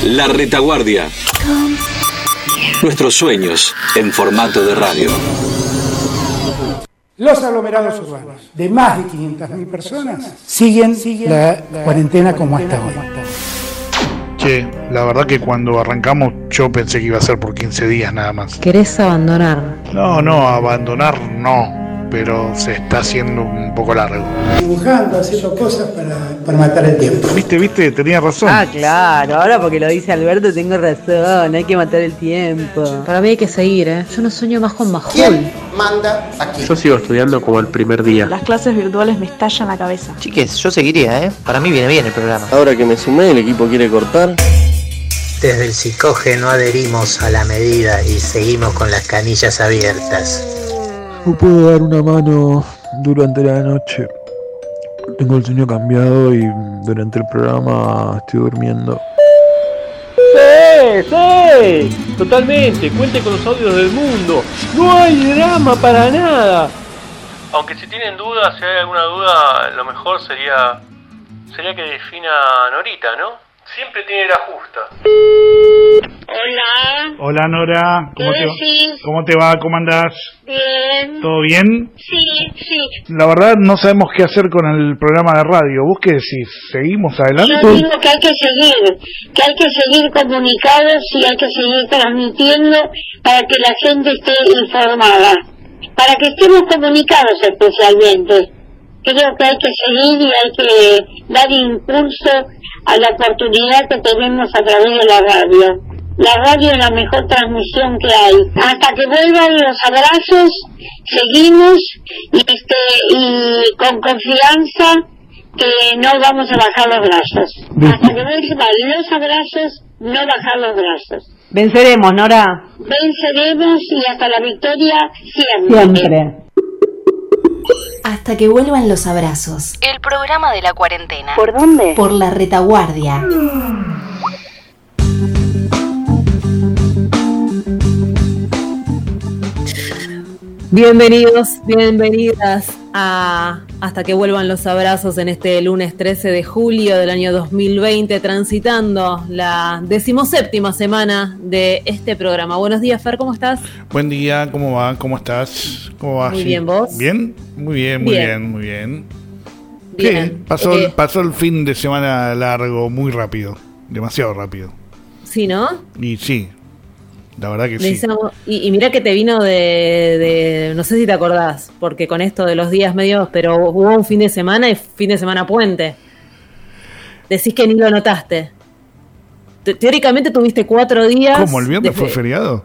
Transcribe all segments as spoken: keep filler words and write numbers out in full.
La Retaguardia. Nuestros sueños en formato de radio. Los aglomerados urbanos de más de quinientas mil personas siguen, siguen la, la cuarentena como hasta hoy. Che, la verdad que cuando arrancamos yo pensé que iba a ser por quince días nada más. ¿Querés abandonar? No, no, abandonar no, pero se está haciendo un poco largo. Dibujando, haciendo cosas para, para matar el tiempo. Viste, viste, tenía razón. Ah, claro, ahora porque lo dice Alberto tengo razón, hay que matar el tiempo. Para mí hay que seguir, ¿eh? Yo no sueño más con Majul. ¿Quién manda aquí? Yo sigo estudiando como el primer día. Las clases virtuales me estallan la cabeza. Chiques, yo seguiría, ¿eh? Para mí viene bien el programa. Ahora que me sumé, el equipo quiere cortar. Desde el Psicoge no adherimos a la medida y seguimos con las canillas abiertas. No puedo dar una mano durante la noche. Tengo el sueño cambiado y durante el programa estoy durmiendo. ¡Sí! ¡Sí! Totalmente, cuente con los audios del mundo. No hay drama para nada. Aunque si tienen dudas, si hay alguna duda, lo mejor sería sería que defina Norita, ¿no? Siempre tiene la justa. Hola. Hola Nora, ¿cómo te, decís? ¿cómo te va? ¿Cómo andás? Bien. ¿Todo bien? Sí, sí. La verdad no sabemos qué hacer con el programa de radio. ¿Vos qué decís? ¿Seguimos adelante? Yo digo que hay que seguir, que hay que seguir comunicados y hay que seguir transmitiendo para que la gente esté informada, para que estemos comunicados especialmente. Creo que hay que seguir y hay que dar impulso a la oportunidad que tenemos a través de la radio. La radio es la mejor transmisión que hay. Hasta que vuelvan los abrazos, seguimos y, este, y con confianza que no vamos a bajar los brazos. Hasta que vuelvan los abrazos, no bajar los brazos. Venceremos, Nora. Venceremos y hasta la victoria siempre. Siempre. Hasta que vuelvan los abrazos. El programa de la cuarentena. ¿Por dónde? Por La Retaguardia. Bienvenidos, bienvenidas a Hasta que vuelvan los abrazos en este lunes trece de julio del año dos mil veinte, transitando la decimoséptima semana de este programa. Buenos días, Fer, ¿cómo estás? Buen día, ¿cómo va? ¿Cómo estás? ¿Cómo va? Muy sí. bien, ¿vos? ¿Bien? Muy bien, muy bien, bien muy bien. bien. ¿Qué? Pasó, eh, pasó el fin de semana largo, muy rápido, demasiado rápido. Sí, ¿no? Y sí. La verdad que sí. sí. Y, y mira que te vino de, de, no sé si te acordás, porque con esto de los días medios, pero hubo un fin de semana y fin de semana puente. Decís que ni lo notaste. Te, teóricamente tuviste cuatro días. ¿Cómo? ¿El viernes de, fue feriado?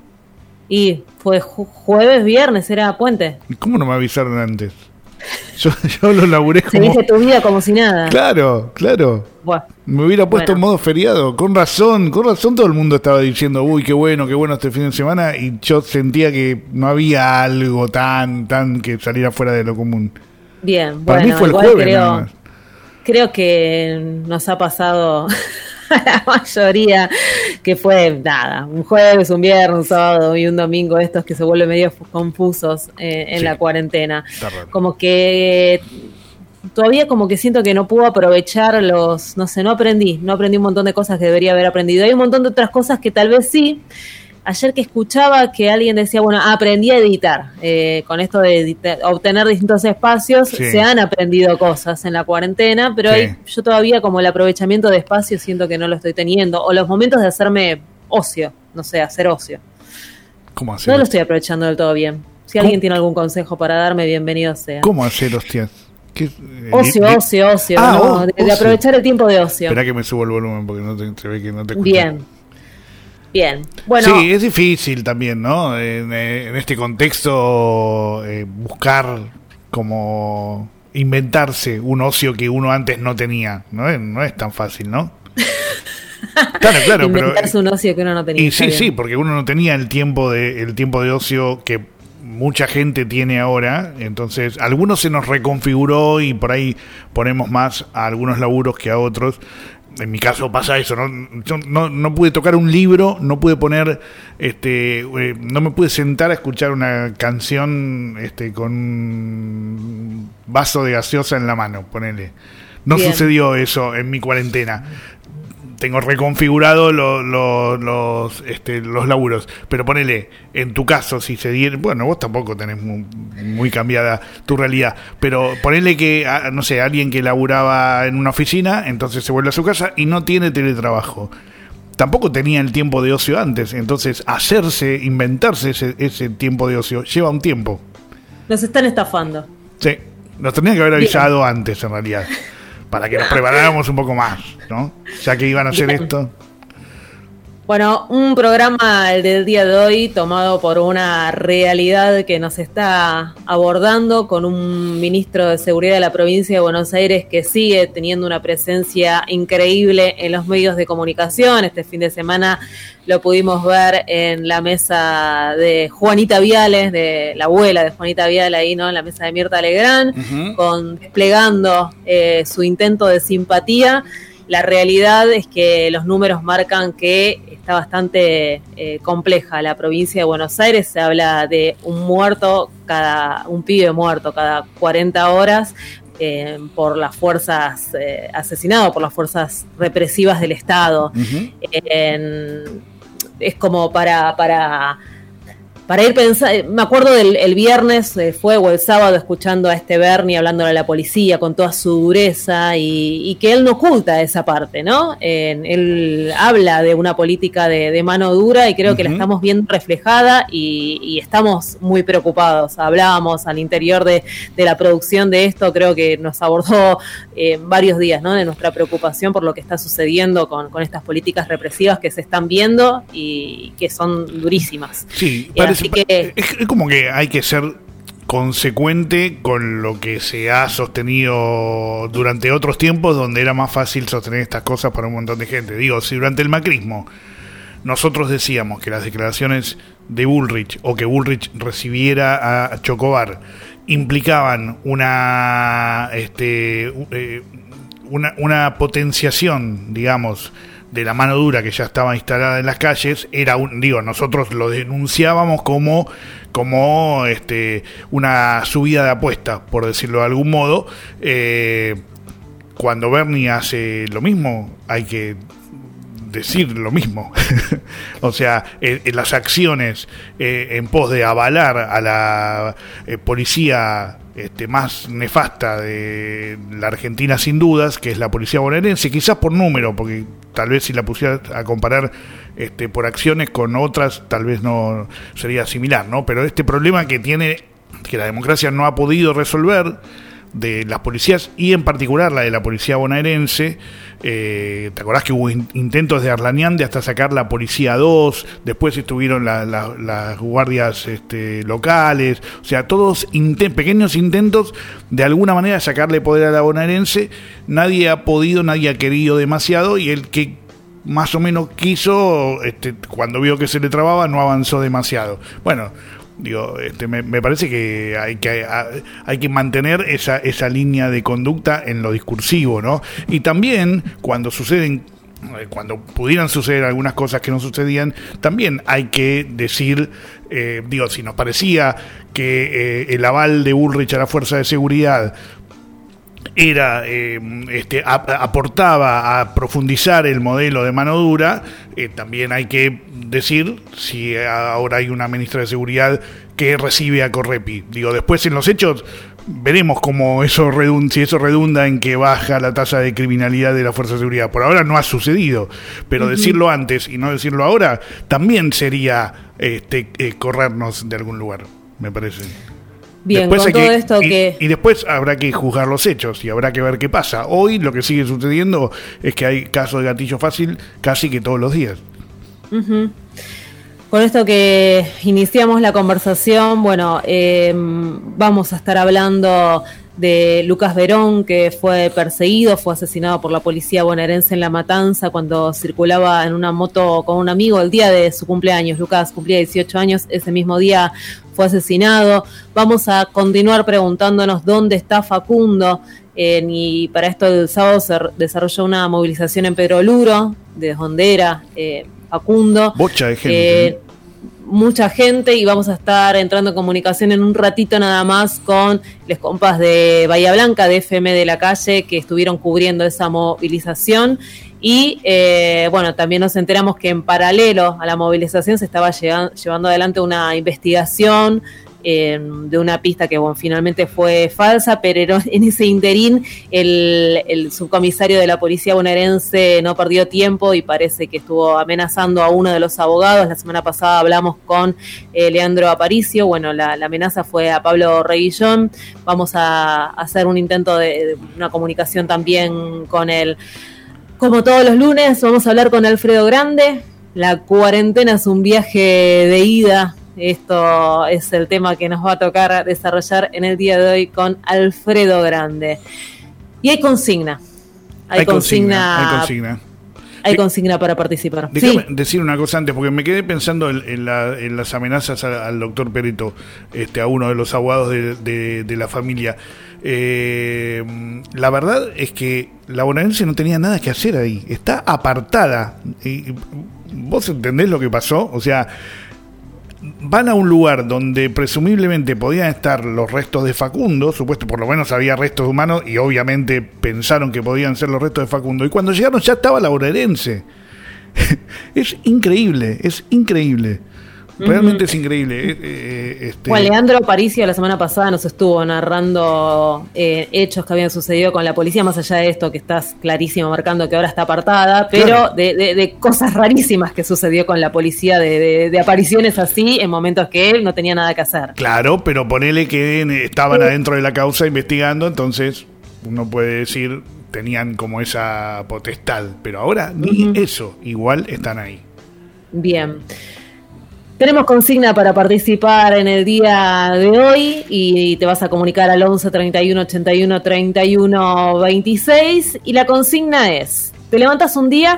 Y fue ju- jueves, viernes, era puente. ¿Y cómo no me avisaron antes? Yo, yo lo laburé como... Seguiste tu vida como si nada. Claro, claro. Bueno, me hubiera puesto bueno. en modo feriado. Con razón, con razón todo el mundo estaba diciendo, uy, qué bueno, qué bueno este fin de semana. Y yo sentía que no había algo tan, tan que saliera fuera de lo común. Bien, Para bueno, mí fue el igual jueves creo, nada más. Creo que nos ha pasado a la mayoría que fue nada, un jueves, un viernes, un sábado y un domingo, estos que se vuelven medio confusos eh, en sí, la cuarentena. Como que todavía como que siento que no puedo aprovechar los, no sé, no aprendí, no aprendí un montón de cosas que debería haber aprendido. Hay un montón de otras cosas que tal vez sí. Ayer que escuchaba que alguien decía, bueno, aprendí a editar, eh, con esto de editar, obtener distintos espacios, sí. Se han aprendido cosas en la cuarentena, pero sí. Hay, yo todavía como el aprovechamiento de espacio siento que no lo estoy teniendo, o los momentos de hacerme ocio, no sé, hacer ocio. ¿Cómo hacer? No lo estoy aprovechando del todo bien. Si ¿Cómo? Alguien tiene algún consejo para darme, bienvenido sea. ¿Cómo hacer hostias? ¿Qué? Ocio, de, ocio, ocio, ah, no, oh, de, ocio. de aprovechar el tiempo de ocio. Espera que me subo el volumen porque no te, se ve que no te escucho. Bien. Bien, bueno. Sí, es difícil también, ¿no? En, en este contexto, eh, buscar como inventarse un ocio que uno antes no tenía, ¿no? No es tan fácil, ¿no? Claro, claro, inventarse pero, un ocio que uno no tenía. Y sí, sí, porque uno no tenía el tiempo de el tiempo de ocio que mucha gente tiene ahora, entonces algunos se nos reconfiguró y por ahí ponemos más a algunos laburos que a otros. En mi caso pasa eso, ¿no? Yo no, no pude tocar un libro, no pude poner, este, eh, no me pude sentar a escuchar una canción, este, con un vaso de gaseosa en la mano, ponele. No Bien. Sucedió eso en mi cuarentena. tengo reconfigurado lo, lo, los este, los laburos, pero ponele, en tu caso, si se diera, bueno, vos tampoco tenés muy, muy cambiada tu realidad, pero ponele que, no sé, alguien que laburaba en una oficina, entonces se vuelve a su casa y no tiene teletrabajo. Tampoco tenía el tiempo de ocio antes, entonces hacerse, inventarse ese, ese tiempo de ocio lleva un tiempo. Nos están estafando. Sí, nos tendrían que haber avisado Bien. antes, en realidad, para que nos preparáramos un poco más, ¿no? Ya que iban a hacer Bien. esto. Bueno, un programa el del día de hoy tomado por una realidad que nos está abordando con un ministro de Seguridad de la provincia de Buenos Aires que sigue teniendo una presencia increíble en los medios de comunicación. Este fin de semana lo pudimos ver en la mesa de Juanita Viale, de la abuela de Juanita Viale ahí, ¿no? En la mesa de Mirta Legrand, uh-huh. con desplegando eh, su intento de simpatía. La realidad es que los números marcan que está bastante eh, compleja la provincia de Buenos Aires. Se habla de un muerto, cada un pibe muerto cada cuarenta horas eh, por las fuerzas, eh, asesinado por las fuerzas represivas del Estado. Uh-huh. Eh, es como para... para Para ir pensando, me acuerdo del el viernes, eh, fue o el sábado, escuchando a este Bernie hablándole a la policía con toda su dureza y, y que él no oculta esa parte, ¿no? Eh, él habla de una política de, de mano dura y creo uh-huh. que la estamos viendo reflejada y, y estamos muy preocupados. Hablábamos al interior de, de la producción de esto, creo que nos abordó eh, varios días, ¿no? De nuestra preocupación por lo que está sucediendo con, con estas políticas represivas que se están viendo y que son durísimas. Sí, parece Que... Es como que hay que ser consecuente con lo que se ha sostenido durante otros tiempos donde era más fácil sostener estas cosas para un montón de gente. Digo, si durante el macrismo nosotros decíamos que las declaraciones de Bullrich o que Bullrich recibiera a Chocobar implicaban una este eh, una, una potenciación, digamos, de la mano dura que ya estaba instalada en las calles, era un, digo, nosotros lo denunciábamos como, como este, una subida de apuestas, por decirlo de algún modo. Eh, cuando Bernie hace lo mismo, hay que decir lo mismo. O sea, en, en las acciones eh, en pos de avalar a la eh, policía Este, más nefasta de la Argentina sin dudas, que es la policía bonaerense, quizás por número, porque tal vez si la pusiera a comparar este, por acciones con otras, tal vez no sería similar, ¿no? Pero este problema que tiene, que la democracia no ha podido resolver, de las policías y en particular la de la policía bonaerense, eh, ¿te acordás que hubo in- intentos de Arlanian de hasta sacar la policía dos, después estuvieron la, la, las guardias este, locales, o sea, todos intent- pequeños intentos de alguna manera sacarle poder a la bonaerense? Nadie ha podido, nadie ha querido demasiado, y el que más o menos quiso, este, cuando vio que se le trababa, no avanzó demasiado. Bueno, digo, este, me, me parece que hay que a, hay que mantener esa esa línea de conducta en lo discursivo, ¿no? Y también cuando suceden, cuando pudieran suceder algunas cosas que no sucedían, también hay que decir, eh, digo, si nos parecía que eh, el aval de Bullrich a la fuerza de seguridad era eh, este, ap- aportaba a profundizar el modelo de mano dura, eh, también hay que decir si ahora hay una ministra de Seguridad que recibe a Correpi. Digo, después en los hechos veremos cómo eso redunda, si eso redunda en que baja la tasa de criminalidad de la fuerza de seguridad. Por ahora no ha sucedido, pero uh-huh. decirlo antes y no decirlo ahora también sería este, eh, corrernos de algún lugar, me parece. Bien, después con todo que, esto y, que... Y después habrá que juzgar los hechos y habrá que ver qué pasa. Hoy lo que sigue sucediendo es que hay casos de gatillo fácil casi que todos los días. Uh-huh. Con esto que iniciamos la conversación, bueno, eh, vamos a estar hablando de Lucas Verón, que fue perseguido, fue asesinado por la policía bonaerense en La Matanza cuando circulaba en una moto con un amigo el día de su cumpleaños. Lucas cumplía dieciocho años, ese mismo día fue asesinado. Vamos a continuar preguntándonos dónde está Facundo, eh, y para esto el sábado se desarrolló una movilización en Pedro Luro, de donde era eh, Facundo. Bocha de gente. Eh, mucha gente y vamos a estar entrando en comunicación en un ratito nada más con los compas de Bahía Blanca, de F M de la Calle, que estuvieron cubriendo esa movilización. Y eh, bueno, también nos enteramos que en paralelo a la movilización se estaba llevan, llevando adelante una investigación eh, de una pista que bueno, finalmente fue falsa, pero en ese interín el, el subcomisario de la policía bonaerense no perdió tiempo y parece que estuvo amenazando a uno de los abogados. La semana pasada hablamos con eh, Leandro Aparicio. Bueno, la, la amenaza fue a Pablo Reguillón. Vamos a, a hacer un intento de, de una comunicación también con él. Como todos los lunes, vamos a hablar con Alfredo Grande. La cuarentena es un viaje de ida. Esto es el tema que nos va a tocar desarrollar en el día de hoy con Alfredo Grande. Y hay consigna. Hay, hay consigna, consigna. Hay consigna. Hay consigna para participar. Déjame sí. decir una cosa antes, porque me quedé pensando en, en, la, en las amenazas al, al doctor Perito, este, a uno de los abogados de, de, de la familia. Eh, la verdad es que la bonaerense no tenía nada que hacer ahí, está apartada. Y, ¿vos entendés lo que pasó? O sea, van a un lugar donde presumiblemente podían estar los restos de Facundo, supuesto, por lo menos había restos humanos y obviamente pensaron que podían ser los restos de Facundo, y cuando llegaron ya estaba la bonaerense. Es increíble, es increíble. Realmente uh-huh. es increíble. Eh, eh, este... Juan Leandro Aparicio la semana pasada nos estuvo narrando eh, hechos que habían sucedido con la policía, más allá de esto que estás clarísimo marcando que ahora está apartada, pero claro. de, de, de cosas rarísimas que sucedió con la policía, de, de, de apariciones así en momentos que él no tenía nada que hacer. Claro, pero ponele que estaban uh-huh. adentro de la causa investigando, entonces uno puede decir tenían como esa potestad, pero ahora ni uh-huh. eso, igual están ahí. Bien. Tenemos consigna para participar en el día de hoy y te vas a comunicar al once treinta y uno ochenta y uno treinta y uno veintiséis y la consigna es: te levantas un día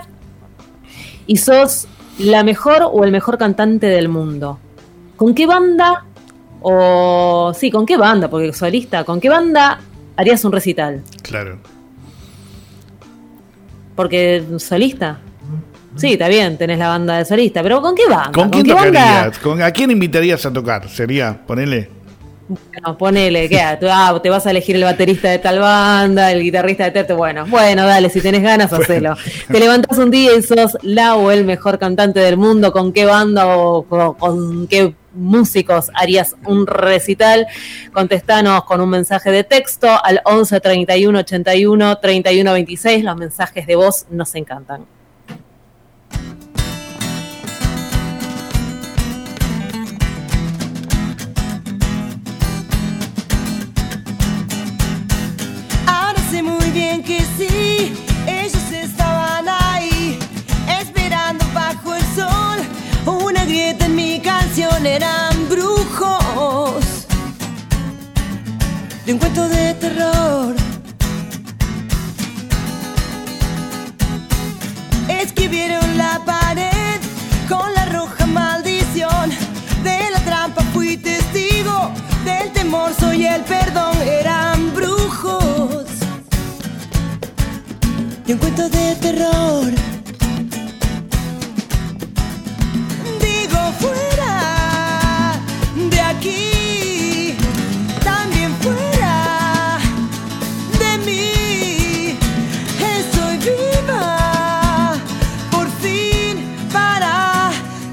y sos la mejor o el mejor cantante del mundo. ¿Con qué banda? O sí, ¿con qué banda? Porque solista, ¿con qué banda harías un recital? Claro. Porque solista. Sí, está bien, tenés la banda de solista, pero ¿con qué banda? ¿Con quién ¿Con tocarías? ¿Con, ¿A quién invitarías a tocar? Sería, ponele. Bueno, ponele, ¿qué? Ah, te vas a elegir el baterista de tal banda, el guitarrista de tal. Bueno, bueno, dale, si tenés ganas, hacelo. Te levantás un día y sos la o el mejor cantante del mundo. ¿Con qué banda o con, con qué músicos harías un recital? Contestanos con un mensaje de texto al once treinta y uno ochenta y uno treinta y uno veintiséis. Los mensajes de voz nos encantan. Que sí, ellos estaban ahí, esperando bajo el sol. Una grieta en mi canción, eran brujos de un cuento de terror. Escribieron la pared con la roja maldición. De la trampa fui testigo, del temor soy el perdón. Eran brujos de un cuento de terror. Digo fuera de aquí, también fuera de mí. Estoy viva, por fin, para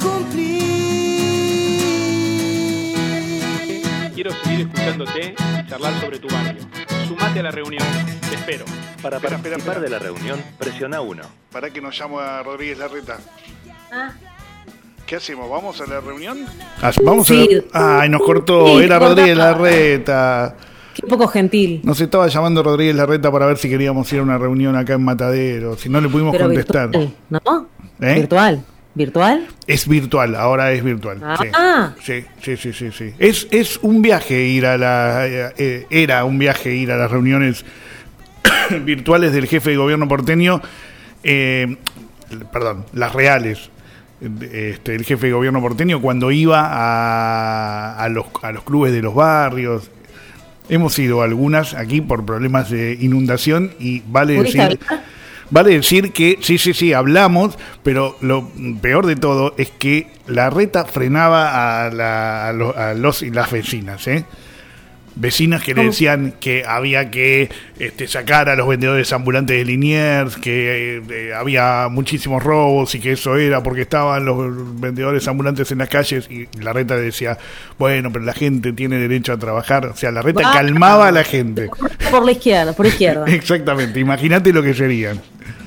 cumplir. Quiero seguir escuchándote y charlar sobre tu barrio. Sumate a la reunión, te espero. Para espera, participar espera, espera. de la reunión, presiona uno. Para que nos llamo a Rodríguez Larreta. Ah. ¿Qué hacemos? ¿Vamos a la reunión? Ah, vamos sí. a la... Ay, nos cortó. Sí, era Rodríguez Larreta. Qué poco gentil. Nos estaba llamando Rodríguez Larreta para ver si queríamos ir a una reunión acá en Matadero. Si no le pudimos Pero contestar. Virtual, ¿no? ¿Eh? Virtual. ¿Virtual? Es virtual, ahora es virtual. Ah. Sí, sí, sí, sí, sí. Es, es un viaje ir a la... Eh, era un viaje ir a las reuniones virtuales del jefe de gobierno porteño, eh, perdón, las reales, este, el jefe de gobierno porteño cuando iba a, a, los, a los clubes de los barrios. Hemos ido a algunas aquí por problemas de inundación y vale decir, Vale decir que, sí, sí, sí, hablamos, pero lo peor de todo es que Larreta frenaba a, la, a, lo, a los y las vecinas, ¿eh? Vecinas que le decían que había que este, sacar a los vendedores ambulantes de Liniers, que eh, había muchísimos robos y que eso era porque estaban los vendedores ambulantes en las calles, y Larreta decía, bueno, pero la gente tiene derecho a trabajar. O sea, Larreta ah, calmaba a la gente. Por la izquierda, por izquierda. Exactamente, imagínate lo que serían.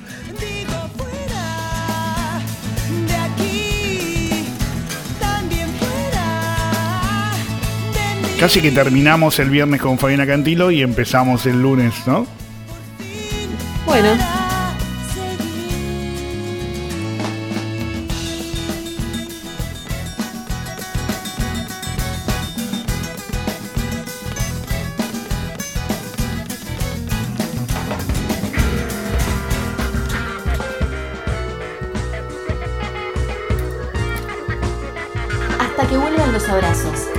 Casi que terminamos el viernes con Fabiana Cantilo y empezamos el lunes, ¿no? Bueno. Hasta que vuelvan los abrazos.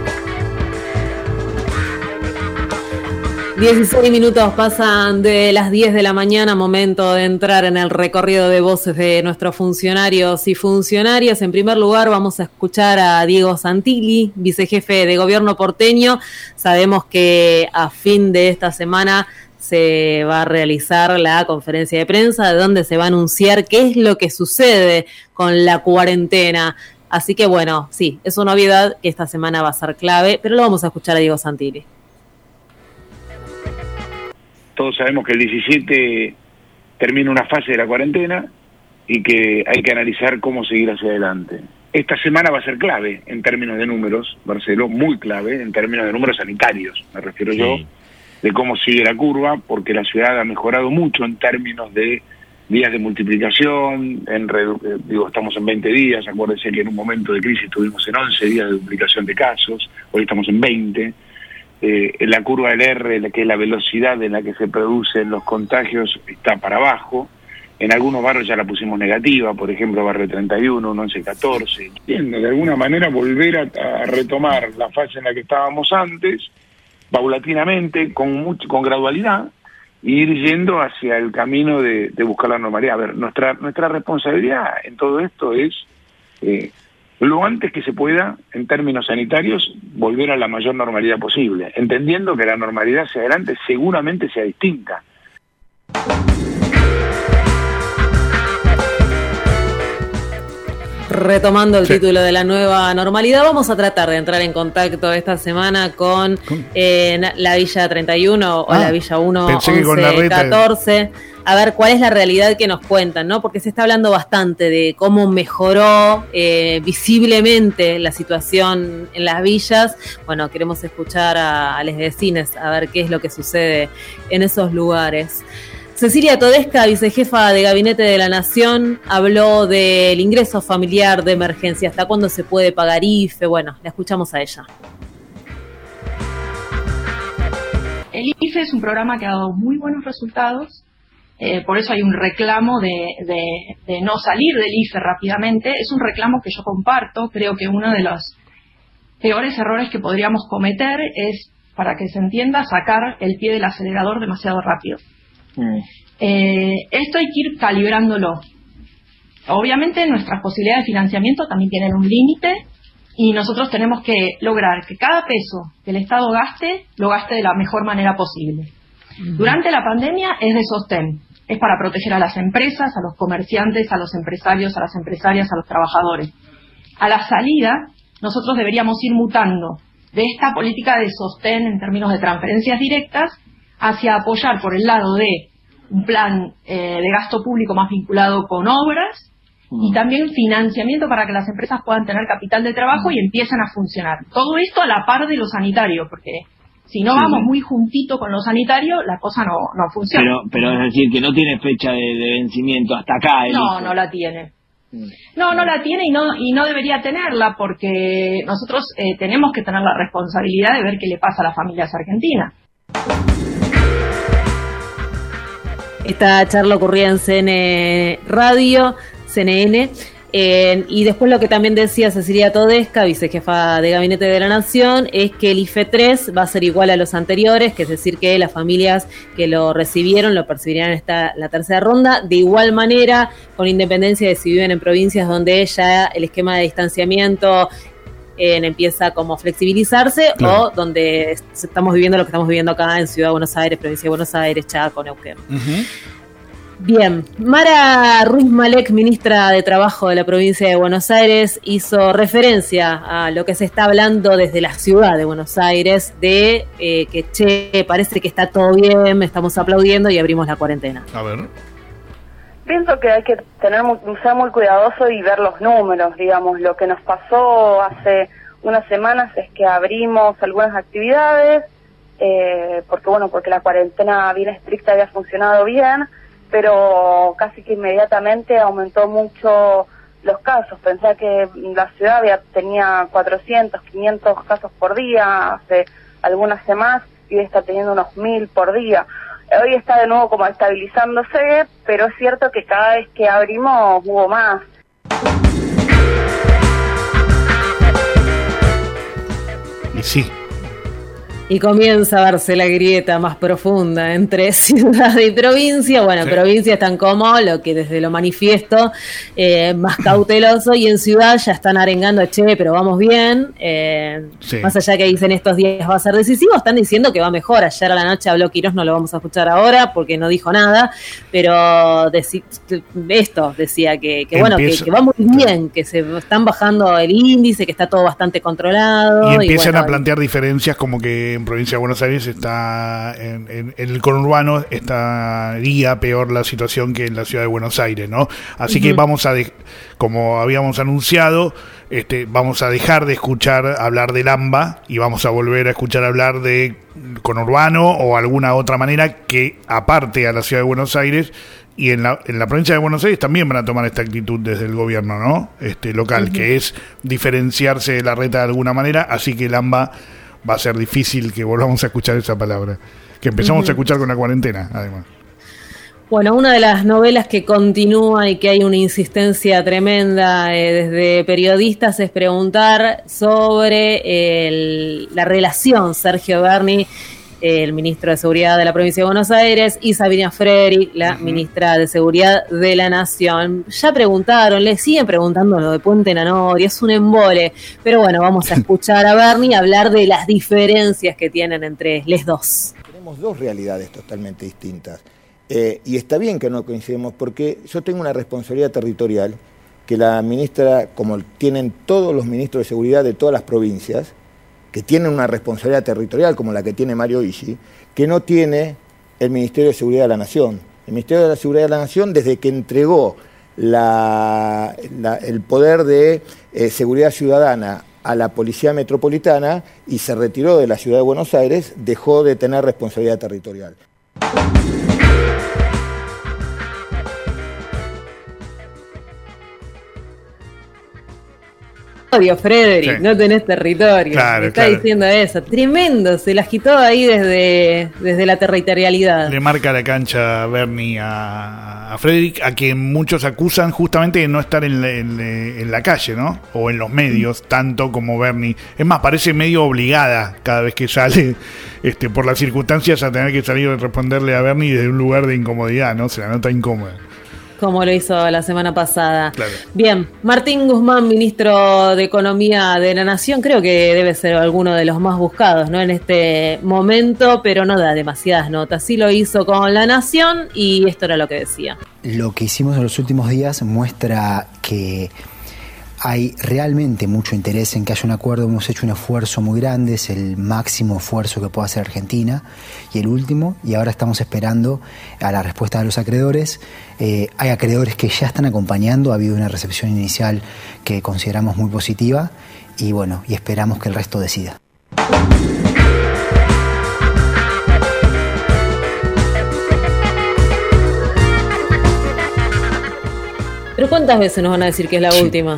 dieciséis minutos pasan de las diez de la mañana, momento de entrar en el recorrido de voces de nuestros funcionarios y funcionarias. En primer lugar vamos a escuchar a Diego Santilli, vicejefe de gobierno porteño. Sabemos que a fin de esta semana se va a realizar la conferencia de prensa, de donde se va a anunciar qué es lo que sucede con la cuarentena. Así que bueno, sí, es una novedad que esta semana va a ser clave, pero lo vamos a escuchar a Diego Santilli. Todos sabemos que el diecisiete termina una fase de la cuarentena y que hay que analizar cómo seguir hacia adelante. Esta semana va a ser clave en términos de números, Marcelo, muy clave en términos de números sanitarios, me refiero sí. yo, de cómo sigue la curva, porque la ciudad ha mejorado mucho en términos de días de multiplicación, en redu- digo, estamos en veinte días, acuérdense que en un momento de crisis estuvimos en once días de duplicación de casos, hoy estamos en veinte. Eh, la curva del R, que es la velocidad en la que se producen los contagios, está para abajo. En algunos barrios ya la pusimos negativa, por ejemplo, barrio treinta y uno, once catorce. Bien, de alguna manera volver a, a retomar la fase en la que estábamos antes, paulatinamente, con mucho, con gradualidad, e ir yendo hacia el camino de, de buscar la normalidad. A ver, nuestra, nuestra responsabilidad en todo esto es... Eh, lo antes que se pueda, en términos sanitarios, volver a la mayor normalidad posible, entendiendo que la normalidad hacia adelante seguramente sea distinta. Retomando el sí. título de la nueva normalidad, vamos a tratar de entrar en contacto esta semana con eh, la Villa treinta y uno o ah, la Villa uno, once, catorce, a ver cuál es la realidad que nos cuentan, ¿no? Porque se está hablando bastante de cómo mejoró eh, visiblemente la situación en las villas. Bueno, queremos escuchar a, a los vecinos a ver qué es lo que sucede en esos lugares. Cecilia Todesca, vicejefa de Gabinete de la Nación, habló del ingreso familiar de emergencia. ¿Hasta cuándo se puede pagar I F E? Bueno, la escuchamos a ella. El I F E es un programa que ha dado muy buenos resultados, eh, por eso hay un reclamo de, de, de no salir del I F E rápidamente. Es un reclamo que yo comparto. Creo que uno de los peores errores que podríamos cometer es, para que se entienda, sacar el pie del acelerador demasiado rápido. Eh, esto hay que ir calibrándolo. Obviamente nuestras posibilidades de financiamiento también tienen un límite y nosotros tenemos que lograr que cada peso que el Estado gaste, lo gaste de la mejor manera posible. Uh-huh. Durante la pandemia es de sostén, es para proteger a las empresas, a los comerciantes, a los empresarios, a las empresarias, a los trabajadores. A la salida, nosotros deberíamos ir mutando de esta política de sostén en términos de transferencias directas hacia apoyar por el lado de un plan eh, de gasto público más vinculado con obras mm. y también financiamiento para que las empresas puedan tener capital de trabajo mm. y empiecen a funcionar. Todo esto a la par de lo sanitario, porque si no sí. vamos muy juntito con lo sanitario, la cosa no, no funciona. Pero, pero es decir, que no tiene fecha de, de vencimiento hasta acá. El no, hijo. no la tiene. No, no la tiene y no y no debería tenerla, porque nosotros eh, tenemos que tener la responsabilidad de ver qué le pasa a las familias argentinas. Esta charla ocurría en C N Radio, C N N, Eh, y después lo que también decía Cecilia Todesca, vicejefa de Gabinete de la Nación, es que el I F E tres va a ser igual a los anteriores, que es decir que las familias que lo recibieron lo percibirán en esta, la tercera ronda, de igual manera, con independencia de si viven en provincias donde ya el esquema de distanciamiento eh, empieza como a flexibilizarse, claro, o donde estamos viviendo lo que estamos viviendo acá en Ciudad de Buenos Aires, provincia de Buenos Aires, Chaco, Neuquén. Uh-huh. Bien, Mara Ruiz Malek, ministra de Trabajo de la provincia de Buenos Aires, hizo referencia a lo que se está hablando desde la ciudad de Buenos Aires, de eh, que, che, parece que está todo bien, estamos aplaudiendo y abrimos la cuarentena. A ver. Pienso que hay que tener muy, ser muy cuidadoso y ver los números, digamos. Lo que nos pasó hace unas semanas es que abrimos algunas actividades, eh, porque bueno, porque la cuarentena bien estricta había funcionado bien, pero casi que inmediatamente aumentó mucho los casos. Pensé que la ciudad había, tenía cuatrocientos, quinientos casos por día, hace algunas semanas, y hoy está teniendo unos mil por día. Hoy está de nuevo como estabilizándose, pero es cierto que cada vez que abrimos hubo más. Y sí. Y comienza a verse la grieta más profunda entre ciudad y provincia. Bueno, sí. Provincia están como lo que desde lo manifiesto, eh, más cauteloso, y en ciudad ya están arengando, che, pero vamos bien. Eh, sí. Más allá que dicen estos días va a ser decisivo, están diciendo que va mejor. Ayer a la noche habló Quirós, no lo vamos a escuchar ahora porque no dijo nada, pero deci- esto decía que, que bueno, que, que va muy bien, que se están bajando el índice, que está todo bastante controlado. Y empiezan y bueno, a plantear diferencias, como que en provincia de Buenos Aires está en, en, en el conurbano estaría peor la situación que en la ciudad de Buenos Aires, ¿no? Así uh-huh. que vamos a, de, como habíamos anunciado, este, vamos a dejar de escuchar hablar del AMBA y vamos a volver a escuchar hablar de conurbano o alguna otra manera que aparte a la ciudad de Buenos Aires. Y en la, en la provincia de Buenos Aires también van a tomar esta actitud desde el gobierno, ¿no? Este local, uh-huh. que es diferenciarse de la reta de alguna manera, así que el AMBA va a ser difícil que volvamos a escuchar esa palabra, que empezamos uh-huh. a escuchar con la cuarentena, además. Bueno, una de las novelas que continúa y que hay una insistencia tremenda eh, desde periodistas es preguntar sobre el, la relación Sergio Berni, el ministro de Seguridad de la provincia de Buenos Aires, y Sabina Frederick, la uh-huh. ministra de Seguridad de la Nación. Ya preguntaron, le siguen preguntando lo de Puente Nanori, es un embole, pero bueno, vamos a escuchar a Berni hablar de las diferencias que tienen entre les dos. Tenemos dos realidades totalmente distintas, eh, y está bien que no coincidamos, porque yo tengo una responsabilidad territorial que la ministra, como tienen todos los ministros de Seguridad de todas las provincias, que tienen una responsabilidad territorial como la que tiene Mario Ishi, que no tiene el Ministerio de Seguridad de la Nación. El Ministerio de la Seguridad de la Nación, desde que entregó la, la, el poder de eh, seguridad ciudadana a la Policía Metropolitana y se retiró de la Ciudad de Buenos Aires, dejó de tener responsabilidad territorial. Frederick, sí. No tenés territorio. Claro, está claro. diciendo eso. Tremendo, se la agitó ahí desde, desde la territorialidad. Le marca la cancha Berni a, a Frederick, a quien muchos acusan justamente de no estar en la, en, en la calle, ¿no? O en los medios, tanto como Berni. Es más, parece medio obligada cada vez que sale, este, por las circunstancias, a tener que salir a responderle a Berni desde un lugar de incomodidad, ¿no? Se la nota incómoda. Como lo hizo la semana pasada. Claro. Bien, Martín Guzmán, ministro de Economía de la Nación, creo que debe ser alguno de los más buscados, ¿no? En este momento, pero no da demasiadas notas. Sí lo hizo con La Nación y esto era lo que decía. Lo que hicimos en los últimos días muestra que hay realmente mucho interés en que haya un acuerdo. Hemos hecho un esfuerzo muy grande, es el máximo esfuerzo que puede hacer Argentina y el último, y ahora estamos esperando a la respuesta de los acreedores. Eh, hay acreedores que ya están acompañando, ha habido una recepción inicial que consideramos muy positiva y bueno, y esperamos que el resto decida. ¿Pero cuántas veces nos van a decir que es la última?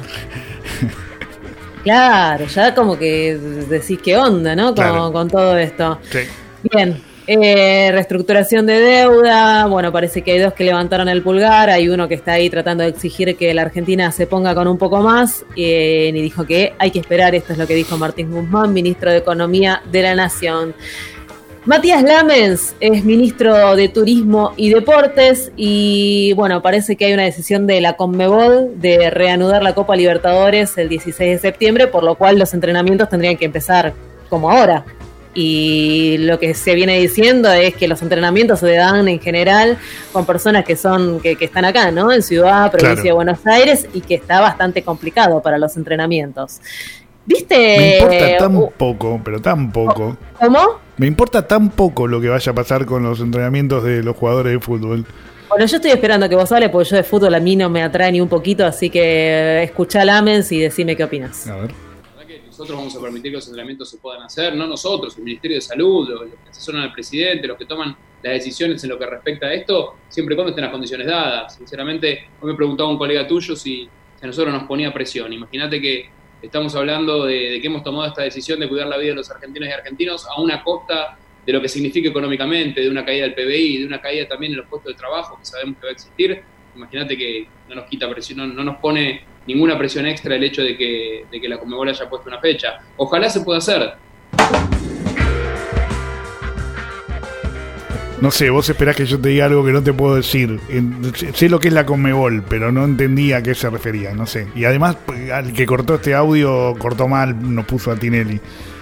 Claro, ya como que decís qué onda, ¿no? Con, claro. con todo esto. Sí. Bien, Eh, reestructuración de deuda, bueno, parece que hay dos que levantaron el pulgar, hay uno que está ahí tratando de exigir que la Argentina se ponga con un poco más, eh, y dijo que hay que esperar, esto es lo que dijo Martín Guzmán, ministro de Economía de la Nación. Matías Lamens es ministro de Turismo y Deportes y bueno, parece que hay una decisión de la Conmebol de reanudar la Copa Libertadores el dieciséis de septiembre, por lo cual los entrenamientos tendrían que empezar como ahora. Y lo que se viene diciendo es que los entrenamientos se dan en general con personas que son que, que están acá, ¿no? En Ciudad, provincia claro. de Buenos Aires, y que está bastante complicado para los entrenamientos. ¿Viste? Me importa tan uh, poco, pero tan poco. ¿Cómo? Me importa tan poco lo que vaya a pasar con los entrenamientos de los jugadores de fútbol. Bueno, yo estoy esperando que vos hables, porque yo de fútbol a mí no me atrae ni un poquito, así que escuchá Lamens y decime qué opinas. A ver. Nosotros vamos a permitir que los entrenamientos se puedan hacer, no nosotros, el Ministerio de Salud, los, los que asesoran al presidente, los que toman las decisiones en lo que respecta a esto, siempre y cuando estén las condiciones dadas. Sinceramente, hoy me preguntaba un colega tuyo si, si a nosotros nos ponía presión. Imagínate que estamos hablando de, de que hemos tomado esta decisión de cuidar la vida de los argentinos y argentinos a una costa de lo que significa económicamente, de una caída del P B I, de una caída también en los puestos de trabajo que sabemos que va a existir. Imagínate que no nos quita presión, no, no nos pone ninguna presión extra el hecho de que, de que la Conmebol haya puesto una fecha. Ojalá se pueda hacer. No sé, vos esperás que yo te diga algo que no te puedo decir. Sé lo que es la Conmebol, pero no entendía a qué se refería, no sé. Y además, al que cortó este audio, cortó mal, nos puso a Tinelli.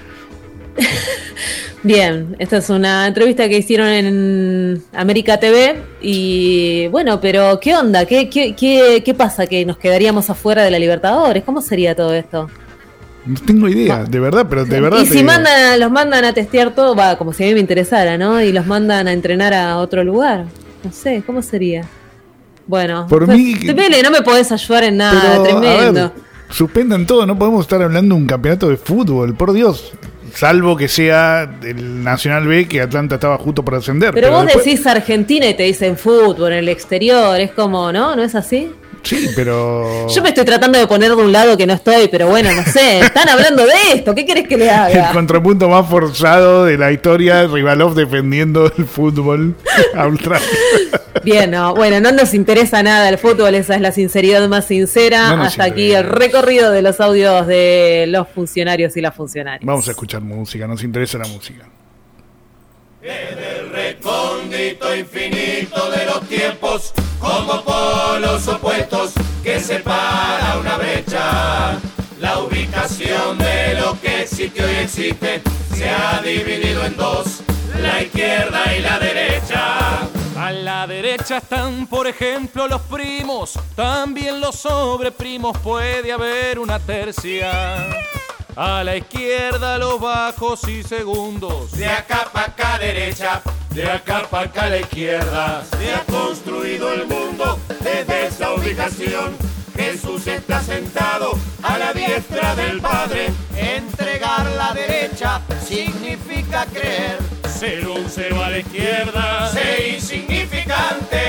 Bien, esta es una entrevista que hicieron en América T V y bueno, pero ¿qué onda? ¿Qué, qué, qué, qué pasa? ¿Que nos quedaríamos afuera de la Libertadores? ¿Cómo sería todo esto? No tengo idea, de verdad, pero de verdad. Y si mandan, los mandan a testear todo, va, como si a mí me interesara, ¿no? Y los mandan a entrenar a otro lugar. No sé, ¿cómo sería? Bueno, por pues, mí, te pele, no me podés ayudar en nada, pero, tremendo. A ver, suspendan todo, no podemos estar hablando de un campeonato de fútbol, por Dios. Salvo que sea el Nacional B, que Atlanta estaba justo por ascender. Pero, pero vos después... decís Argentina y te dicen fútbol en el exterior, es como, ¿no? ¿No es así? Sí, pero... Yo me estoy tratando de poner de un lado que no estoy, pero bueno, no sé, están hablando de esto, ¿qué querés que le haga? El contrapunto más forzado de la historia, Rivalov defendiendo el fútbol austral. Bien, no, bueno, no nos interesa nada el fútbol, esa es la sinceridad más sincera. No Hasta aquí el recorrido de los audios de los funcionarios y las funcionarias. Vamos a escuchar música, nos interesa la música. Desde el recóndito infinito de los tiempos, como polos opuestos que separa una brecha, la ubicación de lo que existe hoy existe se ha dividido en dos, la izquierda y la derecha. A la derecha están, por ejemplo, los primos, también los sobreprimos, puede haber una tercia. A la izquierda los bajos y segundos. De acá para acá derecha, de acá para acá la izquierda. Se ha construido el mundo desde esa ubicación. Jesús está sentado a la diestra del Padre. Entregar la derecha significa creer. Ser un cero a la izquierda. Ser insignificante.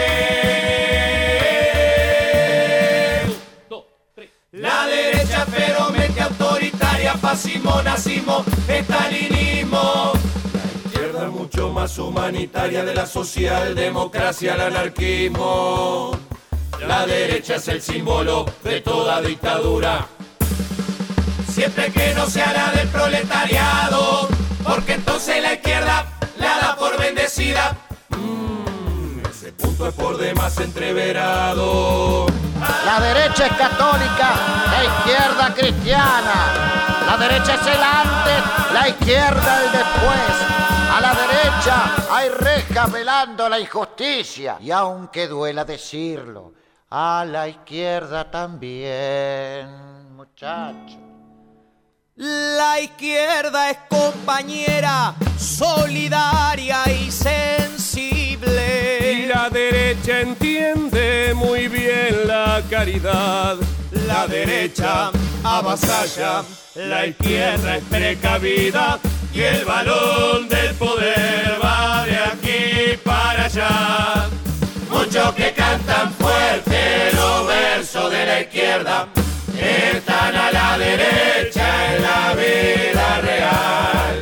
Dos, tres. La derecha ferozmente autoritaria, fascismo, nazismo, estalinismo. La izquierda mucho más humanitaria, de la socialdemocracia al anarquismo. La derecha es el símbolo de toda dictadura, siempre que no sea la del proletariado, porque entonces la izquierda la da por bendecida. Mm, ese punto es por demás entreverado. La derecha es católica, la izquierda cristiana. La derecha es el antes, la izquierda el después. A la derecha hay rejas velando la injusticia. Y aunque duela decirlo, a la izquierda también, muchachos. La izquierda es compañera, solidaria y sensible. Y la derecha entiende muy bien la caridad. La derecha avasalla, la izquierda es precavida. Y el balón del poder va de aquí para allá. Muchos que cantan fuerte los versos de la izquierda están a la derecha en la vida real. Otra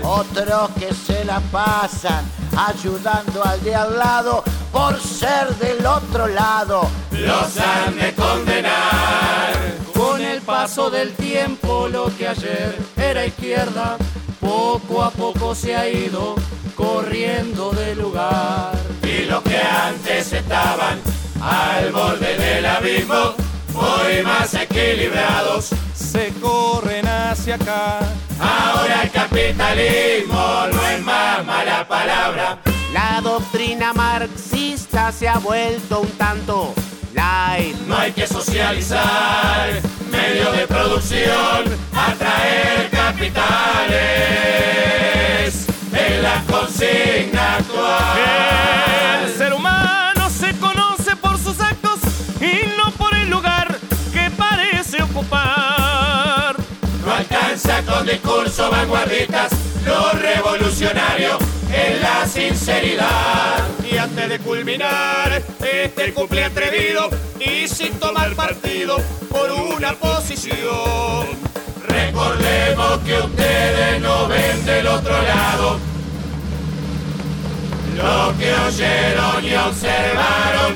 otros que se la pasan ayudando al de al lado por ser del otro lado. Los han de condenar. Con el paso del tiempo, lo que ayer era izquierda, poco a poco se ha ido corriendo del lugar. Y los que antes estaban al borde del abismo, hoy más equilibrados, se corren hacia acá. Ahora el capitalismo no es más mala palabra. La doctrina marxista se ha vuelto un tanto light. No hay que socializar, medio de producción, atraer capitales, es la consigna actual. El ser humano se conoce por sus actos y no por el lugar que parece ocupar. No alcanza con discursos vanguardistas, lo revolucionario es la sinceridad. Y antes de culminar este cumple atrevido y sin tomar partido por una posición, recordemos que ustedes no ven del otro lado lo que oyeron y observaron.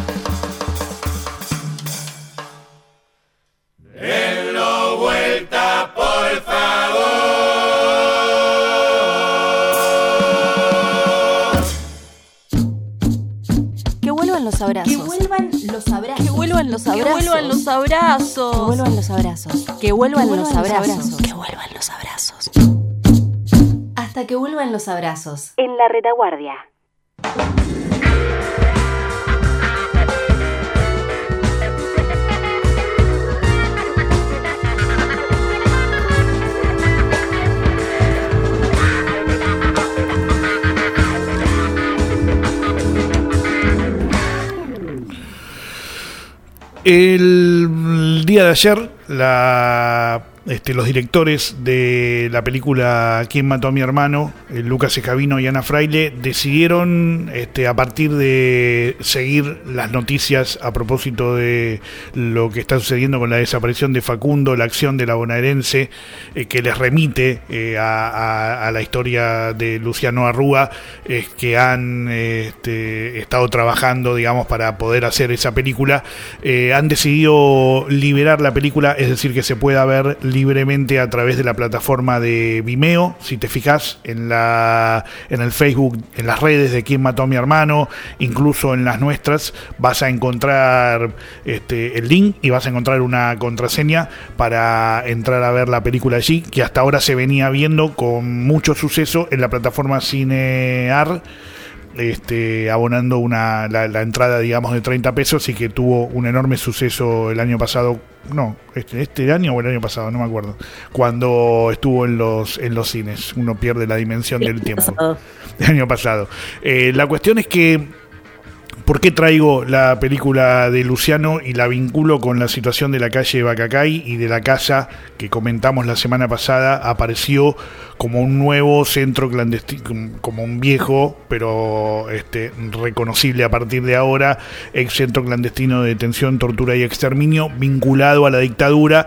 Denlo vuelta, por favor. Que vuelvan los abrazos. Que vuelvan los abrazos. Que vuelvan los abrazos. Que vuelvan los abrazos. Que vuelvan los abrazos. Que vuelvan los abrazos. Que vuelvan los abrazos. Hasta que vuelvan los abrazos. En la retaguardia. El día de ayer, la, este, los directores de la película ¿Quién mató a mi hermano?, eh, Lucas Escabino y Ana Fraile, decidieron, este, a partir de seguir las noticias a propósito de lo que está sucediendo con la desaparición de Facundo, la acción de la bonaerense, eh, que les remite eh, a, a, a la historia de Luciano Arrúa, eh, que han este, estado trabajando, digamos, para poder hacer esa película. Eh, han decidido liberar la película, es decir, que se pueda ver libremente a través de la plataforma de Vimeo. Si te fijas en la en el Facebook, en las redes de Quién mató a mi hermano, incluso en las nuestras, vas a encontrar este, el link y vas a encontrar una contraseña para entrar a ver la película allí, que hasta ahora se venía viendo con mucho suceso en la plataforma Cinear, este, abonando una la, la entrada, digamos, de treinta pesos, y que tuvo un enorme suceso el año pasado, no, este, este año o el año pasado, no me acuerdo, cuando estuvo en los en los cines. Uno pierde la dimensión del tiempo. El año pasado. Eh, la cuestión es que, ¿por qué traigo la película de Luciano y la vinculo con la situación de la calle Bacacay y de la casa que comentamos la semana pasada? Apareció como un nuevo centro clandestino, como un viejo, pero este, reconocible a partir de ahora, ex centro clandestino de detención, tortura y exterminio, vinculado a la dictadura,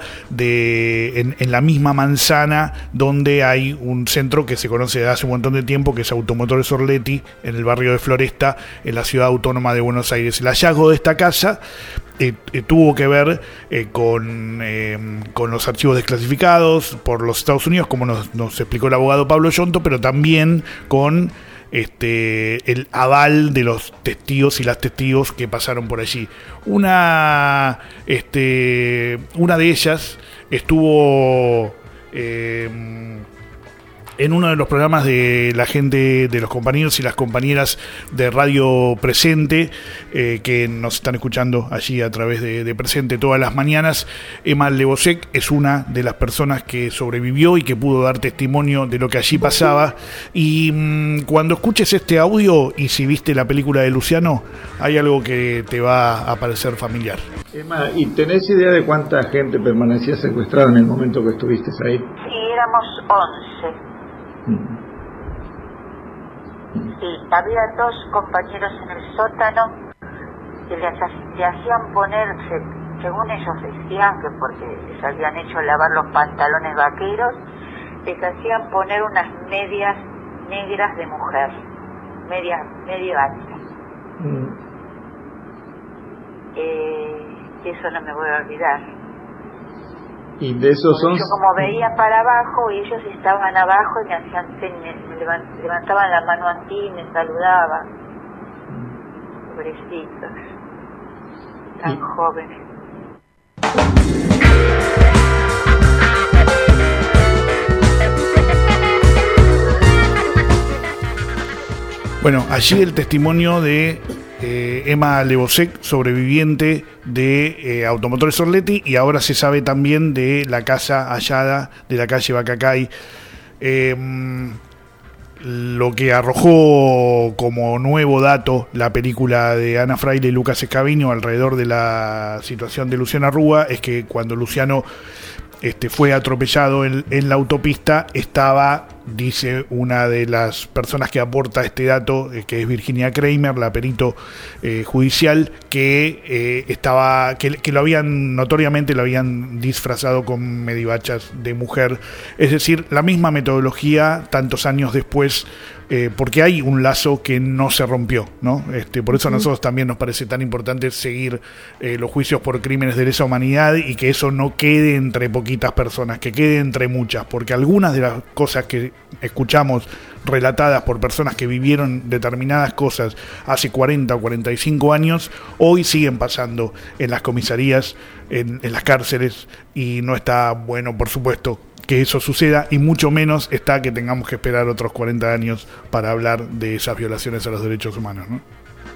de en, en la misma manzana donde hay un centro que se conoce desde hace un montón de tiempo, que es Automotores Orletti, en el barrio de Floresta, en la ciudad autónoma de Buenos Aires. El hallazgo de esta casa Eh, eh, tuvo que ver eh, con, eh, con los archivos desclasificados por los Estados Unidos, como nos, nos explicó el abogado Pablo Yonto, pero también con este, el aval de los testigos y las testigos que pasaron por allí. Una, este, una de ellas estuvo eh, en uno de los programas de la gente, de los compañeros y las compañeras de Radio Presente, eh, que nos están escuchando allí a través de, de Presente todas las mañanas. Emma Lebosec es una de las personas que sobrevivió y que pudo dar testimonio de lo que allí pasaba. Y mmm, cuando escuches este audio, y si viste la película de Luciano, hay algo que te va a parecer familiar. Emma, ¿y tenés idea de cuánta gente permanecía secuestrada en el momento que estuviste ahí? Sí, éramos once. Sí, había dos compañeros en el sótano que les, le hacían ponerse, según ellos decían, que porque les habían hecho lavar los pantalones vaqueros, les hacían poner unas medias negras de mujer, media, medio altas. Mm. Eh, eso no me voy a olvidar. Y de esos son... Yo como veía para abajo y ellos estaban abajo y me hacían, me, me levantaban la mano así y me saludaban. Pobrecitos, tan jóvenes. Bueno, allí el testimonio de eh, Emma Lebosec, sobreviviente de eh, Automotores Orletti, y ahora se sabe también de la casa hallada de la calle Bacacay. Eh, lo que arrojó como nuevo dato la película de Ana Fraile y Lucas Escabino alrededor de la situación de Luciano Arrúa es que cuando Luciano este, fue atropellado en, en la autopista, estaba, dice una de las personas que aporta este dato, eh, que es Virginia Kramer, la perito eh, judicial, que eh, estaba que, que lo habían notoriamente lo habían disfrazado con medivachas de mujer, es decir, la misma metodología tantos años después, eh, porque hay un lazo que no se rompió, ¿no? Este, por eso a nosotros también nos parece tan importante seguir eh, los juicios por crímenes de lesa humanidad y que eso no quede entre poquitas personas, que quede entre muchas, porque algunas de las cosas que escuchamos relatadas por personas que vivieron determinadas cosas hace cuarenta o cuarenta y cinco años, hoy siguen pasando en las comisarías, en, en las cárceles, y no está bueno, por supuesto, que eso suceda, y mucho menos está que tengamos que esperar otros cuarenta años para hablar de esas violaciones a los derechos humanos, ¿no?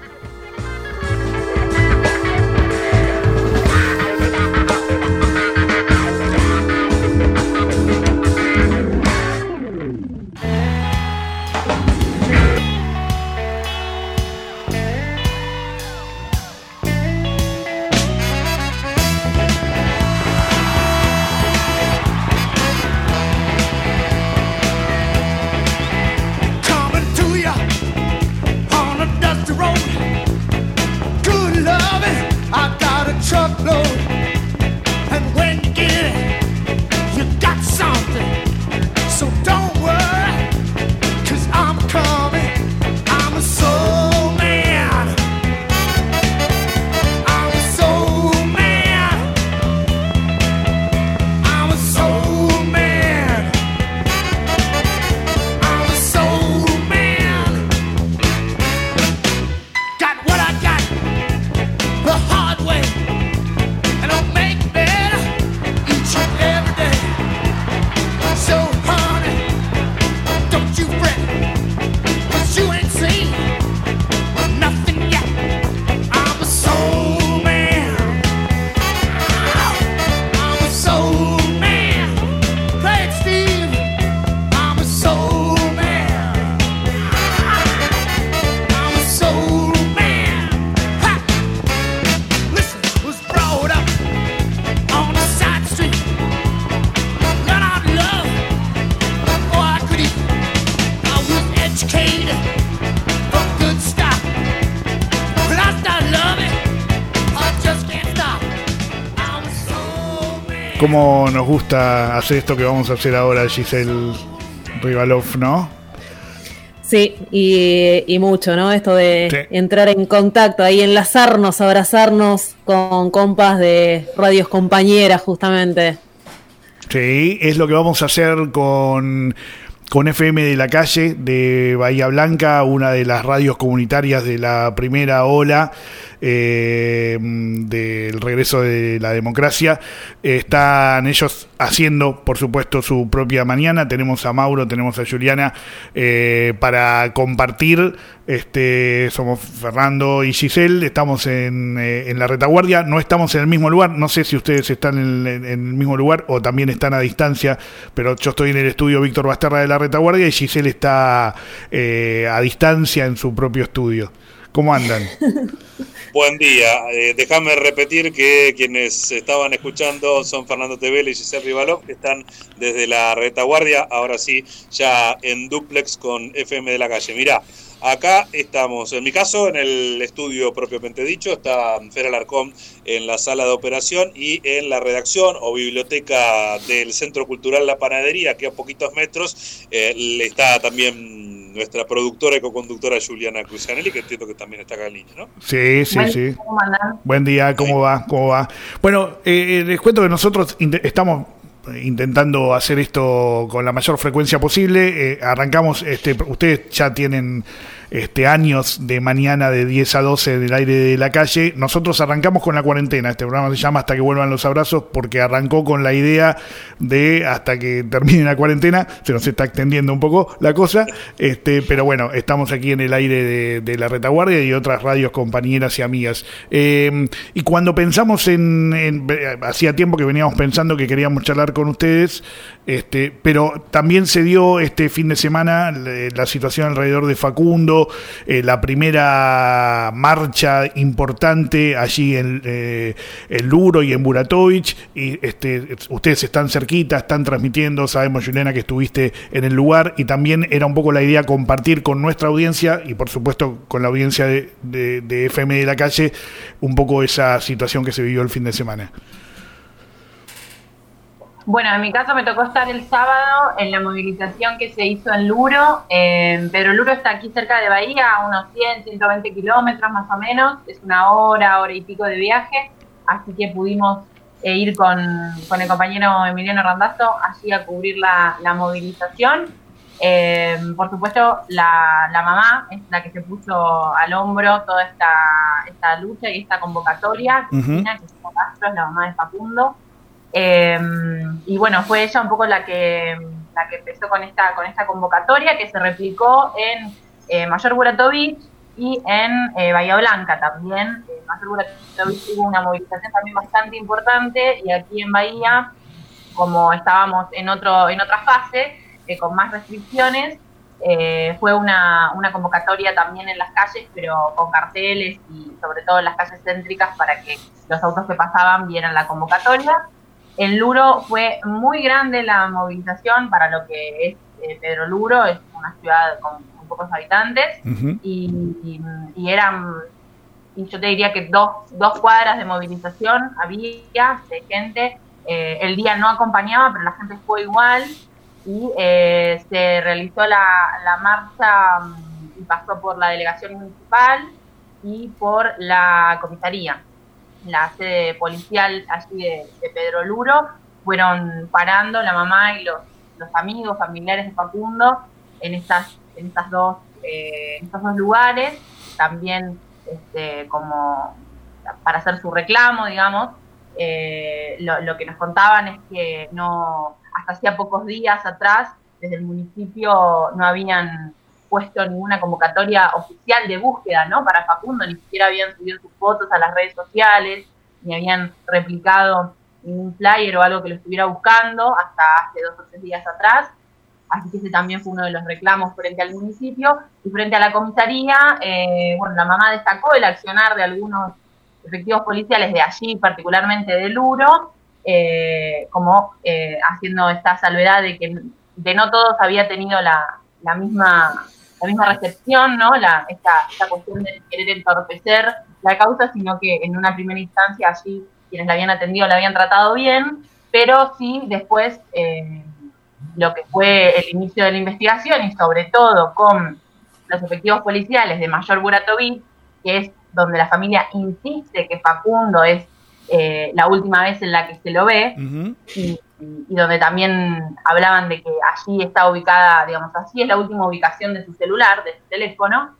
Cómo nos gusta hacer esto que vamos a hacer ahora, Giselle Rivalov, ¿no? Sí, y, y mucho, ¿no? Esto de sí. entrar en contacto, ahí enlazarnos, abrazarnos con compas de radios compañeras, justamente. Sí, es lo que vamos a hacer con... con F M de la Calle de Bahía Blanca, una de las radios comunitarias de la primera ola eh, del regreso de la democracia. Están ellos haciendo, por supuesto, su propia mañana. Tenemos a Mauro, tenemos a Juliana eh, para compartir. Este, somos Fernando y Giselle, estamos en, eh, en la retaguardia, no estamos en el mismo lugar, no sé si ustedes están en, en, en el mismo lugar o también están a distancia, pero yo estoy en el estudio Víctor Basterra de la retaguardia y Giselle está eh, a distancia en su propio estudio. ¿Cómo andan? Buen día. Eh, déjame repetir que quienes estaban escuchando son Fernando Tevele y Giselle Rivalov, que están desde la retaguardia, ahora sí, ya en dúplex con F M de la Calle. Mirá, acá estamos, en mi caso, en el estudio propiamente dicho, está Fer Alarcón en la sala de operación y en la redacción o biblioteca del Centro Cultural La Panadería, que a poquitos metros eh, está también nuestra productora y co-conductora Juliana Crucianelli, que entiendo que también está acá en línea, ¿no? Sí, sí, Buen sí. día, ¿cómo andan? Buen día, ¿cómo va? ¿Cómo va? Bueno, eh, les cuento que nosotros estamos intentando hacer esto con la mayor frecuencia posible. Eh, arrancamos, este, ustedes ya tienen este, años de mañana de diez a doce en el aire de la calle. Nosotros arrancamos con la cuarentena. Este programa se llama Hasta que vuelvan los abrazos porque arrancó con la idea de hasta que termine la cuarentena. Se nos está extendiendo un poco la cosa, este, pero bueno, estamos aquí en el aire de, de la Retaguardia y otras radios compañeras y amigas. Eh, y cuando pensamos en, en... Hacía tiempo que veníamos pensando que queríamos charlar con ustedes, este, pero también se dio este fin de semana la, la situación alrededor de Facundo, eh, la primera marcha importante allí en, eh, en Luro y en Buratovich, y este, ustedes están cerquita, están transmitiendo, sabemos, Juliana, que estuviste en el lugar, y también era un poco la idea compartir con nuestra audiencia y por supuesto con la audiencia de, de, de F M de la calle un poco esa situación que se vivió el fin de semana. Bueno, en mi caso me tocó estar el sábado en la movilización que se hizo en Luro, eh, pero Luro está aquí cerca de Bahía, a unos cien, ciento veinte kilómetros más o menos, es una hora, hora y pico de viaje, así que pudimos eh, ir con, con el compañero Emiliano Randazzo allí a cubrir la, la movilización. Eh, por supuesto, la, la mamá es la que se puso al hombro toda esta, esta lucha y esta convocatoria, Cristina, uh-huh. que es Castro, es la mamá de Facundo. Eh, y bueno, fue ella un poco la que la que empezó con esta con esta convocatoria que se replicó en eh, Mayor Buratovich y en eh, Bahía Blanca también. En Mayor Buratovich hubo una movilización también bastante importante y aquí en Bahía, como estábamos en otro en otra fase eh, con más restricciones, eh, fue una, una convocatoria también en las calles, pero con carteles y sobre todo en las calles céntricas para que los autos que pasaban vieran la convocatoria. En Luro fue muy grande la movilización para lo que es eh, Pedro Luro, es una ciudad con muy pocos habitantes, uh-huh. y, y, y eran, y yo te diría que dos, dos cuadras de movilización había de gente. Eh, el día no acompañaba, pero la gente fue igual, y eh, se realizó la, la marcha y pasó por la delegación municipal y por la comisaría. La sede policial allí de, de Pedro Luro, fueron parando la mamá y los, los amigos, familiares de Facundo en estas, en estas dos, eh, en estos dos lugares, también este, como para hacer su reclamo, digamos. Eh, lo, lo que nos contaban es que no, hasta hacía pocos días atrás, desde el municipio no habían puesto ninguna convocatoria oficial de búsqueda, ¿no? Para Facundo, ni siquiera habían subido sus fotos a las redes sociales, ni habían replicado ningún flyer o algo que lo estuviera buscando hasta hace dos o tres días atrás. Así que ese también fue uno de los reclamos frente al municipio. Y frente a la comisaría, eh, bueno, la mamá destacó el accionar de algunos efectivos policiales de allí, particularmente de Luro, eh, como eh, haciendo esta salvedad de que de no todos había tenido la, la misma... la misma recepción, ¿no? La, esta, esta cuestión de querer entorpecer la causa, sino que en una primera instancia allí quienes la habían atendido la habían tratado bien, pero sí después eh, lo que fue el inicio de la investigación y sobre todo con los efectivos policiales de Mayor Buratovich, que es donde la familia insiste que Facundo es eh, la última vez en la que se lo ve, uh-huh. y y donde también hablaban de que allí está ubicada, digamos, así es la última ubicación de su celular, de su teléfono.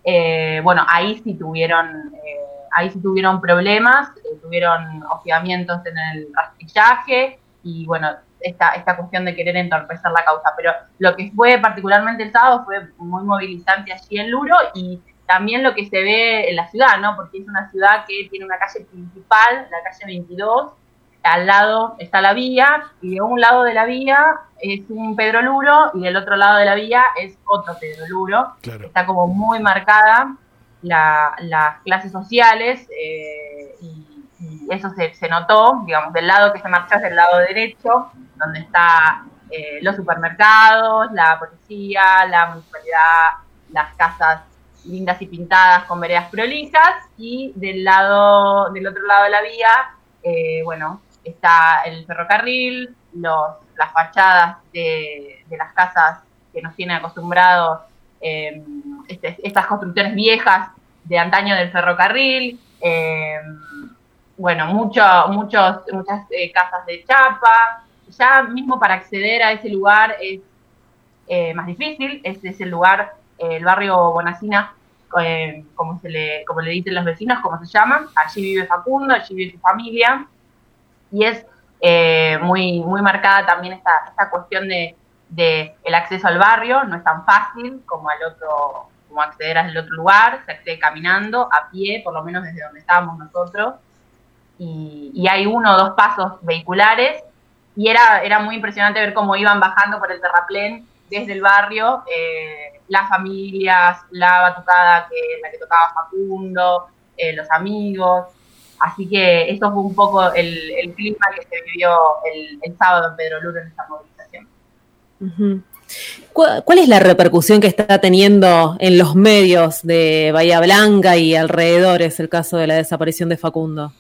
Eh, bueno, ahí sí tuvieron, eh, ahí sí tuvieron problemas, eh, tuvieron hostigamientos en el rastrillaje y bueno, esta, esta cuestión de querer entorpecer la causa. Pero lo que fue particularmente el sábado fue muy movilizante allí en Luro y también lo que se ve en la ciudad, ¿no? Porque es una ciudad que tiene una calle principal, la calle veintidós, al lado está la vía, y de un lado de la vía es un Pedro Luro, y del otro lado de la vía es otro Pedro Luro. Claro. Está como muy marcada la, las clases sociales, eh, y, y eso se, se notó, digamos, del lado que se marchó es del lado derecho, donde está eh, los supermercados, la policía, la municipalidad, las casas lindas y pintadas con veredas prolijas, y del lado, del otro lado de la vía, eh, bueno, está el ferrocarril, los, las fachadas de, de las casas que nos tienen acostumbrados eh, este, estas construcciones viejas de antaño del ferrocarril, eh, bueno, mucho, muchos, muchas eh, casas de chapa. Ya mismo para acceder a ese lugar es eh, más difícil. Ese es el lugar, eh, el barrio Bonacina, eh, como se le, como le dicen los vecinos, como se llama. Allí vive Facundo, allí vive su familia, y es eh, muy, muy marcada también esta, esta cuestión de, de el acceso al barrio. No es tan fácil como al otro, como acceder al otro lugar. Se accede caminando, a pie, por lo menos desde donde estábamos nosotros, y, y hay uno o dos pasos vehiculares. Y era, era muy impresionante ver cómo iban bajando por el terraplén desde el barrio, eh, las familias, la batucada que la que tocaba Facundo, eh, los amigos. Así que esto fue un poco el, el clima que se vivió el, el sábado en Pedro Luro en esta movilización. Uh-huh. ¿Cuál, ¿Cuál es la repercusión que está teniendo en los medios de Bahía Blanca y alrededores el caso de la desaparición de Facundo?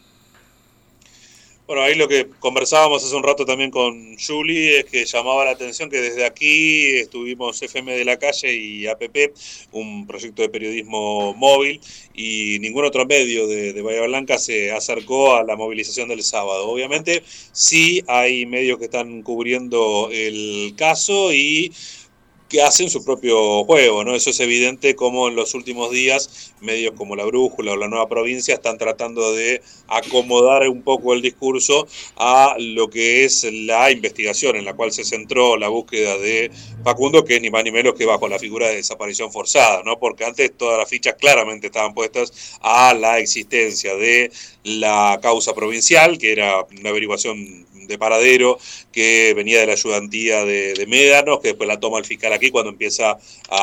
Bueno, ahí lo que conversábamos hace un rato también con Julie es que llamaba la atención que desde aquí estuvimos F M de la Calle y A P P, un proyecto de periodismo móvil, y ningún otro medio de, de Bahía Blanca se acercó a la movilización del sábado. Obviamente sí hay medios que están cubriendo el caso y que hacen su propio juego, ¿no? Eso es evidente como en los últimos días medios como La Brújula o La Nueva Provincia están tratando de acomodar un poco el discurso a lo que es la investigación en la cual se centró la búsqueda de Facundo, que es ni más ni menos que bajo la figura de desaparición forzada, ¿no? Porque antes todas las fichas claramente estaban puestas a la existencia de la causa provincial, que era una averiguación de paradero que venía de la ayudantía de, de Médanos, que después la toma el fiscal aquí cuando empieza a,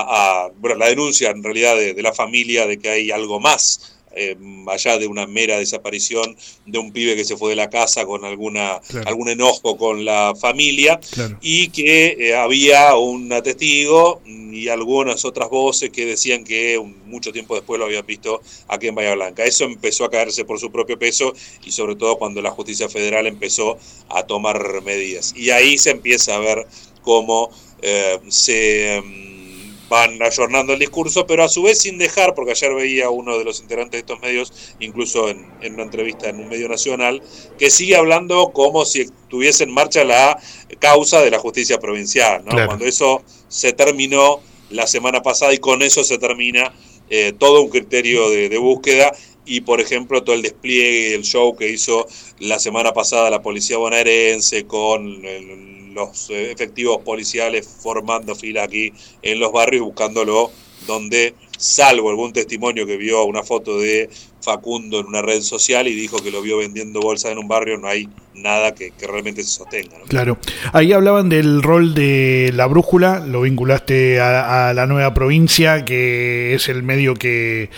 a bueno, la denuncia en realidad de, de la familia de que hay algo más eh, allá de una mera desaparición de un pibe que se fue de la casa con alguna claro. algún enojo con la familia, claro. y que eh, había un testigo y algunas otras voces que decían que un, mucho tiempo después lo habían visto aquí en Bahía Blanca. Eso empezó a caerse por su propio peso y sobre todo cuando la justicia federal empezó a tomar medidas. Y ahí se empieza a ver cómo eh, se... Um, van ayornando el discurso, pero a su vez sin dejar, porque ayer veía uno de los integrantes de estos medios, incluso en, en una entrevista en un medio nacional, que sigue hablando como si estuviese en marcha la causa de la justicia provincial, ¿no? Claro. Cuando eso se terminó la semana pasada y con eso se termina eh, todo un criterio de, de búsqueda y, por ejemplo, todo el despliegue y el show que hizo la semana pasada la policía bonaerense con el, los efectivos policiales formando fila aquí en los barrios, buscándolo donde, salvo algún testimonio que vio una foto de Facundo en una red social y dijo que lo vio vendiendo bolsas en un barrio, no hay nada que, que realmente se sostenga, ¿no? Claro. Ahí hablaban del rol de La Brújula, lo vinculaste a, a La Nueva Provincia, que es el medio que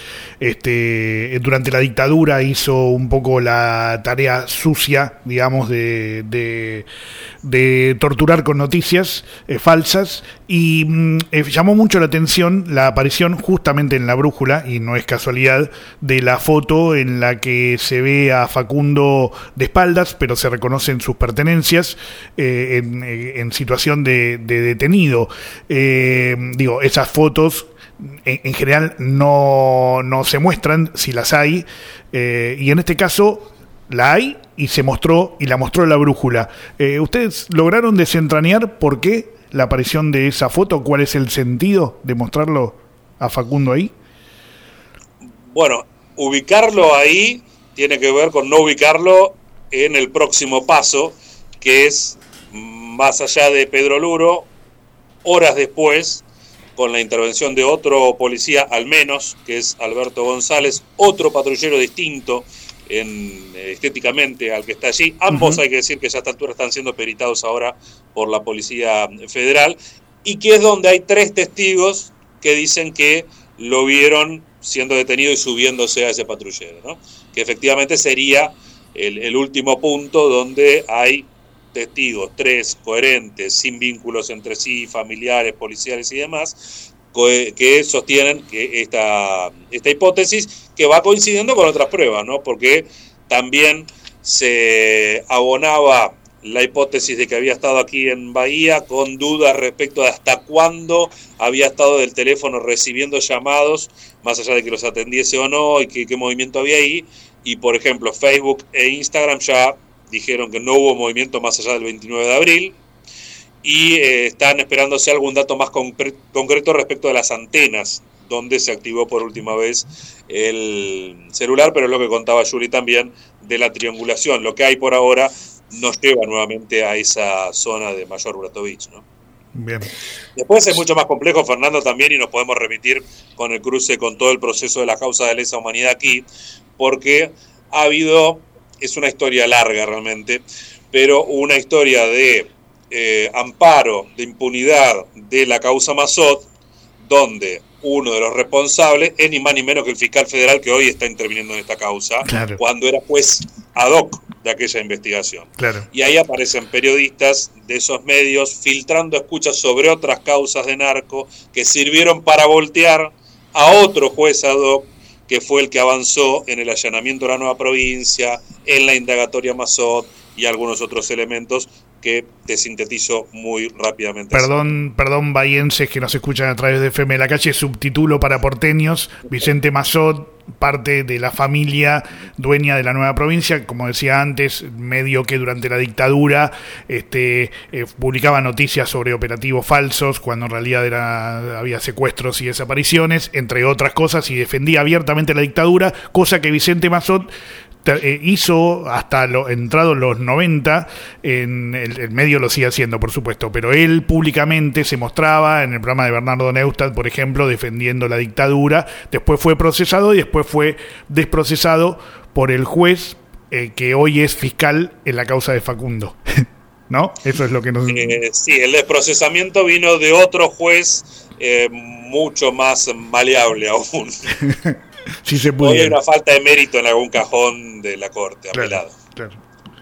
este, durante la dictadura hizo un poco la tarea sucia, digamos, de, de, de torturar con noticias eh, falsas, y mm, eh, llamó mucho la atención la aparición justamente en La Brújula, y no es casualidad, de la foto en la que se ve a Facundo de espaldas, pero se reconocen sus pertenencias eh, en, en situación de, de detenido. Eh, digo, esas fotos en, en general no, no se muestran, si las hay, eh, y en este caso la hay y se mostró, y la mostró La Brújula. Eh, ¿Ustedes lograron desentrañar por qué la aparición de esa foto? ¿Cuál es el sentido de mostrarlo a Facundo ahí? Bueno, ubicarlo ahí tiene que ver con no ubicarlo en el próximo paso, que es más allá de Pedro Luro, horas después, con la intervención de otro policía, al menos, que es Alberto González, otro patrullero distinto en, estéticamente al que está allí. Ambos, uh-huh. hay que decir que ya a esta altura están siendo peritados ahora por la Policía Federal, y que es donde hay tres testigos que dicen que lo vieron siendo detenido y subiéndose a ese patrullero, ¿no? Que efectivamente sería el, el último punto donde hay testigos, tres coherentes, sin vínculos entre sí, familiares, policiales y demás, que sostienen que esta, esta hipótesis, que va coincidiendo con otras pruebas, ¿no? Porque también se abonaba la hipótesis de que había estado aquí en Bahía, con dudas respecto a hasta cuándo había estado del teléfono recibiendo llamados, más allá de que los atendiese o no, y qué, qué movimiento había ahí. Y, por ejemplo, Facebook e Instagram ya dijeron que no hubo movimiento más allá del veintinueve de abril, y eh, están esperándose algún dato más concre- concreto respecto de las antenas, donde se activó por última vez el celular, pero es lo que contaba Yuri también de la triangulación. Lo que hay por ahora nos lleva nuevamente a esa zona de Mayor Buratovich, ¿no? Bien. Después es mucho más complejo, Fernando, también, y nos podemos remitir con el cruce con todo el proceso de la causa de lesa humanidad aquí, porque ha habido, es una historia larga realmente, pero una historia de eh, amparo, de impunidad de la causa Mazot, donde uno de los responsables es ni más ni menos que el fiscal federal que hoy está interviniendo en esta causa, claro, cuando era juez ad hoc de aquella investigación. Claro. Y ahí aparecen periodistas de esos medios filtrando escuchas sobre otras causas de narco que sirvieron para voltear a otro juez ad hoc, que fue el que avanzó en el allanamiento de la nueva provincia, en la indagatoria Mazot y algunos otros elementos que te sintetizo muy rápidamente. Perdón, perdón, bahienses que nos escuchan a través de F M La Calle, subtítulo para porteños: Vicente Mazot, parte de la familia dueña de la nueva provincia, como decía antes, medio que durante la dictadura este, eh, publicaba noticias sobre operativos falsos, cuando en realidad era, había secuestros y desapariciones, entre otras cosas, y defendía abiertamente la dictadura, cosa que Vicente Mazot hizo hasta lo, entrado los noventa, en el, el medio lo sigue haciendo, por supuesto, pero él públicamente se mostraba en el programa de Bernardo Neustadt, por ejemplo, defendiendo la dictadura. Después fue procesado y después fue desprocesado por el juez eh, que hoy es fiscal en la causa de Facundo. ¿No? Eso es lo que nos... Eh, sí, el desprocesamiento vino de otro juez eh, mucho más maleable aún. Si se Hoy hay una falta de mérito en algún cajón de la corte, apelado. Claro, claro.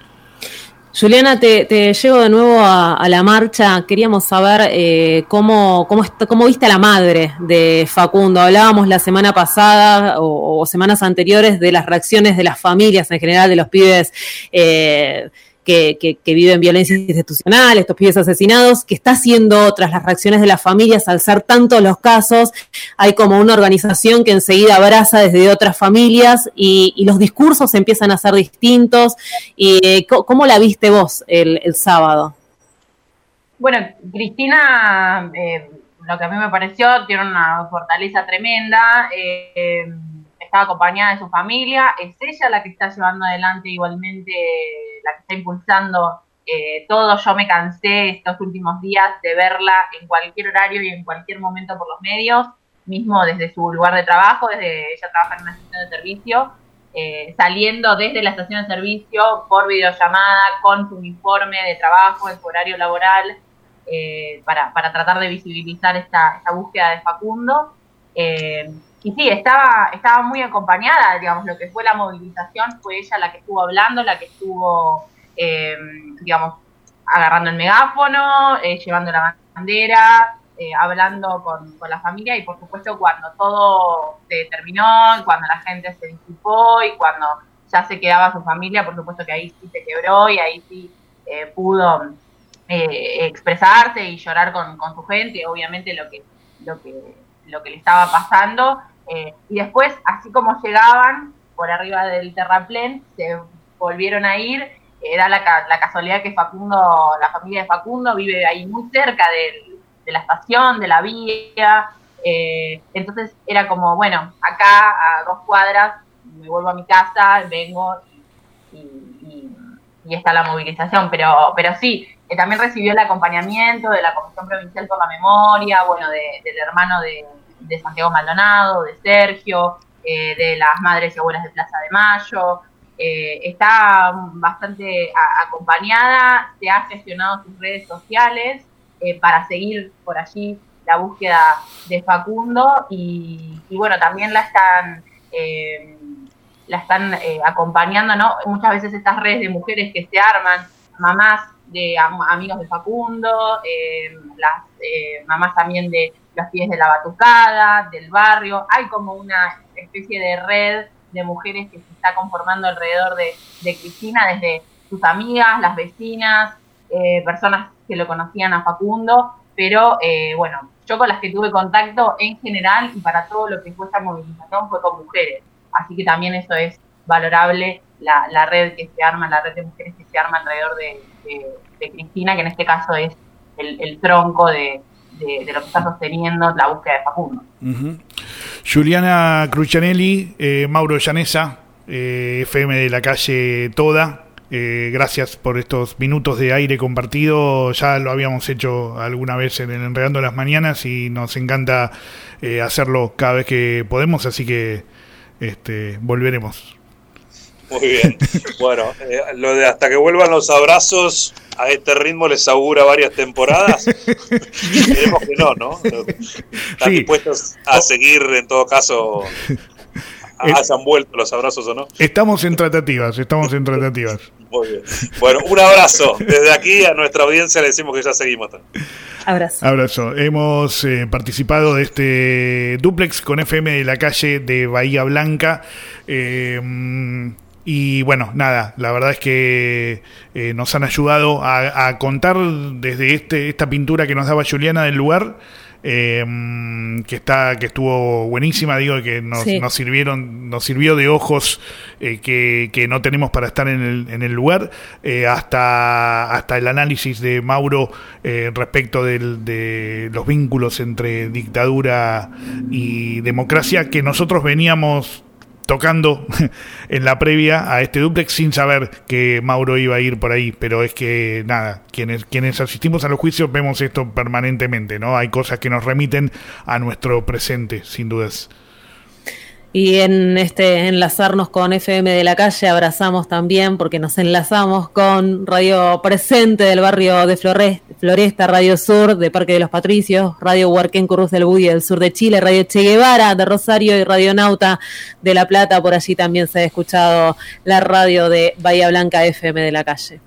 Juliana, te, te llevo de nuevo a, a la marcha. Queríamos saber eh, cómo, cómo, está, cómo viste a la madre de Facundo. Hablábamos la semana pasada o, o semanas anteriores de las reacciones de las familias en general, de los pibes eh, que, que, que viven violencia institucional, estos pibes asesinados. ¿Qué está haciendo tras las reacciones de las familias al ser tantos los casos? Hay como una organización que enseguida abraza desde otras familias y, y los discursos empiezan a ser distintos. Y, ¿cómo la viste vos el, el sábado? Bueno, Cristina, eh, lo que a mí me pareció, tiene una fortaleza tremenda. Eh, Estaba acompañada de su familia, es ella la que está llevando adelante igualmente, la que está impulsando eh, todo. Yo me cansé estos últimos días de verla en cualquier horario y en cualquier momento por los medios, mismo desde su lugar de trabajo, desde ella trabaja en una estación de servicio, eh, saliendo desde la estación de servicio por videollamada, con su uniforme de trabajo, en su horario laboral, eh, para, para tratar de visibilizar esta, esta búsqueda de Facundo. Eh, Y sí, estaba estaba muy acompañada, digamos, lo que fue la movilización, fue ella la que estuvo hablando, la que estuvo, eh, digamos, agarrando el megáfono, eh, llevando la bandera, eh, hablando con, con la familia, y por supuesto cuando todo se terminó, cuando la gente se disipó y cuando ya se quedaba su familia, por supuesto que ahí sí se quebró y ahí sí eh, pudo eh, expresarse y llorar con, con su gente, obviamente lo que lo que lo que le estaba pasando, eh, y después, así como llegaban por arriba del terraplén, se volvieron a ir. Era la, la casualidad que Facundo, la familia de Facundo vive ahí muy cerca de, de la estación, de la vía, eh, entonces era como, bueno, acá a dos cuadras me vuelvo a mi casa, vengo y, y, y está la movilización, pero, pero sí, eh, también recibió el acompañamiento de la Comisión Provincial por la Memoria, bueno, de, del hermano de, de Santiago Maldonado, de Sergio, eh, de las Madres y Abuelas de Plaza de Mayo. Eh, está bastante a, acompañada, se ha gestionado sus redes sociales eh, para seguir por allí la búsqueda de Facundo, y, y bueno, también la están eh, la están eh, acompañando, ¿no? Muchas veces estas redes de mujeres que se arman, mamás de am amigos de Facundo, eh, las eh, mamás también de los pies de la batucada, del barrio. Hay como una especie de red de mujeres que se está conformando alrededor de, de Cristina desde sus amigas, las vecinas, eh, personas que lo conocían a Facundo, pero eh, bueno, yo con las que tuve contacto en general y para todo lo que fue esta movilización fue con mujeres, así que también eso es valorable, la, la red que se arma, la red de mujeres que se arma alrededor de, de, de Cristina, que en este caso es el, el tronco de, de, de lo que está sosteniendo la búsqueda de Facundo. Uh-huh. Juliana Crucianelli, eh, Mauro Llanesa, eh, F M de la calle Toda. Eh, gracias por estos minutos de aire compartido. Ya lo habíamos hecho alguna vez en el Enredando las Mañanas y nos encanta eh, hacerlo cada vez que podemos, así que este, volveremos. Muy bien. Bueno, eh, lo de hasta que vuelvan los abrazos, a este ritmo les augura varias temporadas. Esperemos que no, ¿no? Están sí. dispuestos a seguir, en todo caso, hayan vuelto los abrazos o no. Estamos en tratativas, estamos en tratativas. Muy bien. Bueno, un abrazo. Desde aquí a nuestra audiencia le decimos que ya seguimos. Abrazo. Abrazo. Hemos eh, participado de este dúplex con F M de la calle de Bahía Blanca. Eh, y bueno, nada, la verdad es que eh, nos han ayudado a, a contar desde este esta pintura que nos daba Juliana del lugar. Eh, que está que estuvo buenísima, digo que nos, sí. nos sirvieron nos sirvió de ojos eh, que, que no tenemos para estar en el, en el lugar, eh, hasta hasta el análisis de Mauro eh, respecto del, de los vínculos entre dictadura y democracia que nosotros veníamos tocando en la previa a este dúplex sin saber que Mauro iba a ir por ahí, pero es que nada, quienes quienes asistimos a los juicios vemos esto permanentemente, ¿no? Hay cosas que nos remiten a nuestro presente, sin dudas. Y en este enlazarnos con F M de la calle abrazamos también, porque nos enlazamos con Radio Presente del barrio de Flores, Floresta, Radio Sur de Parque de los Patricios, Radio Huarquén Currús del Buy del sur de Chile, Radio Che Guevara de Rosario y Radio Nauta de La Plata. Por allí también se ha escuchado la radio de Bahía Blanca, F M de la calle.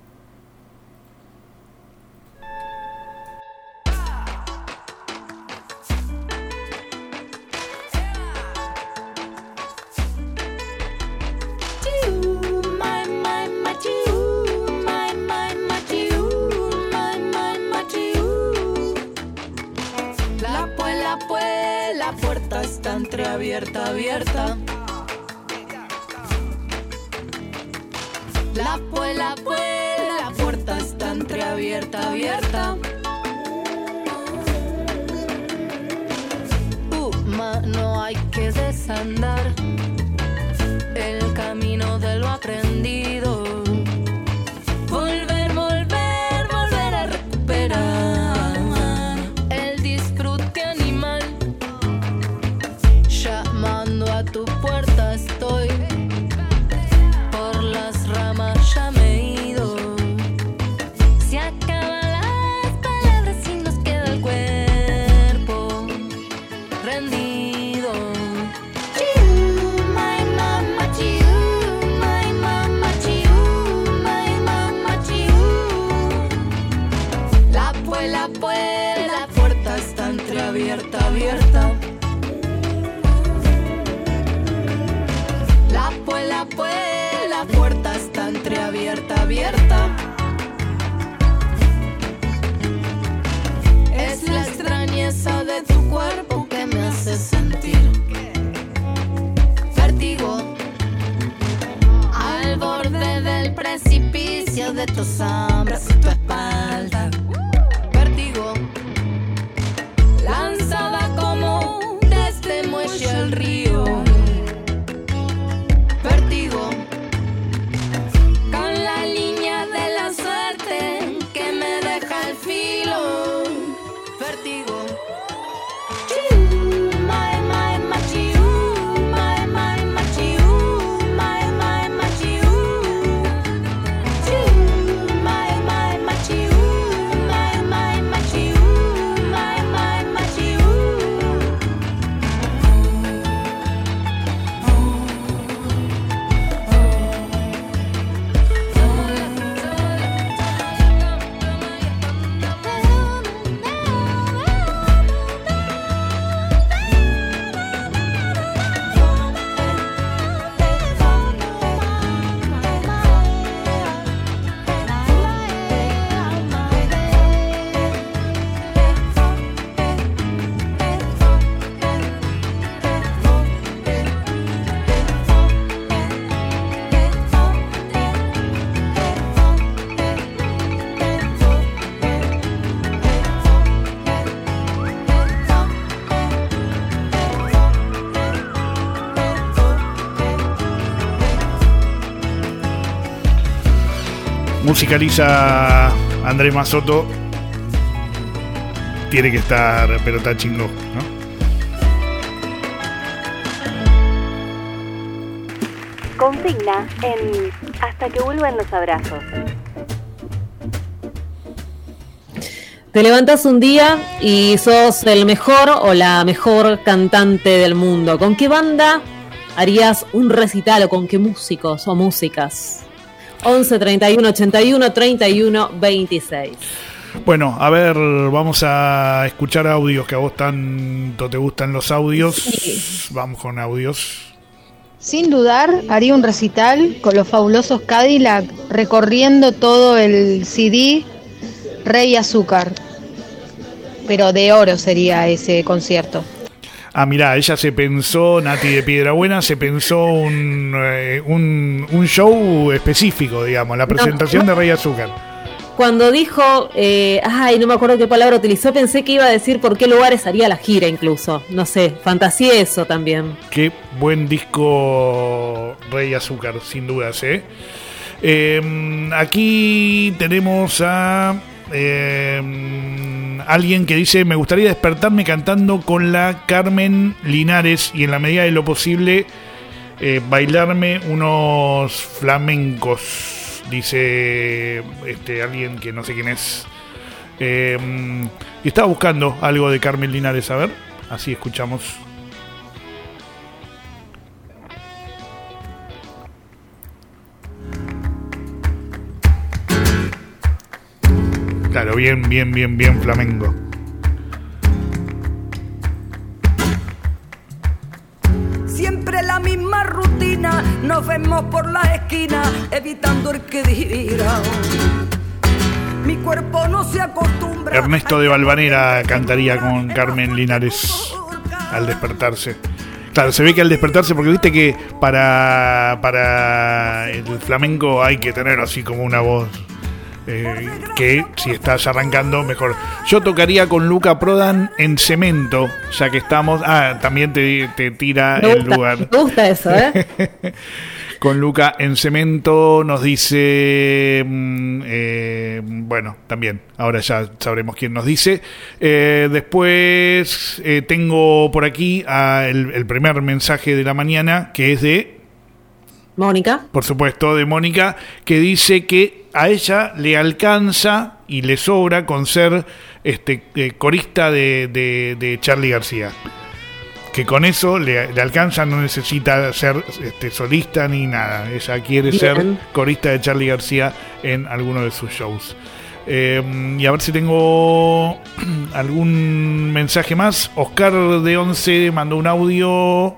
Entreabierta, abierta. La puela, puela, la puerta está entreabierta, abierta. Uh, ma, no hay que desandar el camino de lo aprendido. Volver, volver, volver a recuperar el disfrute animal. Llamando a tu puerta estoy, por las ramas ya me he ido. Se acaban las palabras y nos queda el cuerpo rendido. My mama, my mama, my mama. La puela, puela, la puerta está entreabierta, abierta. La puela, puela, la puerta está entreabierta, abierta. Es la extrañeza de tu cuerpo que me hace sentir vértigo al borde del precipicio de tus sombras y tu espalda. Vértigo, lanzada como desde muelle al río. Vértigo, con la línea de la suerte que me deja al filo. Vértigo. My, my, machiu, my, my, machiu, my, my, machiu. My, my, musicaliza Andrés Mazotto, tiene que estar, pero está chingón, ¿no? Consigna en Hasta que vuelvan los abrazos. Te levantás un día y sos el mejor o la mejor cantante del mundo. ¿Con qué banda harías un recital o con qué músicos o músicas? once, treinta y uno, ochenta y uno, treinta y uno, veintiséis. Bueno, a ver, vamos a escuchar audios, que a vos tanto te gustan los audios. Sí. Vamos con audios. Sin dudar, haría un recital con los fabulosos Cadillac recorriendo todo el C D Rey Azúcar. Pero de oro sería ese concierto. Ah, mirá, ella se pensó, Nati de Piedrabuena, se pensó un, eh, un, un show específico, digamos, la presentación no, no. de Rey Azúcar. Cuando dijo, eh, ay, no me acuerdo qué palabra utilizó, pensé que iba a decir por qué lugares haría la gira incluso. No sé, fantaseé eso también. Qué buen disco Rey Azúcar, sin dudas, ¿eh? eh aquí tenemos a eh, alguien que dice, me gustaría despertarme cantando con la Carmen Linares y en la medida de lo posible eh, bailarme unos flamencos. Dice este alguien que no sé quién es. Eh, y estaba buscando algo de Carmen Linares, a ver, así escuchamos. Claro, bien, bien, bien, bien flamenco. Siempre la misma rutina, nos vemos por la esquina, evitando el que dirá. Mi cuerpo no se acostumbra. Ernesto de Valvanera cantaría con Carmen Linares al despertarse. Claro, se ve que al despertarse, porque viste que para, para el flamenco hay que tener así como una voz eh, que si estás arrancando mejor. Yo tocaría con Luca Prodan en Cemento, ya que estamos. Ah, también te, te tira me el gusta, lugar. Me gusta eso, ¿eh? Con Luca en Cemento nos dice, eh, bueno, también, ahora ya sabremos quién nos dice. Eh, después eh, tengo por aquí a el, el primer mensaje de la mañana, que es de Mónica. Por supuesto, de Mónica, que dice que a ella le alcanza y le sobra con ser este eh, corista de, de, de Charly García. Que con eso le, le alcanza, no necesita ser este, solista ni nada. Ella quiere Bien. ser corista de Charly García en alguno de sus shows. Eh, y a ver si tengo algún mensaje más. Oscar de Once mandó un audio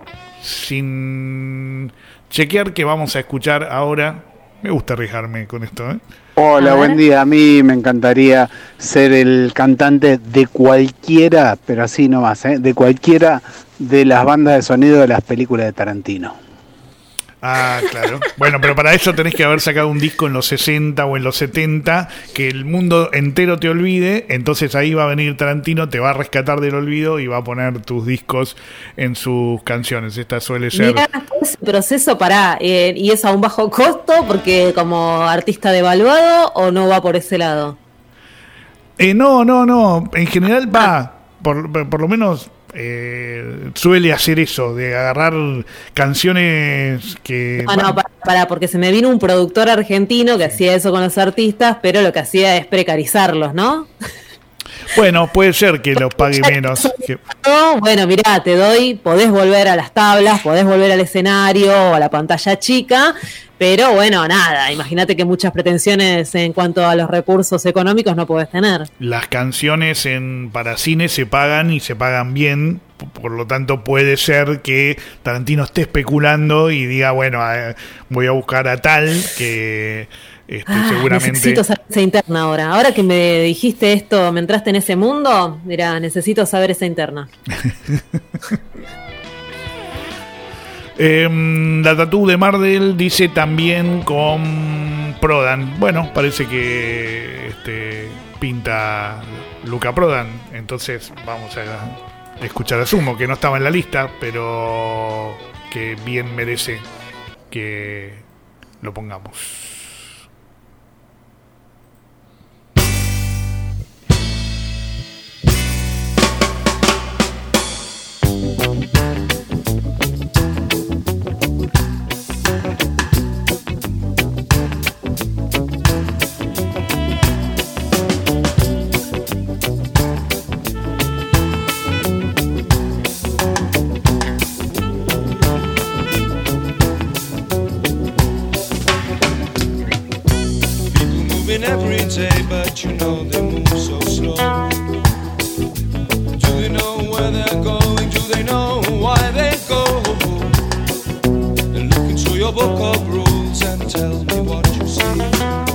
sin chequear que vamos a escuchar ahora. Me gusta arriesgarme con esto, ¿eh? Hola, buen día. A mí me encantaría ser el cantante de cualquiera, pero así nomás, ¿eh? De cualquiera de las bandas de sonido de las películas de Tarantino. Ah, claro. Bueno, pero para eso tenés que haber sacado un disco en los sesenta o en los setenta, que el mundo entero te olvide, entonces ahí va a venir Tarantino, te va a rescatar del olvido y va a poner tus discos en sus canciones. Esta suele ser... Mirá, ese proceso, pará, eh, ¿y es a un bajo costo porque como artista devaluado o no va por ese lado? Eh, no, no, no, en general va, por, por lo menos... Eh, suele hacer eso, de agarrar canciones que... No, no, para, para, porque se me vino un productor argentino que hacía eso con los artistas, pero lo que hacía es precarizarlos, ¿no? Bueno, puede ser que los pague menos. Que... No, bueno, mirá, te doy, podés volver a las tablas, podés volver al escenario o a la pantalla chica, pero bueno, nada, imagínate que muchas pretensiones en cuanto a los recursos económicos no podés tener. Las canciones en para cine se pagan y se pagan bien, por lo tanto puede ser que Tarantino esté especulando y diga, bueno, eh, voy a buscar a tal que... Este, ah, seguramente... Necesito saber esa interna ahora. Ahora que me dijiste esto, me entraste en ese mundo, mira, necesito saber esa interna. eh, la Tatú de Mardel dice también con Prodan. Bueno, parece que este, pinta Luca Prodan. Entonces vamos a escuchar a Sumo, que no estaba en la lista, pero que bien merece que lo pongamos. moving every day, but you know they move so slow. Do they know where they're going? Do they know why they go? And look into your book of rules and tell me what you see.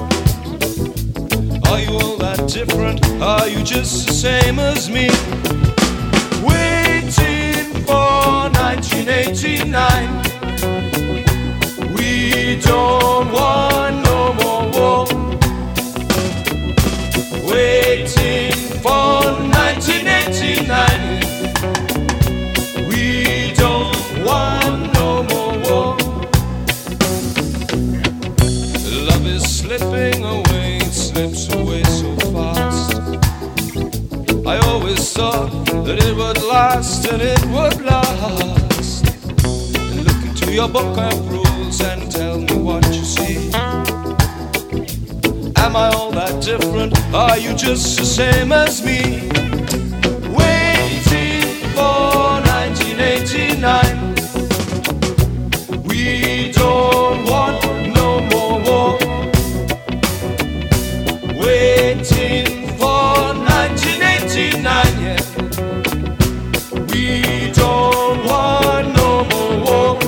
Are you all that different? Are you just the same as me? Waiting for nineteen eighty-nine. We don't want no more war. Waiting for nineteen eighty-nine. We don't want no more war. Love is slipping away, it slips away so fast. I always thought that it would last and it would last. Look into your book of rules and tell me what you see. Am I all that different? Are you just the same as me? Waiting for nineteen eighty-nine. We don't want no more war. Waiting for nineteen eighty-nine, yeah. We don't want no more war.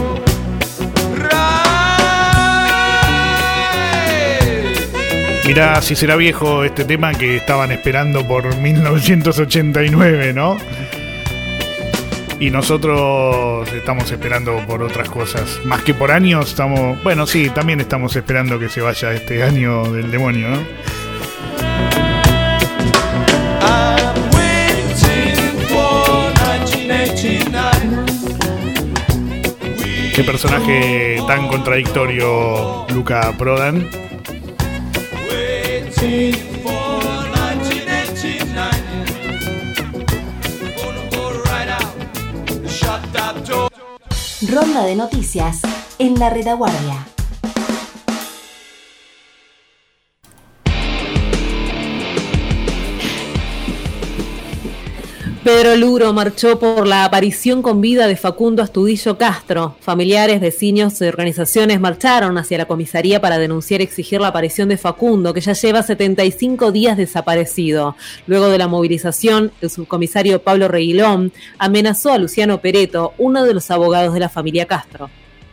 Mirá, si será viejo este tema que estaban esperando por mil novecientos ochenta y nueve, ¿no? Y nosotros estamos esperando por otras cosas. Más que por años, estamos... Bueno, sí, también estamos esperando que se vaya este año del demonio, ¿no? Qué personaje tan contradictorio, Luca Prodan. Ronda de noticias en la retaguardia. Pedro Luro marchó por la aparición con vida de Facundo Astudillo Castro. Familiares, vecinos y organizaciones marcharon hacia la comisaría para denunciar y exigir la aparición de Facundo, que ya lleva setenta y cinco días desaparecido. Luego de la movilización, el subcomisario Pablo Reguilón amenazó a Luciano Pereto, uno de los abogados de la familia Castro.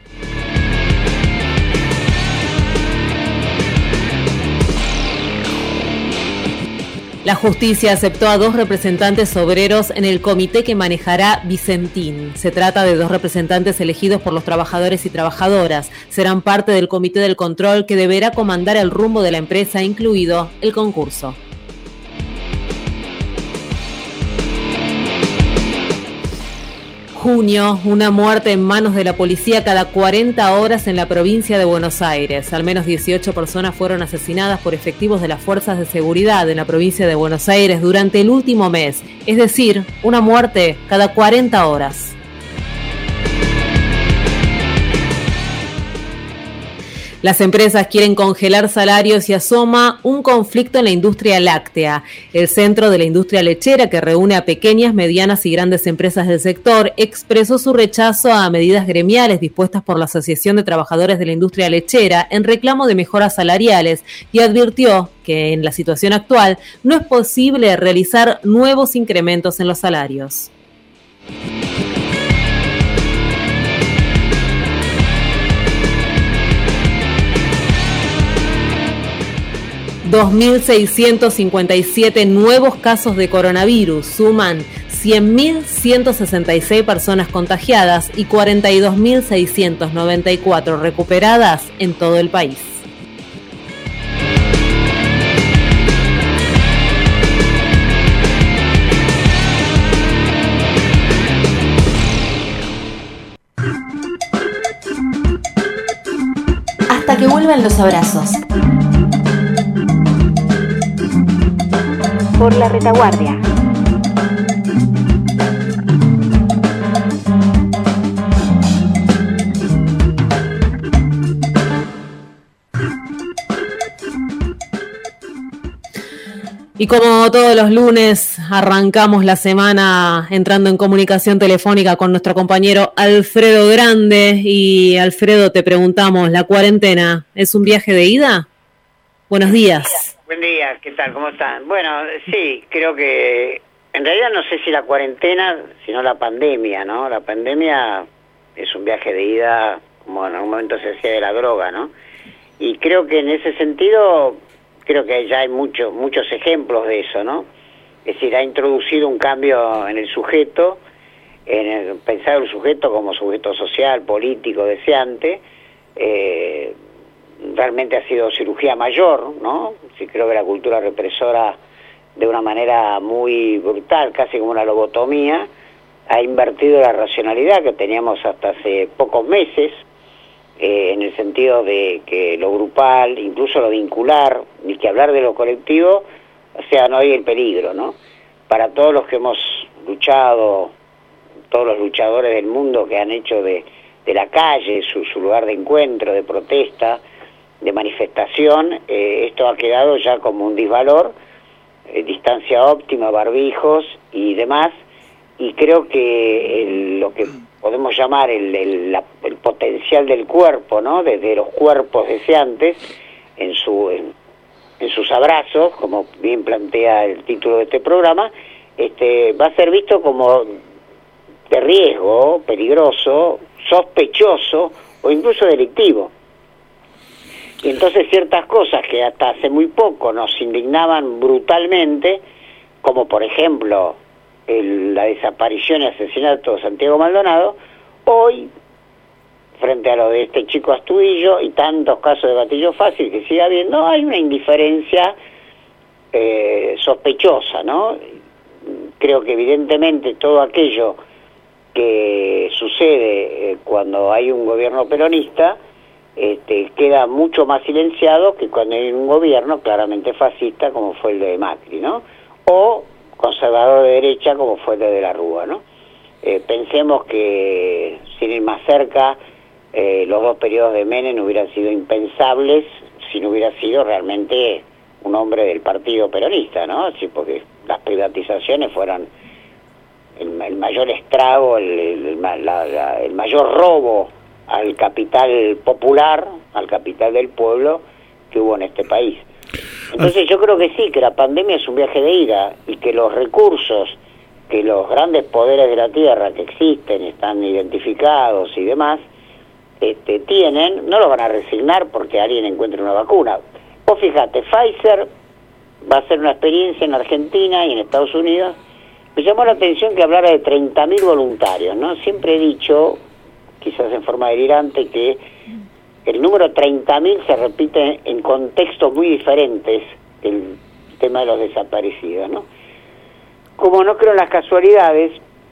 La justicia aceptó a dos representantes obreros en el comité que manejará Vicentín. Se trata de dos representantes elegidos por los trabajadores y trabajadoras. Serán parte del comité del control que deberá comandar el rumbo de la empresa, incluido el concurso. Junio, una muerte en manos de la policía cada cuarenta horas en la provincia de Buenos Aires. Al menos dieciocho personas fueron asesinadas por efectivos de las fuerzas de seguridad en la provincia de Buenos Aires durante el último mes. Es decir, una muerte cada cuarenta horas. Las empresas quieren congelar salarios y asoma un conflicto en la industria láctea. El Centro de la Industria Lechera, que reúne a pequeñas, medianas y grandes empresas del sector, expresó su rechazo a medidas gremiales dispuestas por la Asociación de Trabajadores de la Industria Lechera en reclamo de mejoras salariales y advirtió que en la situación actual no es posible realizar nuevos incrementos en los salarios. dos mil seiscientos cincuenta y siete nuevos casos de coronavirus, suman cien mil ciento sesenta y seis personas contagiadas y cuarenta y dos mil seiscientos noventa y cuatro recuperadas en todo el país. Hasta que vuelvan los abrazos. Por la retaguardia. Y como todos los lunes, arrancamos la semana entrando en comunicación telefónica con nuestro compañero Alfredo Grande. Y Alfredo, te preguntamos, ¿la cuarentena es un viaje de ida? Buenos días. día, ¿qué tal? ¿Cómo están? Bueno, sí, creo que en realidad no sé si la cuarentena, sino la pandemia, ¿no? La pandemia es un viaje de ida, como en algún momento se decía de la droga, ¿no? Y creo que en ese sentido, creo que ya hay muchos muchos ejemplos de eso, ¿no? Es decir, ha introducido un cambio en el sujeto, en el, pensar el sujeto como sujeto social, político, deseante. eh, realmente ha sido cirugía mayor, ¿no? Sí, creo que la cultura represora, de una manera muy brutal, casi como una lobotomía, ha invertido la racionalidad que teníamos hasta hace pocos meses, eh, en el sentido de que lo grupal, incluso lo vincular, ni que hablar de lo colectivo, o sea, no hay el peligro, ¿no? Para todos los que hemos luchado, todos los luchadores del mundo que han hecho de, de la calle su, su lugar de encuentro, de protesta, de manifestación, eh, esto ha quedado ya como un disvalor, eh, distancia óptima, barbijos y demás, y creo que el, lo que podemos llamar el, el, la, el potencial del cuerpo, ¿no? Desde los cuerpos deseantes, en, su, en, en sus abrazos, como bien plantea el título de este programa, este, va a ser visto como de riesgo, peligroso, sospechoso o incluso delictivo. Y entonces ciertas cosas que hasta hace muy poco nos indignaban brutalmente, como por ejemplo el, la desaparición y asesinato de Santiago Maldonado, hoy, frente a lo de este chico Astudillo y tantos casos de gatillo fácil que sigue habiendo, hay una indiferencia eh, sospechosa, ¿no? Creo que evidentemente todo aquello que sucede eh, cuando hay un gobierno peronista Este, queda mucho más silenciado que cuando hay un gobierno claramente fascista como fue el de Macri, ¿no? O conservador de derecha como fue el de De la Rúa, ¿no? Eh, pensemos que, sin ir más cerca, eh, los dos periodos de Menem hubieran sido impensables si no hubiera sido realmente un hombre del partido peronista, ¿no? Sí, porque las privatizaciones fueron el, el mayor estrago, el, el, la, la, el mayor robo al capital popular, al capital del pueblo que hubo en este país. Entonces yo creo que sí, que la pandemia es un viaje de ida y que los recursos que los grandes poderes de la tierra que existen, están identificados y demás, este, tienen, no lo van a resignar porque alguien encuentre una vacuna. Vos fíjate, Pfizer va a hacer una experiencia en Argentina y en Estados Unidos. Me llamó la atención que hablara de treinta mil voluntarios, ¿no? Siempre he dicho, quizás en forma delirante, que el número treinta mil se repite en contextos muy diferentes del tema de los desaparecidos, ¿no? Como no creo en las casualidades,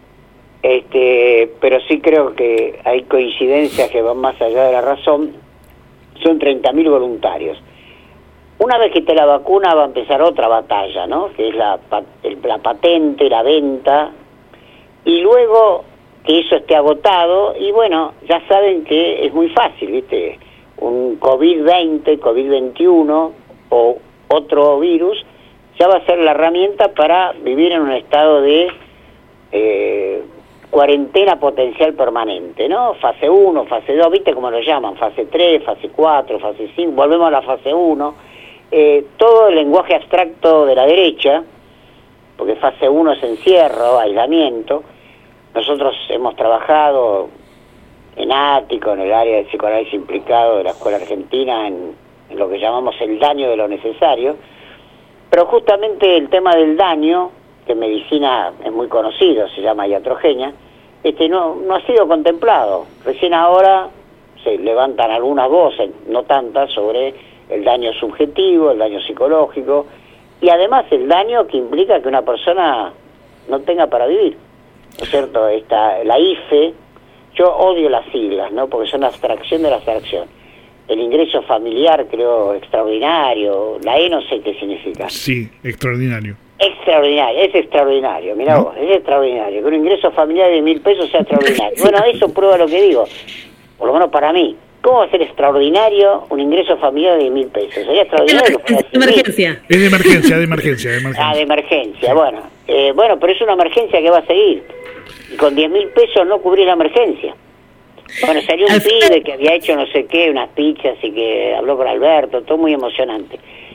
este, pero sí creo que hay coincidencias que van más allá de la razón, son treinta mil voluntarios. Una vez que esté la vacuna va a empezar otra batalla, ¿no? Que es la, el, la patente, la venta, y luego que eso esté agotado, y bueno, ya saben que es muy fácil, ¿viste? Un COVID veinte, COVID veintiuno o otro virus ya va a ser la herramienta para vivir en un estado de eh, cuarentena potencial permanente, ¿no? Fase uno, fase dos, ¿viste cómo lo llaman? Fase tres, fase cuatro, fase cinco, volvemos a la fase uno. Eh, todo el lenguaje abstracto de la derecha, porque fase uno es encierro, aislamiento. Nosotros hemos trabajado en Ático, en el área de psicoanálisis implicado de la Escuela Argentina, en, en lo que llamamos el daño de lo necesario, pero justamente el tema del daño, que en medicina es muy conocido, se llama iatrogenia, este no, no ha sido contemplado. Recién ahora se levantan algunas voces, no tantas, sobre el daño subjetivo, el daño psicológico, y además el daño que implica que una persona no tenga para vivir. ¿No es cierto? Esta, la I F E, yo odio las siglas, ¿no? Porque son la abstracción de la abstracción. El ingreso familiar, creo, extraordinario. La E no sé qué significa. Sí, extraordinario. Extraordinario, es extraordinario, mirá ¿no? vos, es extraordinario. Que un ingreso familiar de mil pesos sea extraordinario. Bueno, eso prueba lo que digo, por lo menos para mí. ¿Cómo va a ser extraordinario un ingreso familiar de mil pesos? Sería extraordinario. Es de emergencia. Es de emergencia, de emergencia, de emergencia. Ah, de emergencia, sí. bueno. Eh, bueno, pero es una emergencia que va a seguir. Y con diez mil pesos no cubrir la emergencia. Bueno, salió un pibe que había hecho no sé qué, unas pizzas y que habló con Alberto, todo muy emocionante.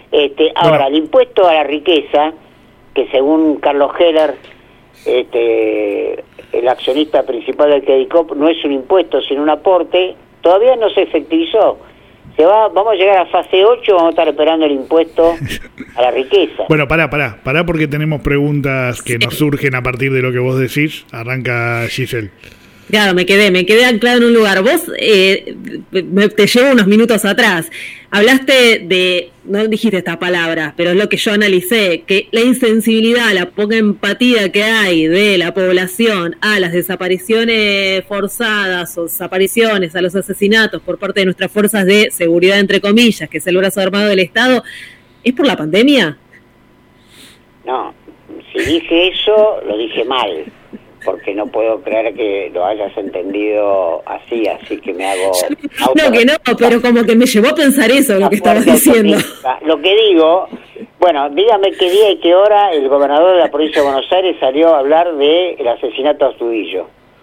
Este, ahora, el impuesto a la riqueza, que según Carlos Heller, este, el accionista principal del Credicop, no es un impuesto sino un aporte, todavía no se efectivizó. Se va, vamos a llegar a fase ocho, vamos a estar esperando el impuesto a la riqueza. Bueno, pará, pará, pará porque tenemos preguntas que nos surgen a partir de lo que vos decís. Arranca Giselle. Claro, me quedé, me quedé anclado en un lugar. Vos, eh, me, te llevo unos minutos atrás. Hablaste de, no dijiste esta palabra, pero es lo que yo analicé, que la insensibilidad, la poca empatía que hay de la población a las desapariciones forzadas o desapariciones, a los asesinatos por parte de nuestras fuerzas de seguridad, entre comillas, que es el brazo armado del Estado, ¿es por la pandemia? No, si dije eso, lo dije mal. Porque no puedo creer que lo hayas entendido así, así que me hago... No, que no, pero como que me llevó a pensar eso, lo que estabas diciendo. Lo que digo, bueno, dígame qué día y qué hora el gobernador de la provincia de Buenos Aires salió a hablar del asesinato a Astudillo.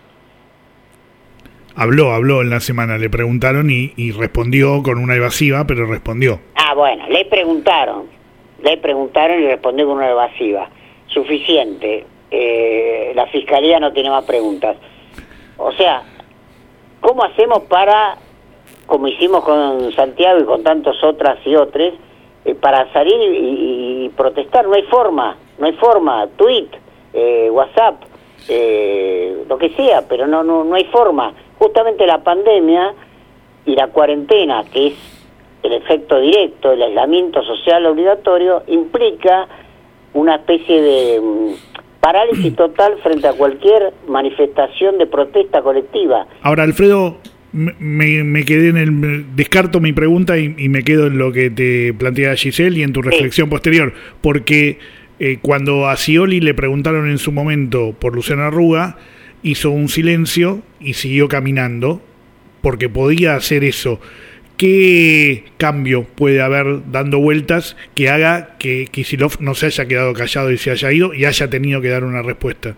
Habló, habló en la semana, le preguntaron y, y respondió con una evasiva, pero respondió. Ah, bueno, le preguntaron, le preguntaron y respondió con una evasiva. Suficiente. Eh, la fiscalía no tiene más preguntas. O sea, ¿cómo hacemos para, como hicimos con Santiago y con tantos otras y otros, eh, para salir y, y protestar? No hay forma, no hay forma, tweet, eh, WhatsApp, eh, lo que sea, pero no, no, no hay forma. Justamente la pandemia y la cuarentena, que es el efecto directo, el aislamiento social obligatorio, implica una especie de parálisis total frente a cualquier manifestación de protesta colectiva. Ahora, Alfredo, me, me quedé en el... Descarto mi pregunta y, y me quedo en lo que te plantea Giselle y en tu reflexión sí. posterior, porque eh, cuando a Scioli le preguntaron en su momento por Luciano Arruga, hizo un silencio y siguió caminando, porque podía hacer eso. ¿Qué cambio puede haber dando vueltas que haga que Kicillof no se haya quedado callado y se haya ido y haya tenido que dar una respuesta?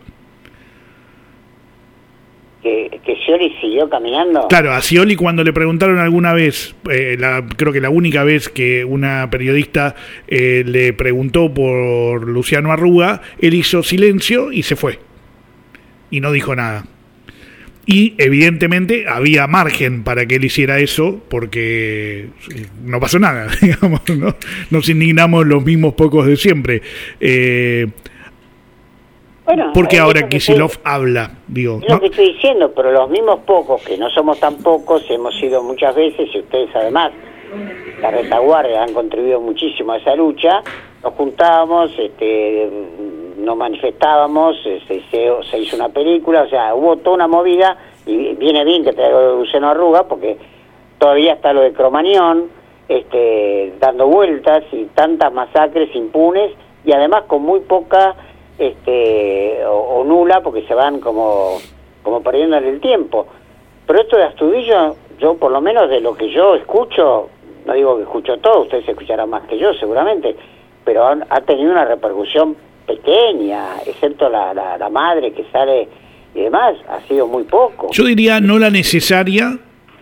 ¿Que, que Scioli siguió caminando? Claro, a Scioli cuando le preguntaron alguna vez, eh, la, creo que la única vez que una periodista eh, le preguntó por Luciano Arruga, él hizo silencio y se fue. Y no dijo nada. Y evidentemente había margen para que él hiciera eso, porque no pasó nada, digamos, ¿no? Nos indignamos los mismos pocos de siempre. Eh, bueno, porque ahora Kicillof estoy, habla, digo. Es lo ¿no? que estoy diciendo, pero los mismos pocos, que no somos tan pocos, hemos sido muchas veces, y ustedes además, la retaguardia han contribuido muchísimo a esa lucha, nos juntábamos, este... nos manifestábamos, se, se, se hizo una película, o sea, hubo toda una movida, y viene bien que traiga Luciano Arruga, porque todavía está lo de Cromañón, este, dando vueltas, y tantas masacres impunes, y además con muy poca, este, o, o nula, porque se van como, como perdiendo en el tiempo. Pero esto de Astudillo, yo por lo menos de lo que yo escucho, no digo que escucho todo, ustedes escucharán más que yo seguramente, pero han, ha tenido una repercusión pequeña, excepto la, la, la madre que sale y demás, ha sido muy poco. Yo diría no la necesaria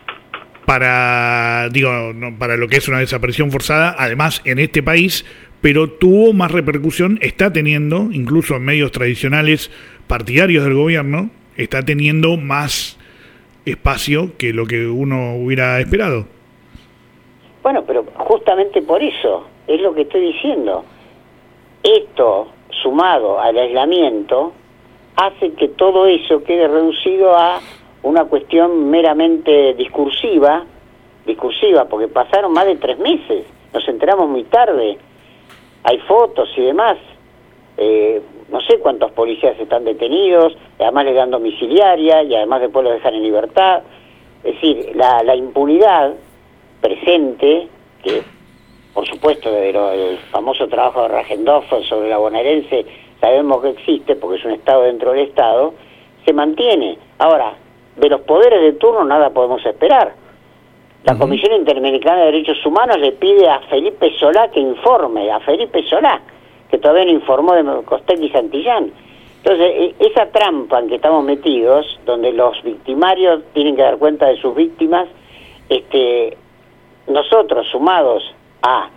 para, digo, no, para lo que es una desaparición forzada, además en este país, pero tuvo más repercusión, está teniendo, incluso en medios tradicionales partidarios del gobierno, está teniendo más espacio que lo que uno hubiera esperado. Bueno, pero justamente por eso, es lo que estoy diciendo. Esto, sumado al aislamiento, hace que todo eso quede reducido a una cuestión meramente discursiva, discursiva, porque pasaron más de tres meses, nos enteramos muy tarde, hay fotos y demás, eh, no sé cuántos policías están detenidos, además le dan domiciliaria y además después los dejan en libertad, es decir, la, la impunidad presente, que por supuesto desde lo, el famoso trabajo de Rajendorfer sobre la bonaerense sabemos que existe porque es un Estado dentro del Estado, se mantiene. Ahora, de los poderes de turno nada podemos esperar. La uh-huh. Comisión Interamericana de Derechos Humanos le pide a Felipe Solá que informe, a Felipe Solá, que todavía no informó de Costec y Santillán. Entonces, esa trampa en que estamos metidos, donde los victimarios tienen que dar cuenta de sus víctimas, este, nosotros sumados a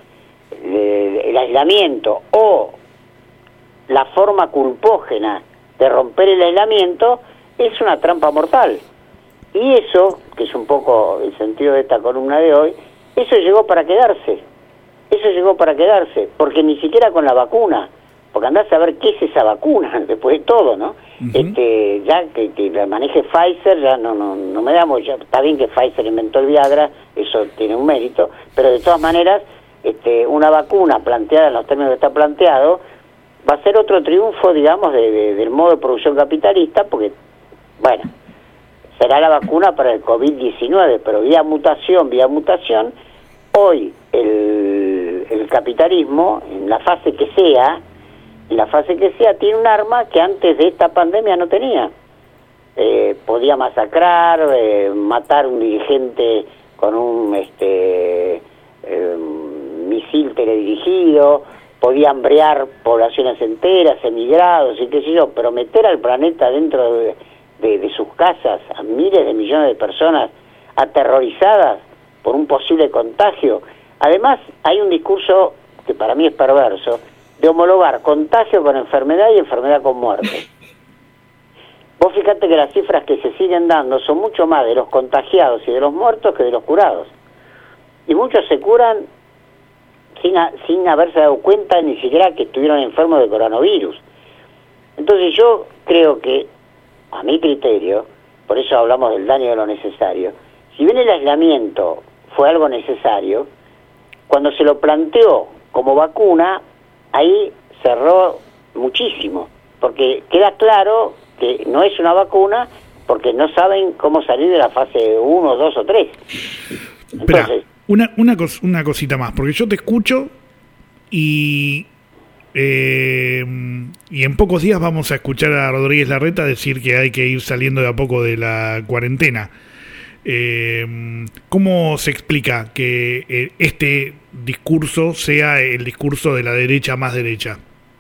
de, el aislamiento o la forma culpógena de romper el aislamiento es una trampa mortal. Y eso, que es un poco el sentido de esta columna de hoy, eso llegó para quedarse. Eso llegó para quedarse, porque ni siquiera con la vacuna, porque andás a ver qué es esa vacuna, después de todo, ¿no? Uh-huh. Este, ya que, que la maneje Pfizer, ya no, no, no me damos, ya está bien que Pfizer inventó el Viagra, eso tiene un mérito, pero de todas maneras, este, una vacuna planteada en los términos que está planteado, va a ser otro triunfo, digamos, de, de, del modo de producción capitalista, porque, bueno, será la vacuna para el COVID diecinueve, pero vía mutación, vía mutación, hoy el, el capitalismo, en la fase que sea, en la fase que sea, tiene un arma que antes de esta pandemia no tenía. Eh, podía masacrar, eh, matar un dirigente con un este eh, misil teledirigido, podía hambrear poblaciones enteras, emigrados y qué sé yo, pero meter al planeta dentro de, de, de sus casas a miles de millones de personas aterrorizadas por un posible contagio. Además, hay un discurso que para mí es perverso, de homologar contagio con enfermedad y enfermedad con muerte. Vos fíjate que las cifras que se siguen dando son mucho más de los contagiados y de los muertos que de los curados. Y muchos se curan sin, a, sin haberse dado cuenta ni siquiera que estuvieron enfermos de coronavirus. Entonces yo creo que, a mi criterio, por eso hablamos del daño de lo necesario, si bien el aislamiento fue algo necesario, cuando se lo planteó como vacuna, ahí cerró muchísimo, porque queda claro que no es una vacuna, porque no saben cómo salir de la fase uno, dos o tres. Espera, una, una, cos, una cosita más, porque yo te escucho y, eh, y en pocos días vamos a escuchar a Rodríguez Larreta decir que hay que ir saliendo de a poco de la cuarentena. Eh, ¿Cómo se explica que eh, este discurso sea el discurso de la derecha más derecha?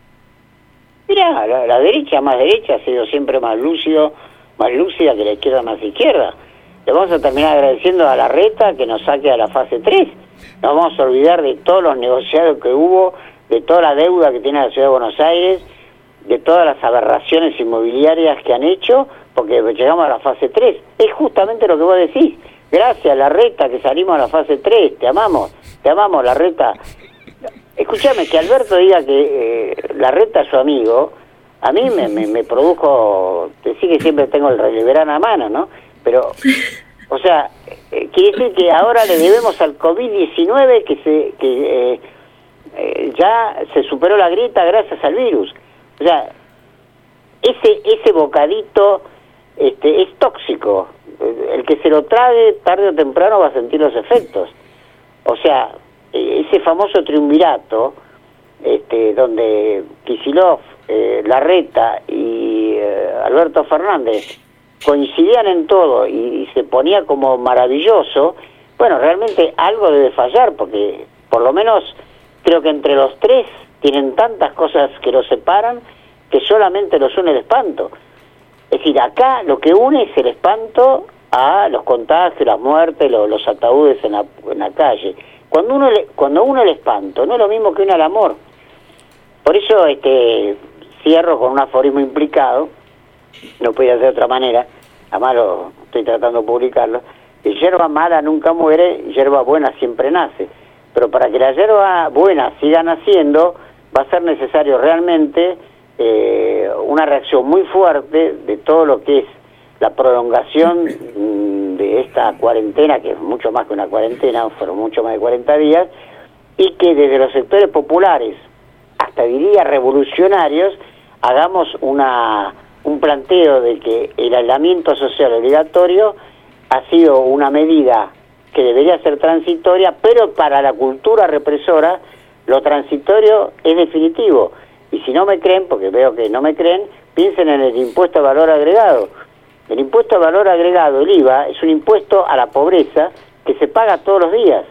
Mira, la, la derecha más derecha ha sido siempre más lúcido, más lúcida que la izquierda más izquierda. Le vamos a terminar agradeciendo a Larreta que nos saque a la fase tres. Nos vamos a olvidar de todos los negociados que hubo, de toda la deuda que tiene la Ciudad de Buenos Aires, de todas las aberraciones inmobiliarias que han hecho, porque llegamos a la fase tres. Es justamente lo que vos decís. Gracias, Larreta, que salimos a la fase tres. Te amamos, te amamos, Larreta. Escúchame, que Alberto diga que eh, Larreta es su amigo, a mí me, me, me produjo... Decir que siempre tengo el Releverán a mano, ¿no? Pero, o sea, eh, quiere decir que ahora le debemos al COVID diecinueve que, se, que eh, eh, ya se superó la grieta gracias al virus. O sea, ese, ese bocadito... Este, es tóxico. El que se lo trague tarde o temprano va a sentir los efectos. O sea, ese famoso triunvirato, este, donde Kicillof, eh, Larreta y eh, Alberto Fernández coincidían en todo y, y se ponía como maravilloso, bueno, realmente algo debe fallar, porque por lo menos creo que entre los tres tienen tantas cosas que los separan que solamente los une el espanto. Es decir, acá lo que une es el espanto a los contagios, las muertes, los, los ataúdes en la, en la calle. Cuando uno le, cuando uno el espanto, no es lo mismo que uno el amor. Por eso este cierro con un aforismo implicado, no podía ser de otra manera, además lo estoy tratando de publicarlo, que hierba mala nunca muere, hierba buena siempre nace. Pero para que la hierba buena siga naciendo, va a ser necesario realmente... Eh, una reacción muy fuerte de todo lo que es la prolongación de esta cuarentena, que es mucho más que una cuarentena, fueron mucho más de cuarenta días, y que desde los sectores populares, hasta diría revolucionarios, hagamos una un planteo de que el aislamiento social obligatorio ha sido una medida que debería ser transitoria, pero para la cultura represora lo transitorio es definitivo. Y si no me creen, porque veo que no me creen, piensen en el impuesto a valor agregado. El impuesto a valor agregado, el I V A, es un impuesto a la pobreza que se paga todos los días.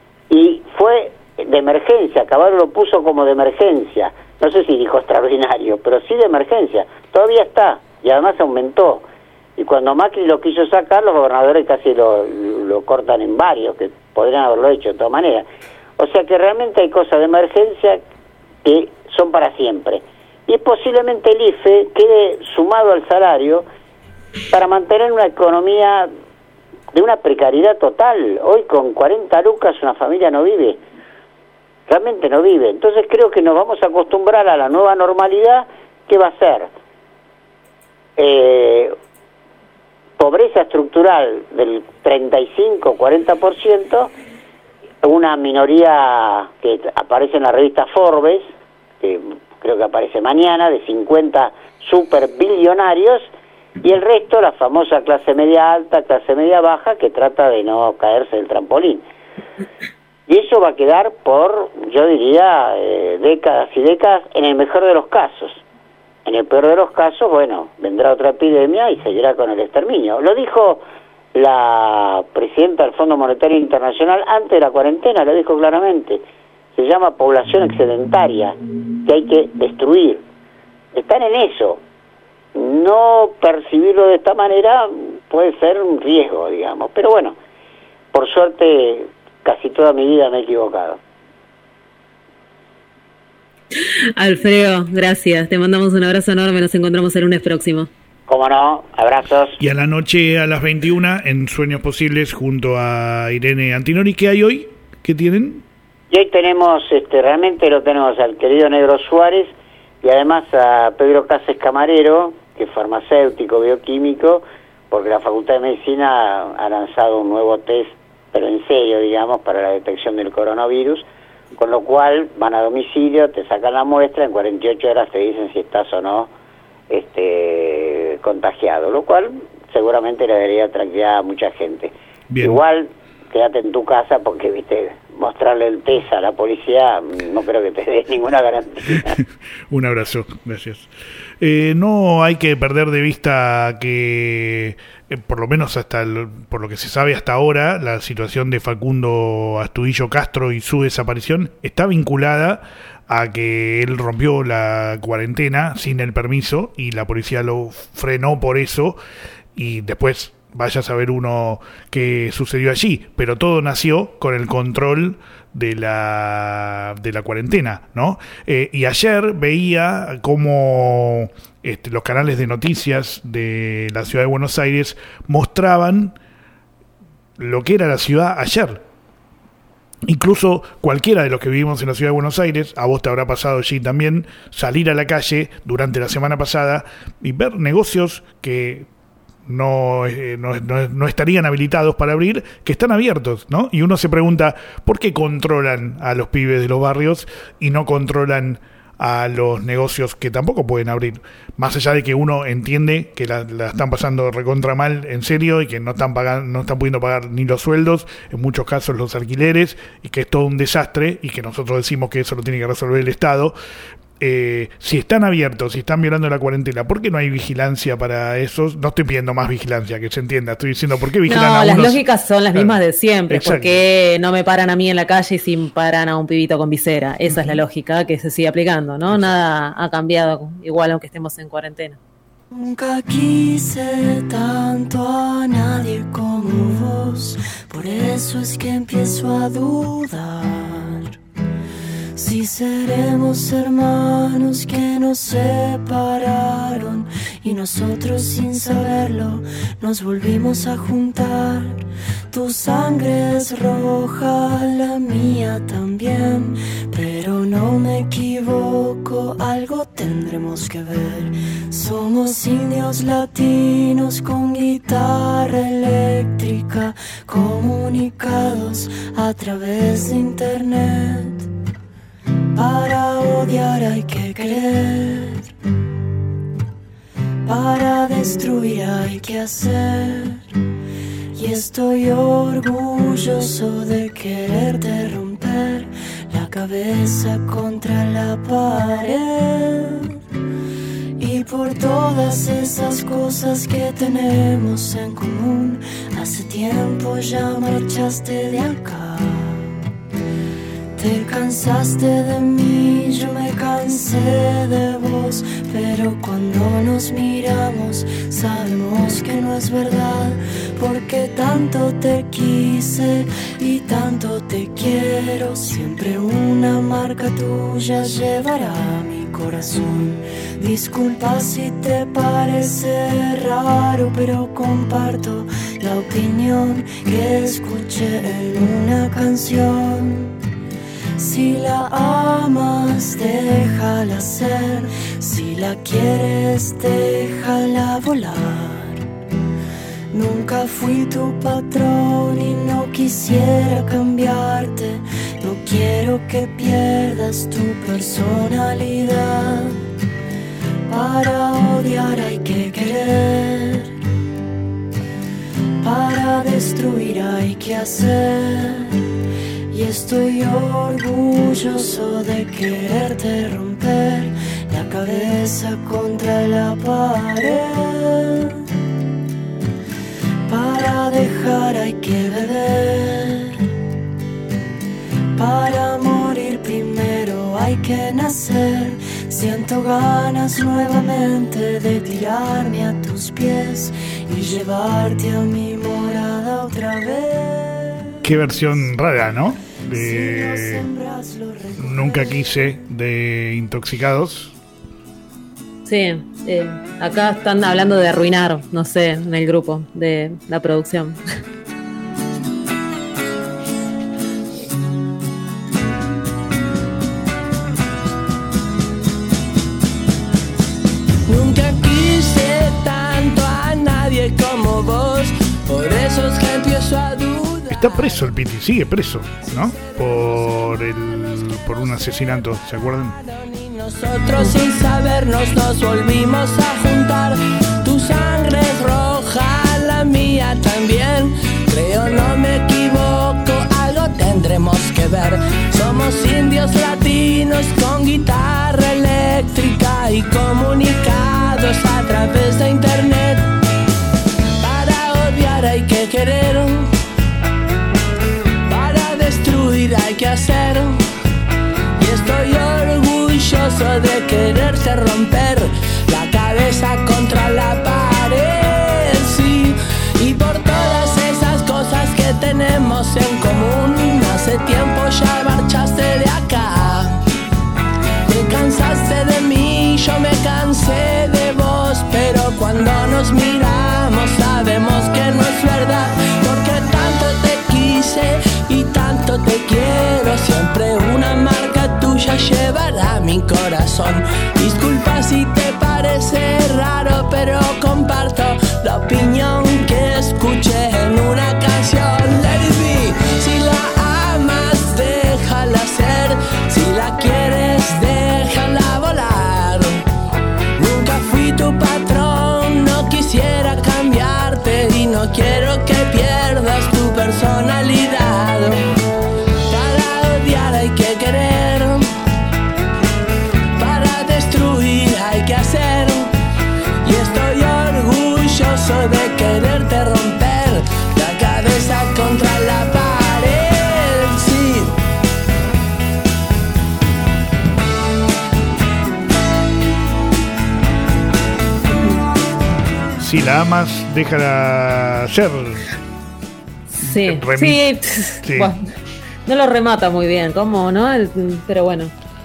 Y fue de emergencia, Caballo lo puso como de emergencia. No sé si dijo extraordinario, pero sí de emergencia. Todavía está, y además aumentó. Y cuando Macri lo quiso sacar, los gobernadores casi lo, lo cortan en varios, que podrían haberlo hecho de todas maneras. O sea que realmente hay cosas de emergencia que son para siempre. Y posiblemente el I F E quede sumado al salario para mantener una economía de una precariedad total. Hoy con cuarenta lucas una familia no vive, realmente no vive. Entonces creo que nos vamos a acostumbrar a la nueva normalidad, que va a ser eh, pobreza estructural del treinta y cinco a cuarenta por ciento, una minoría que aparece en la revista Forbes, que creo que aparece mañana, de cincuenta super billonarios, y el resto, la famosa clase media alta, clase media baja, que trata de no caerse del trampolín. Y eso va a quedar por, yo diría, eh, décadas y décadas, en el mejor de los casos. En el peor de los casos, bueno, vendrá otra epidemia y seguirá con el exterminio. Lo dijo la presidenta del Fondo Monetario Internacional antes de la cuarentena, lo dijo claramente. Se llama población excedentaria, que hay que destruir. Están en eso. No percibirlo de esta manera puede ser un riesgo, digamos. Pero bueno, por suerte, casi toda mi vida me he equivocado. Alfredo, gracias. Te mandamos un abrazo enorme. Nos encontramos el lunes próximo. Cómo no, abrazos. Y a la noche a las veintiuna en Sueños Posibles junto a Irene Antinori. ¿Qué hay hoy? ¿Qué tienen? Y hoy tenemos, este, realmente lo tenemos al querido Negro Suárez y además a Pedro Cáceres Camarero, que es farmacéutico, bioquímico, porque la Facultad de Medicina ha lanzado un nuevo test, pero en serio, digamos, para la detección del coronavirus, con lo cual van a domicilio, te sacan la muestra, en cuarenta y ocho horas te dicen si estás o no este, contagiado, lo cual seguramente le daría tranquilidad a mucha gente. Bien. Igual, quédate en tu casa porque, viste, mostrarle el test a la policía no creo que te dé ninguna garantía. Un abrazo, gracias. Eh, no hay que perder de vista que, eh, por lo menos hasta el, por lo que se sabe hasta ahora, la situación de Facundo Astudillo Castro y su desaparición está vinculada a que él rompió la cuarentena sin el permiso y la policía lo frenó por eso y después vaya a saber uno qué sucedió allí, pero todo nació con el control de la de la cuarentena, ¿no? Eh, y ayer veía cómo este, los canales de noticias de la ciudad de Buenos Aires mostraban lo que era la ciudad ayer. Incluso cualquiera de los que vivimos en la ciudad de Buenos Aires, a vos te habrá pasado allí también, salir a la calle durante la semana pasada y ver negocios que No, eh, no, no, no estarían habilitados para abrir, que están abiertos, ¿no? Y uno se pregunta, ¿por qué controlan a los pibes de los barrios y no controlan a los negocios que tampoco pueden abrir? Más allá de que uno entiende que la, la están pasando recontra mal en serio y que no están pagando, no están pudiendo pagar ni los sueldos, en muchos casos los alquileres, y que es todo un desastre y que nosotros decimos que eso lo tiene que resolver el Estado. Eh, si están abiertos, si están violando la cuarentena, ¿por qué no hay vigilancia para esos? No estoy pidiendo más vigilancia, que se entienda, estoy diciendo, ¿por qué vigilan no, a las unos? lógicas son las mismas de siempre. Exacto. ¿Por qué no me paran a mí en la calle si paran a un pibito con visera? Esa uh-huh. es la lógica que se sigue aplicando, ¿no? Exacto. Nada ha cambiado, igual aunque estemos en cuarentena. Nunca quise tanto a nadie como vos, por eso es que empiezo a dudar si seremos hermanos que nos separaron y nosotros sin saberlo nos volvimos a juntar. Tu sangre es roja, la mía también, pero no me equivoco, algo tendremos que ver. Somos indios latinos con guitarra eléctrica, comunicados a través de internet. Para odiar hay que querer, para destruir hay que hacer. Y estoy orgulloso de quererte romper la cabeza contra la pared. Y por todas esas cosas que tenemos en común, hace tiempo ya marchaste de acá. Te cansaste de mí, yo me cansé de vos. lejos, pero cuando nos miramos sabemos que no es verdad, porque tanto te quise y tanto te quiero. Siempre una marca tuya llevará mi corazón. Disculpa si te parece raro, pero comparto la opinión que escuché en una canción. Si la amas, déjala ser. Si la quieres, déjala volar. Nunca fui tu patrón y no quisiera cambiarte. No quiero que pierdas tu personalidad. Para odiar hay que querer. Para destruir hay que hacer. Y estoy orgulloso de quererte romper la cabeza contra la pared. Para dejar hay que beber. Para morir primero hay que nacer. Siento ganas nuevamente de tirarme a tus pies y llevarte a mi morada otra vez. Qué versión rara, ¿no? De Nunca Quise, de Intoxicados. Sí, eh, acá están hablando de arruinar, no sé, en el grupo de la producción. Nunca quise tanto a nadie como vos, por eso es que empiezo a dudar. Está preso el Piti, sigue preso, ¿no? Por el por un asesinato, ¿se acuerdan? Nosotros sin sabernos nos volvimos a juntar. Tu sangre es roja, la mía también. Creo no me equivoco, algo tendremos que ver. Somos indios latinos con guitarra eléctrica y comunicados a través de internet. Para odiar hay que querer. Para destruir hay que hacer. Y estoy orgulloso de quererte romper la cabeza contra la pared, sí. Y por todas esas cosas que tenemos en común, hace tiempo ya marchaste de acá. Te cansaste de mí, yo me cansé de vos, pero cuando nos miramos sabemos que no es verdad, porque tanto te quise y tanto te quiero. Siempre una marca tuya llevará mi corazón. Disculpa si te parece raro, pero comparto la opinión que escuché en una canción. Let it be. Si la amas, déjala ser. Si la quieres, déjala volar. Nunca fui tu patrón, no quisiera cambiarte y no quiero que pierdas tu personalidad. Para odiar hay que querer. Para destruir hay que hacer. Y estoy orgulloso de quererte romper la cabeza contra la pared, sí. Si la amas, déjala ser. Sí, Remi- sí. Sí. Bueno, no lo remata muy bien, ¿cómo, no? El- pero bueno.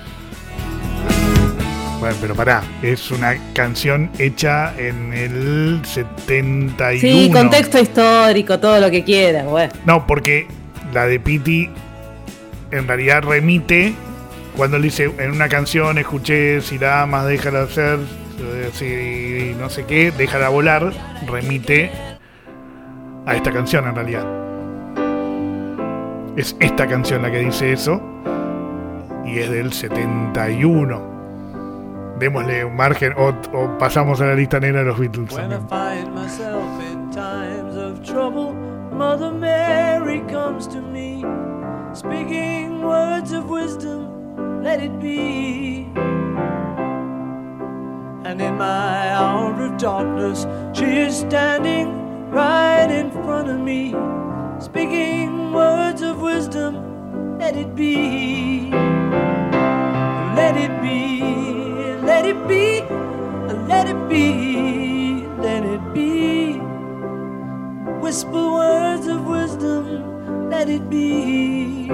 Bueno, pero pará, es una canción hecha en el setenta y uno. Sí, contexto histórico, todo lo que quiera, bueno. No, porque la de Piti en realidad remite cuando él dice en una canción escuché si la amas déjala hacer, eh, si no sé qué, déjala volar, remite a esta canción en realidad. Es esta canción la que dice eso y es del setenta y uno. Démosle un margen o, o pasamos a la lista negra de los Beatles When I también. find myself in times of trouble, Mother Mary comes to me, speaking words of wisdom, let it be. And in my hour of darkness, she is standing right in front of me, speaking words of wisdom, let it be. Let it be. Let it be, let it be, let it be. Whisper words of wisdom, let it be.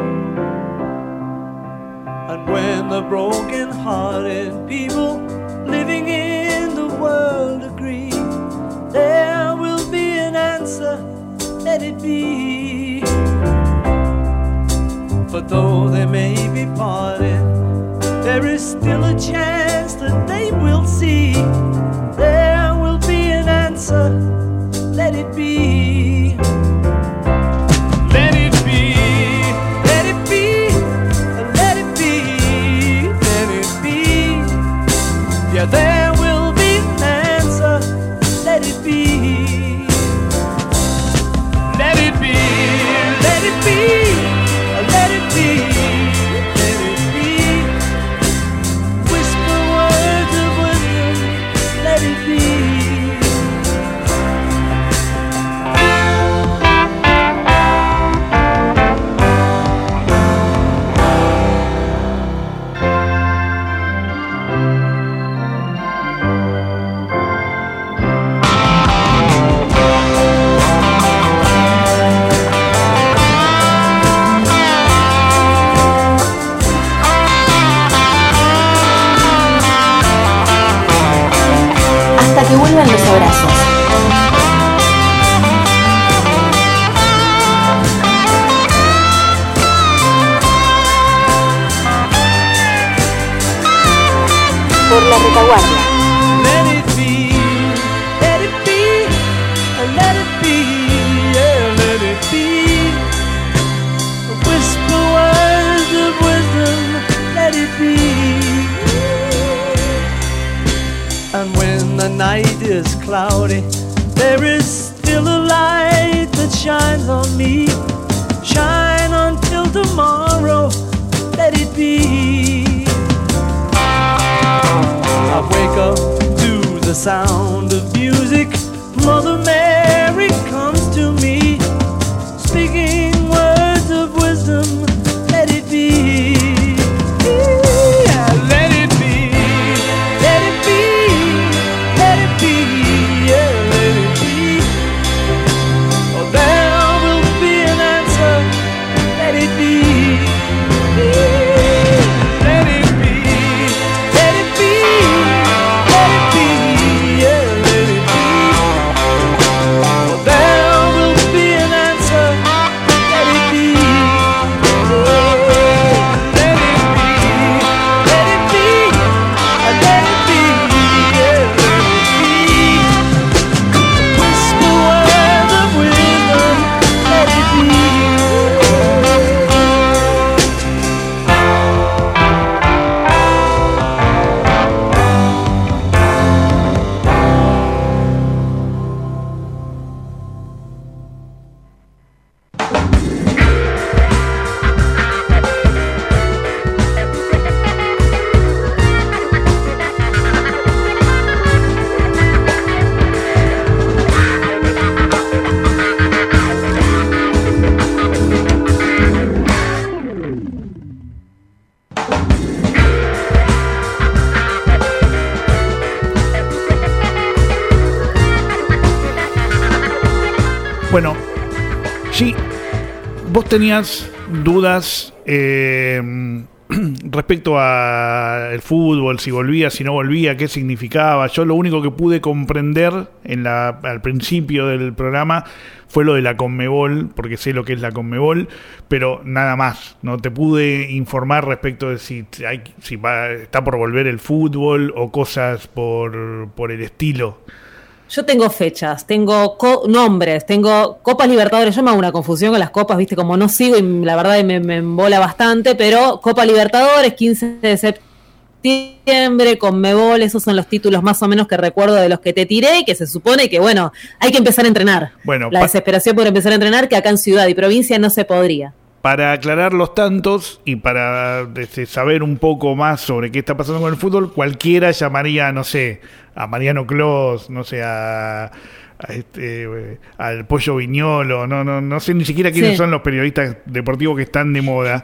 And when the broken-hearted people living in the world agree, there will be an answer, let it be. But though they may be parted, there is still a chance that they will see. There will be an answer, let it be. Let it be, let it be, let it be, let it be. Yeah, there will be an answer, let it be. Let it be, let it be, let it be, let it be. Whisper words of wisdom, let it be. Hasta que vuelvan los abrazos. Por la retaguardia. Let it be, let it be, let it be, yeah, let it be. Whisper words of wisdom, let it be. And when the night is cloudy, there is still a light that shines on me. Shine until tomorrow, let it be. I wake up to the sound of music. Mother Mary comes to me, speaking words of wisdom, let it be. Yeah, let it be, let it be, let it be, yeah, let it be. Oh, there will be an answer, let it be. Let it be, let it be, let it be, yeah, let it be. Oh, there will be an answer, let it be. Let it be, let it be, let it be, yeah, let it be. Whisper words of wisdom, let it be. Bueno, sí, vos tenías dudas eh, respecto al fútbol, si volvía, si no volvía, qué significaba. Yo lo único que pude comprender en la, al principio del programa fue lo de la Conmebol, porque sé lo que es la Conmebol, pero nada más. No te pude informar respecto de si, hay, si va, está por volver el fútbol o cosas por, por el estilo. Yo tengo fechas, tengo co- nombres, tengo Copas Libertadores. Yo me hago una confusión con las copas, viste, como no sigo y la verdad me, me embola bastante, pero Copa Libertadores, quince de septiembre, Conmebol, esos son los títulos más o menos que recuerdo de los que te tiré y que se supone que, bueno, hay que empezar a entrenar. Bueno, la pa- desesperación por empezar a entrenar, que acá en ciudad y provincia no se podría. Para aclarar los tantos y para este, saber un poco más sobre qué está pasando con el fútbol, cualquiera llamaría, no sé, a Mariano Clos, no sé, a, a este, eh, al Pollo Viñolo, no, no, no sé ni siquiera quiénes Sí. son los periodistas deportivos que están de moda.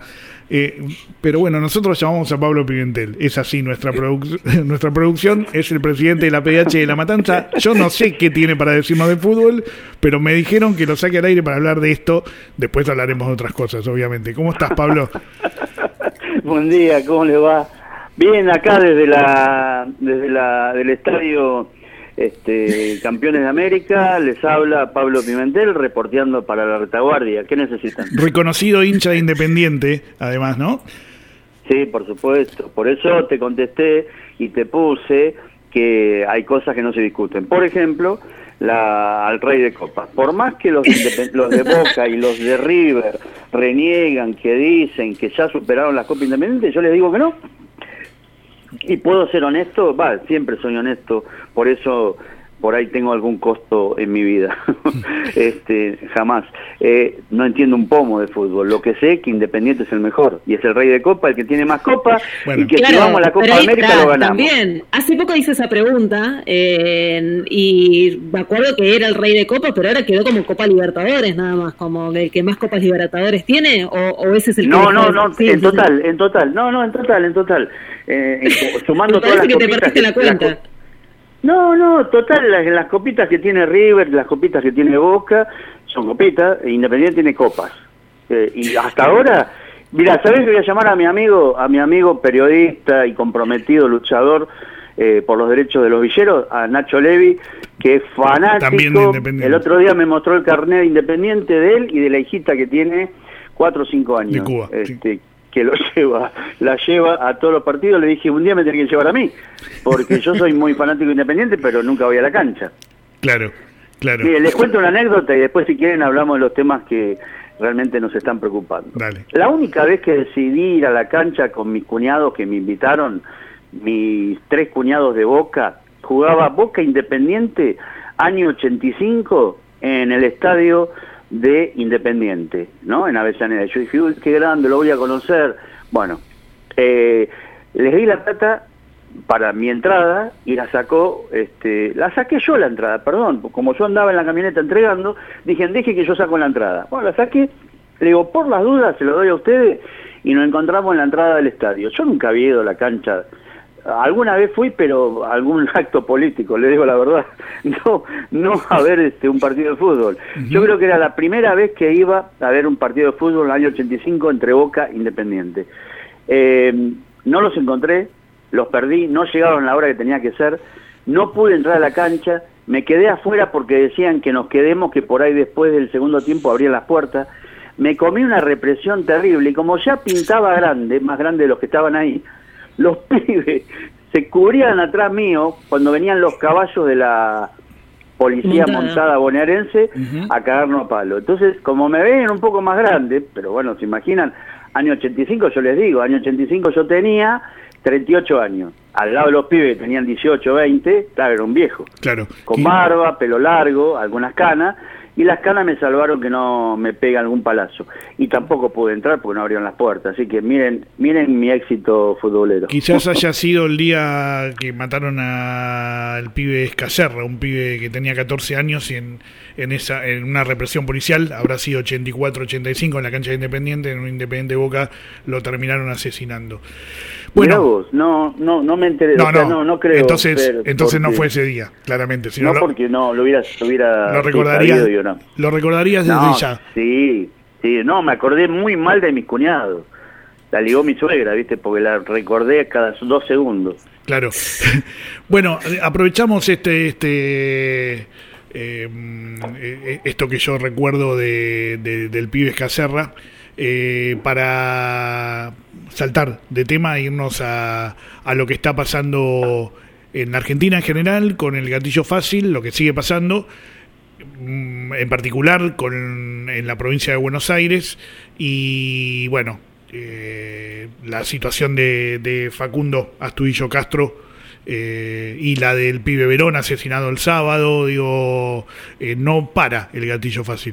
Eh, pero bueno, nosotros llamamos a Pablo Pimentel. Es así, nuestra, produc- nuestra producción es el presidente de la P H de La Matanza. Yo no sé qué tiene para decirnos de fútbol, pero me dijeron que lo saque al aire para hablar de esto. Después hablaremos de otras cosas, obviamente. ¿Cómo estás, Pablo? Buen día, ¿cómo le va? Bien, acá desde la desde la del estadio este, Campeones de América, les habla Pablo Pimentel, reporteando para la retaguardia. ¿Qué necesitan? Reconocido hincha de Independiente, además, ¿no? Sí, por supuesto. Por eso te contesté y te puse que hay cosas que no se discuten. Por ejemplo, la al Rey de Copas. Por más que los, los de Boca y los de River reniegan, que dicen que ya superaron la Copa Independiente, yo les digo que no. Y puedo ser honesto, va, siempre soy honesto, por eso por ahí tengo algún costo en mi vida. este jamás. Eh, no entiendo un pomo de fútbol. Lo que sé es que Independiente es el mejor y es el Rey de Copa, el que tiene más copas, bueno, y que claro, si vamos a la Copa pero ahí América está, lo ganamos. También, hace poco hice esa pregunta eh, y me acuerdo que era el Rey de Copa, pero ahora quedó como Copa Libertadores nada más, como el que más Copas Libertadores tiene, o, o ese es el que No, mejor? no, no, Sí, en sí, total, en total, no, no, en total, en total. Eh, en- sumando todas las parece que te copitas perdiste la las cuenta. co- No, no, total, las, las copitas que tiene River, las copitas que tiene Boca, son copitas, e Independiente tiene copas. Eh, y hasta ahora, mira, ¿sabés que voy a llamar a mi amigo, a mi amigo periodista y comprometido luchador eh, por los derechos de los villeros, a Nacho Levi, que es También de fanático? Independiente. El otro día me mostró el carnet Independiente de él y de la hijita que tiene cuatro o cinco años. De Cuba, Este, que lo lleva, la lleva a todos los partidos. Le dije, un día me tenés que llevar a mí, porque yo soy muy fanático Independiente, pero nunca voy a la cancha. Claro, claro. Mire, les cuento una anécdota y después, si quieren, hablamos de los temas que realmente nos están preocupando. Dale. La única vez que decidí ir a la cancha con mis cuñados que me invitaron, mis tres cuñados de Boca, jugaba Boca Independiente, año ochenta y cinco, en el estadio de Independiente, ¿no? En Avellaneda. Yo dije, uy, qué grande, lo voy a conocer. Bueno, eh, les di la plata para mi entrada y la sacó, este, la saqué yo la entrada, perdón, como yo andaba en la camioneta entregando, dije, deje que yo saco la entrada. Bueno, la saqué, le digo, por las dudas se lo doy a ustedes, y nos encontramos en la entrada del estadio. Yo nunca había ido a la cancha. Alguna vez fui, pero a algún acto político, le digo la verdad, no no a ver este un partido de fútbol. Yo creo que era la primera vez que iba a ver un partido de fútbol en el año ochenta y cinco entre Boca e Independiente. Eh, no los encontré, los perdí, no llegaron a la hora que tenía que ser, no pude entrar a la cancha, me quedé afuera porque decían que nos quedemos, que por ahí después del segundo tiempo abrían las puertas. Me comí una represión terrible y como ya pintaba grande, más grande de los que estaban ahí, los pibes se cubrían atrás mío cuando venían los caballos de la policía Montada. montada bonaerense a cagarnos a palo. Entonces, como me ven un poco más grande, pero bueno, se imaginan, año ochenta y cinco, yo les digo, año ochenta y cinco yo tenía treinta y ocho años. Al lado de los pibes que tenían dieciocho, veinte, claro, era un viejo. Claro. Con barba, pelo largo, algunas canas, y las canas me salvaron que no me pega algún palazo. Y tampoco pude entrar porque no abrieron las puertas. Así que miren miren mi éxito futbolero. Quizás haya sido el día que mataron al pibe Escacerra, un pibe que tenía catorce años y en, en esa en una represión policial, habrá sido ochenta y cuatro ochenta y cinco en la cancha de Independiente, en un Independiente Boca, lo terminaron asesinando. Mirá Bueno, vos, no, no, no me enteré, no, o sea, no, no, no creo. entonces, ser, entonces no porque- fue ese día, claramente. Si no, no, lo, porque no, lo hubiera, lo hubiera lo sí, recordarías, sabido, yo no. lo recordarías desde No, ya. Sí, sí, no, me acordé muy mal de mis cuñados. La ligó mi suegra, ¿viste? Porque la recordé cada dos segundos. Claro. Bueno, eh, aprovechamos este este eh, mm, eh, esto que yo recuerdo de, de- del pibe Escacerra eh, para saltar de tema e irnos a, a lo que está pasando en la Argentina en general con el gatillo fácil, lo que sigue pasando mm, en particular con en la provincia de Buenos Aires y bueno, eh, la situación de, de Facundo Astudillo Castro eh, y la del pibe Verón asesinado el sábado, digo, eh, no para el gatillo fácil.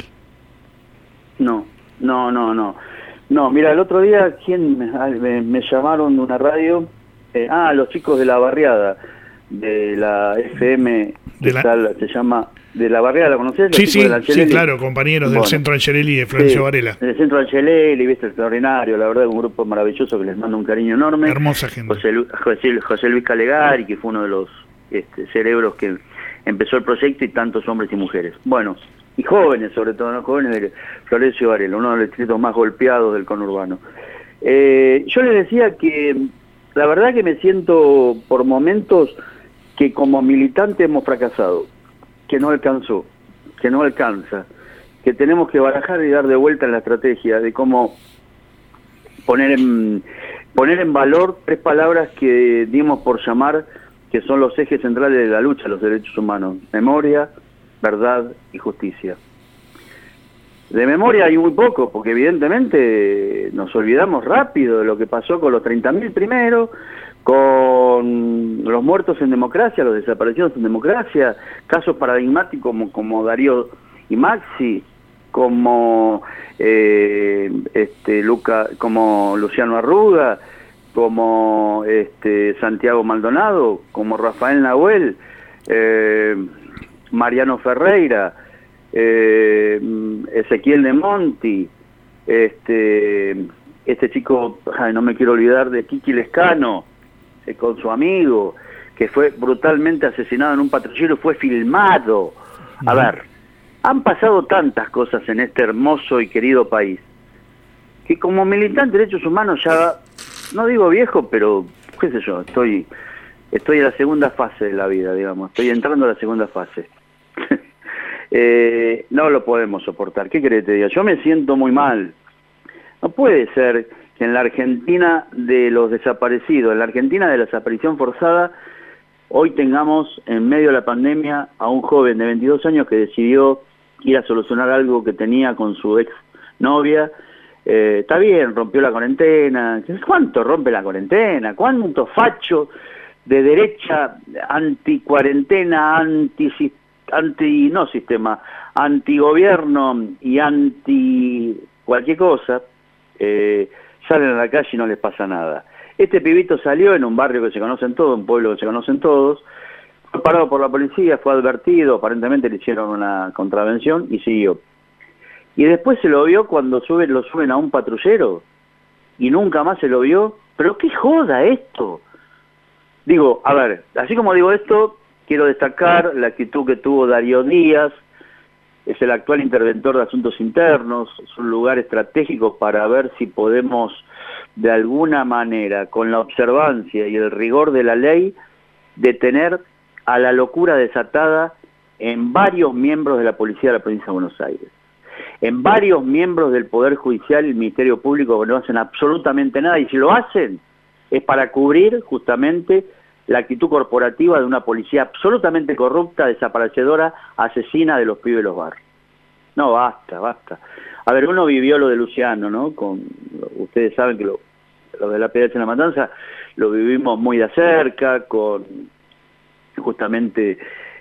No, no, no, no. No, mira, el otro día, ¿quién me, ah, me- me llamaron de una radio? Eh, ah, los chicos de la barriada, de la F M, De que la- tal, se llama de la Barrera, ¿la conocés? Sí, sí, de sí, claro, compañeros del Bueno, Centro Angelelli y de Florencio sí, Varela. del Centro Angelelli, viste, extraordinario, la verdad, un grupo maravilloso que les mando un cariño enorme. Hermosa gente. José, Lu- José, José Luis Calegari, que fue uno de los este, cerebros que empezó el proyecto, y tantos hombres y mujeres. Bueno, y jóvenes, sobre todo, ¿no? Jóvenes de Florencio Varela, uno de los distritos más golpeados del conurbano. Eh, yo les decía que la verdad que me siento por momentos que como militante hemos fracasado, que no alcanzó, que no alcanza, que tenemos que barajar y dar de vuelta en la estrategia de cómo poner en, poner en valor tres palabras que dimos por llamar que son los ejes centrales de la lucha a los derechos humanos: memoria, verdad y justicia. De memoria hay muy poco, porque evidentemente nos olvidamos rápido de lo que pasó con los treinta mil primero, con los muertos en democracia, los desaparecidos en democracia, casos paradigmáticos como, como Darío y Maxi, como eh, este Luca, como Luciano Arruga, como este Santiago Maldonado, como Rafael Nahuel, eh, Mariano Ferreira, eh, Ezequiel de Monti, este este chico, ay, no me quiero olvidar de Kiki Lescano, eh, con su amigo, que fue brutalmente asesinado en un patrullero y fue filmado. A uh-huh. ver, han pasado tantas cosas en este hermoso y querido país, que como militante de derechos humanos ya, no digo viejo, pero qué sé yo, estoy estoy en la segunda fase de la vida, digamos, estoy entrando a la segunda fase. eh, no lo podemos soportar. ¿Qué querés que te diga? Yo me siento muy mal. No puede ser que en la Argentina de los desaparecidos, en la Argentina de la desaparición forzada, hoy tengamos en medio de la pandemia a un joven de veintidós años que decidió ir a solucionar algo que tenía con su ex novia. Eh, está bien, rompió la cuarentena. ¿Cuánto rompe la cuarentena? ¿Cuánto facho de derecha anti-cuarentena, anti, anti no sistema, anti-gobierno y anti cualquier cosa, eh, salen a la calle y no les pasa nada? Este pibito salió en un barrio que se conocen todos, un pueblo que se conocen todos, fue parado por la policía, fue advertido, aparentemente le hicieron una contravención y siguió. Y después se lo vio cuando suben, lo suben a un patrullero y nunca más se lo vio. Pero qué joda esto. Digo, a ver, así como digo esto, quiero destacar la actitud que tuvo Darío Díaz, es el actual interventor de asuntos internos, es un lugar estratégico para ver si podemos de alguna manera, con la observancia y el rigor de la ley, detener a la locura desatada en varios miembros de la policía de la provincia de Buenos Aires, en varios miembros del Poder Judicial y el Ministerio Público, que no hacen absolutamente nada, y si lo hacen es para cubrir justamente la actitud corporativa de una policía absolutamente corrupta, desaparecedora, asesina de los pibes de los barrios. No, basta, basta. A ver, uno vivió lo de Luciano, ¿no? Con, ustedes saben que lo, lo de la P D H en La Matanza lo vivimos muy de cerca, con justamente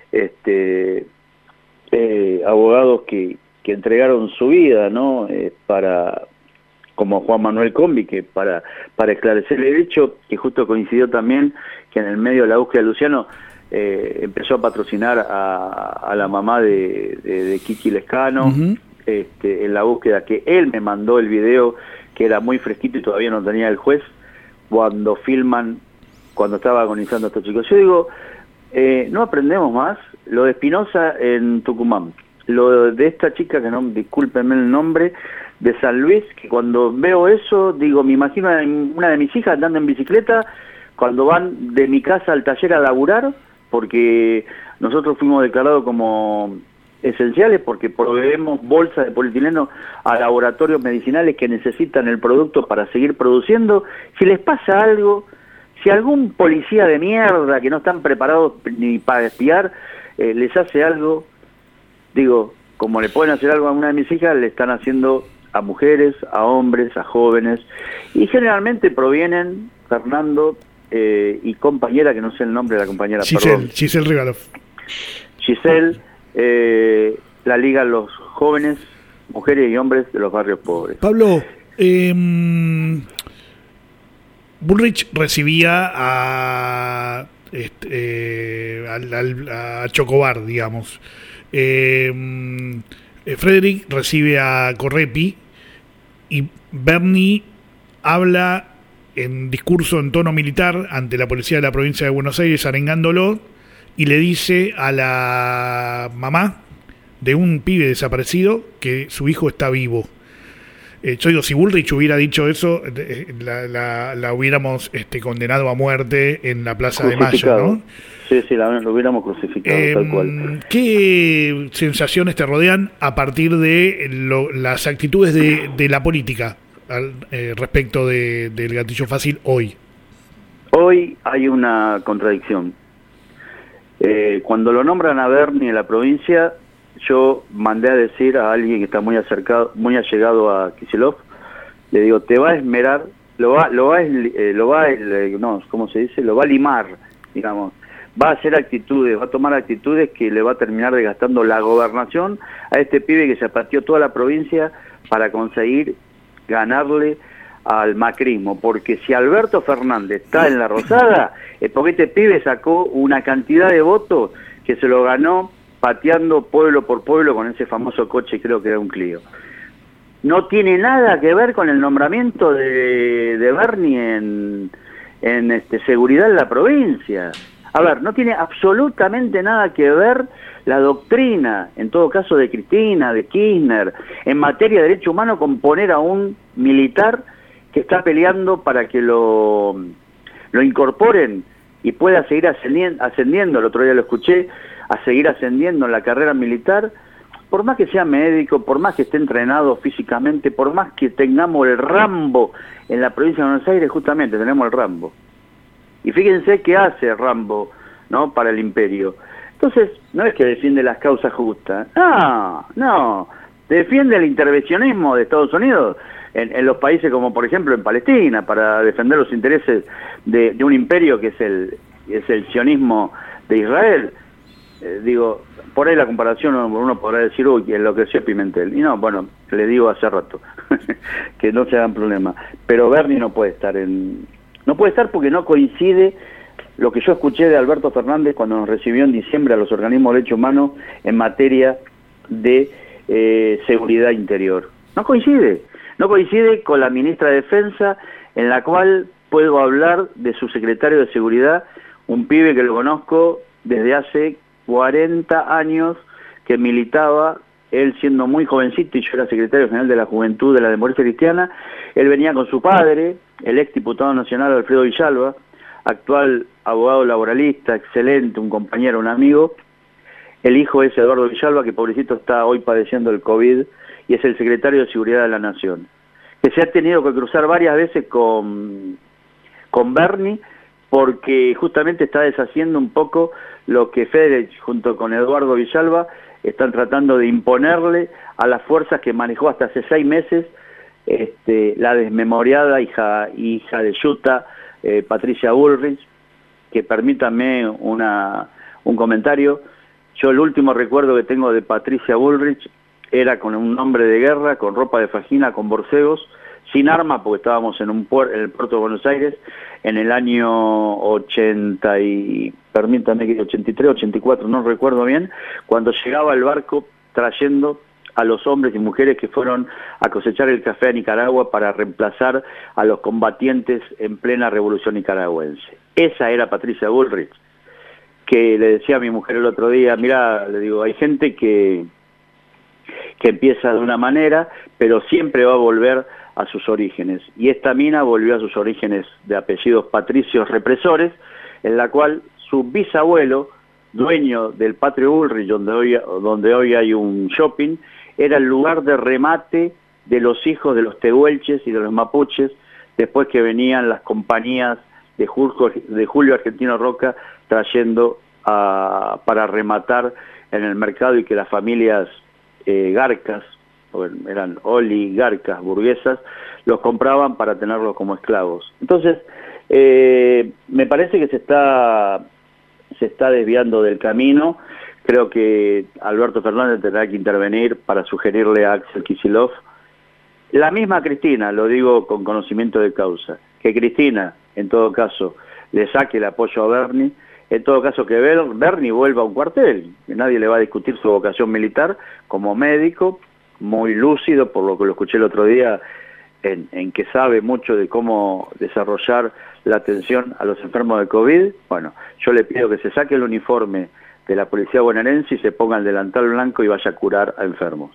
este eh, abogados que, que entregaron su vida, ¿no? Eh, para, como Juan Manuel Combi, que para, para esclarecer el hecho, que justo coincidió también que en el medio de la búsqueda de Luciano eh, empezó a patrocinar a, a la mamá de, de, de Kiki Lescano, uh-huh. este, en la búsqueda, que él me mandó el video, que era muy fresquito y todavía no tenía el juez, cuando filman, cuando estaba agonizando a estos chicos. Yo digo, eh, no aprendemos más. Lo de Espinosa en Tucumán, lo de esta chica, que no, discúlpenme el nombre, de San Luis, que cuando veo eso, digo, me imagino a una de mis hijas andando en bicicleta, cuando van de mi casa al taller a laburar, porque nosotros fuimos declarados como esenciales, porque proveemos bolsas de polietileno a laboratorios medicinales que necesitan el producto para seguir produciendo. Si les pasa algo, si algún policía de mierda que no están preparados ni para espiar, eh, les hace algo, digo, como le pueden hacer algo a una de mis hijas, le están haciendo a mujeres, a hombres, a jóvenes, y generalmente provienen, Fernando, eh, y compañera, que no sé el nombre de la compañera, Giselle, perdón. Giselle Rivalov. Giselle, eh, la liga los jóvenes, mujeres y hombres de los barrios pobres. Pablo, eh, Bullrich recibía a, este, eh, al, al, a Chocobar, digamos. Eh, Frederick recibe a Correpi y Bernie habla en discurso en tono militar ante la policía de la provincia de Buenos Aires, arengándolo, y le dice a la mamá de un pibe desaparecido que su hijo está vivo. Eh, yo digo, si Bullrich hubiera dicho eso, eh, la, la, la hubiéramos este, condenado a muerte en la Plaza de Mayo, ¿no? Sí, sí, la, lo hubiéramos crucificado, eh, tal cual. ¿Qué sensaciones te rodean a partir de lo, las actitudes de, de la política al, eh, respecto de, del gatillo fácil hoy? Hoy hay una contradicción. Eh, cuando lo nombran a Bernie en la provincia, yo mandé a decir a alguien que está muy acercado, muy allegado a Kicillof, le digo, te va a esmerar, lo va, lo va, eh, lo va, eh, no, ¿cómo se dice? Lo va a limar, digamos, va a hacer actitudes, va a tomar actitudes que le va a terminar desgastando la gobernación a este pibe que se pateó toda la provincia para conseguir ganarle al macrismo, porque si Alberto Fernández está en la Rosada, es porque este pibe sacó una cantidad de votos que se lo ganó pateando pueblo por pueblo con ese famoso coche, creo que era un Clio. No tiene nada que ver con el nombramiento de, de Bernie en, en este, seguridad en la provincia. A ver, no tiene absolutamente nada que ver la doctrina, en todo caso de Cristina, de Kirchner, en materia de derecho humano, con poner a un militar que está peleando para que lo, lo incorporen y pueda seguir ascendiendo, ascendiendo, el otro día lo escuché, a seguir ascendiendo en la carrera militar, por más que sea médico, por más que esté entrenado físicamente, por más que tengamos el Rambo en la provincia de Buenos Aires, justamente tenemos el Rambo. Y fíjense qué hace Rambo, ¿no?, para el imperio. Entonces, no es que defiende las causas justas, no, no, defiende el intervencionismo de Estados Unidos en, en los países como, por ejemplo, en Palestina, para defender los intereses de, de un imperio que es el, es el sionismo de Israel. Eh, digo, por ahí la comparación uno, uno podrá decir, uy, enloqueció Pimentel. Y no, bueno, le digo hace rato, que no se hagan problema. Pero Bernie no puede estar en... No puede estar porque no coincide lo que yo escuché de Alberto Fernández cuando nos recibió en diciembre a los organismos de derechos humanos en materia de eh, seguridad interior. No coincide. No coincide con la ministra de Defensa, en la cual puedo hablar de su secretario de Seguridad, un pibe que lo conozco desde hace cuarenta años, que militaba, él siendo muy jovencito, y yo era secretario general de la Juventud de la Democracia Cristiana. Él venía con su padre, el ex diputado nacional Alfredo Villalba, actual abogado laboralista, excelente, un compañero, un amigo. El hijo es Eduardo Villalba, que pobrecito está hoy padeciendo el COVID, y es el secretario de Seguridad de la Nación, que se ha tenido que cruzar varias veces con, con Bernie, porque justamente está deshaciendo un poco lo que Federic junto con Eduardo Villalba están tratando de imponerle a las fuerzas que manejó hasta hace seis meses este, la desmemoriada hija, hija de Yuta, eh, Patricia Bullrich, que permítanme una, un comentario. Yo el último recuerdo que tengo de Patricia Bullrich era con un hombre de guerra, con ropa de fajina, con borcegos, sin arma, porque estábamos en un puer en el puerto de Buenos Aires, en el año ochenta y, permítame que ochenta y tres, ochenta y cuatro, no recuerdo bien, cuando llegaba el barco trayendo a los hombres y mujeres que fueron a cosechar el café a Nicaragua para reemplazar a los combatientes en plena revolución nicaragüense. Esa era Patricia Bullrich, que le decía a mi mujer el otro día, mirá, le digo, hay gente que, que empieza de una manera, pero siempre va a volver a sus orígenes, y esta mina volvió a sus orígenes de apellidos patricios represores, en la cual su bisabuelo, dueño del Patrio Bullrich, donde hoy, donde hoy hay un shopping, era el lugar de remate de los hijos de los tehuelches y de los mapuches, después que venían las compañías de Julio, de Julio Argentino Roca trayendo a, para rematar en el mercado, y que las familias eh, garcas, eran oligarcas burguesas, los compraban para tenerlos como esclavos. Entonces, eh, me parece que se está, se está desviando del camino. Creo que Alberto Fernández tendrá que intervenir para sugerirle a Axel Kicillof, la misma Cristina, lo digo con conocimiento de causa, que Cristina, en todo caso, le saque el apoyo a Bernie en todo caso que Ber- Bernie vuelva a un cuartel, que nadie le va a discutir su vocación militar como médico, muy lúcido, por lo que lo escuché el otro día, en, en que sabe mucho de cómo desarrollar la atención a los enfermos de COVID. Bueno, yo le pido que se saque el uniforme de la policía bonaerense y se ponga el delantal blanco y vaya a curar a enfermos.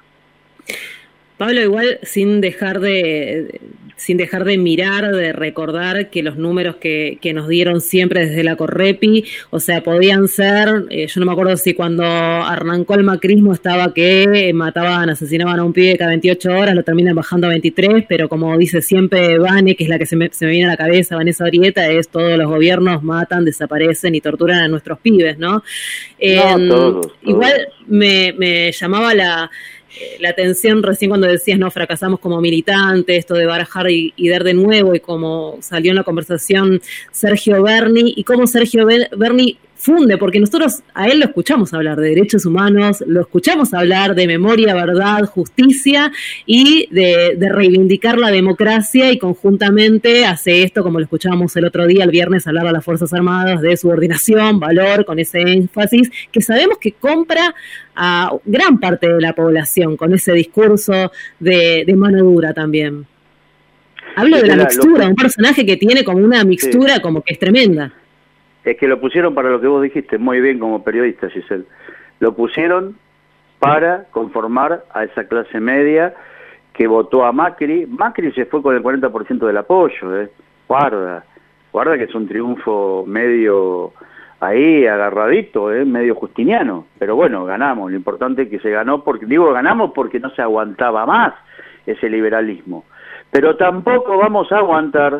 Pablo, igual sin dejar de sin dejar de mirar, de recordar que los números que, que nos dieron siempre desde la Correpi, o sea, podían ser, eh, yo no me acuerdo si cuando arrancó el macrismo estaba que mataban, asesinaban a un pibe cada veintiocho horas, lo terminan bajando a veintitrés, pero como dice siempre Vane, que es la que se me, se me viene a la cabeza, Vanessa Orieta, es todos los gobiernos matan, desaparecen y torturan a nuestros pibes, ¿no? Eh, No, todos, todos. Igual me, me llamaba la... la atención recién cuando decías, no, fracasamos como militantes, esto de barajar y, y dar de nuevo, y como salió en la conversación Sergio Berni, y cómo Sergio Berni funde, porque nosotros a él lo escuchamos hablar de derechos humanos, lo escuchamos hablar de memoria, verdad, justicia, y de, de reivindicar la democracia, y conjuntamente hace esto, como lo escuchábamos el otro día, el viernes, hablar a las Fuerzas Armadas de subordinación, valor, con ese énfasis, que sabemos que compra a gran parte de la población con ese discurso de, de mano dura también. Hablo de la mixtura, un personaje que tiene como una mixtura sí. como que es tremenda. Es que lo pusieron para lo que vos dijiste muy bien como periodista, Giselle. Lo pusieron para conformar a esa clase media que votó a Macri. Macri se fue con el cuarenta por ciento del apoyo, ¿eh? Guarda, guarda que es un triunfo medio ahí agarradito, ¿eh? Medio justiniano. Pero bueno, ganamos. Lo importante es que se ganó, porque digo ganamos porque no se aguantaba más ese liberalismo. Pero tampoco vamos a aguantar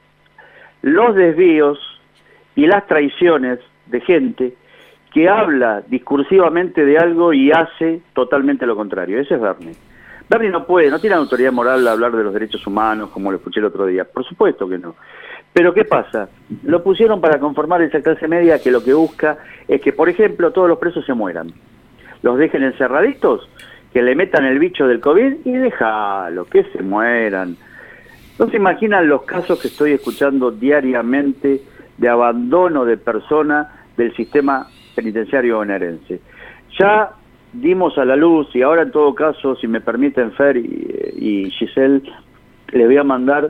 los desvíos y las traiciones de gente que habla discursivamente de algo y hace totalmente lo contrario. Ese es Bernie. Bernie no puede, no tiene autoridad moral de hablar de los derechos humanos, como lo escuché el otro día. Por supuesto que no. Pero ¿qué pasa? Lo pusieron para conformar esa clase media que lo que busca es que, por ejemplo, todos los presos se mueran. Los dejen encerraditos, que le metan el bicho del COVID y déjalo, que se mueran. No se imaginan los casos que estoy escuchando diariamente de abandono de personas del sistema penitenciario bonaerense. Ya dimos a la luz, y ahora en todo caso, si me permiten Fer y, y Giselle, les voy a mandar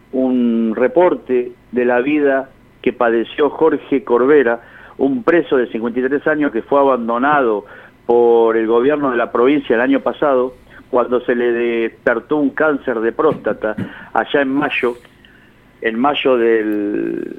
un reporte de la vida que padeció Jorge Corbera, un preso de cincuenta y tres años que fue abandonado por el gobierno de la provincia el año pasado, cuando se le despertó un cáncer de próstata allá en mayo, en mayo del...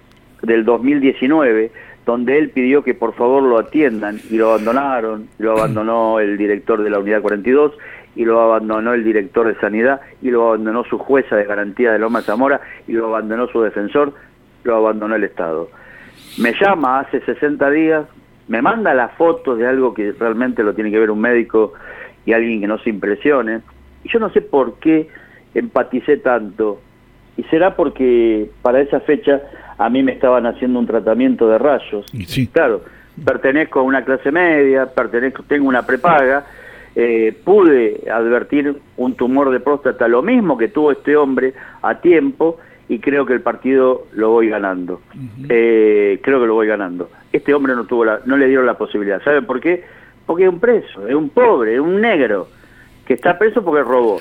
del dos mil diecinueve, donde él pidió que por favor lo atiendan, y lo abandonaron, lo abandonó el director de la unidad cuarenta y dos, y lo abandonó el director de sanidad, y lo abandonó su jueza de garantía de Loma Zamora, y lo abandonó su defensor, lo abandonó el Estado. Me llama hace sesenta días, me manda las fotos de algo que realmente lo tiene que ver un médico y alguien que no se impresione, y yo no sé por qué empaticé tanto, y será porque para esa fecha a mí me estaban haciendo un tratamiento de rayos. Sí. Claro, pertenezco a una clase media, pertenezco, tengo una prepaga, eh, pude advertir un tumor de próstata, lo mismo que tuvo este hombre a tiempo, y creo que el partido lo voy ganando. Uh-huh. eh, creo que lo voy ganando. Este hombre no tuvo la, no le dieron la posibilidad. ¿Saben por qué? Porque es un preso, es un pobre, es un negro, que está preso porque robó.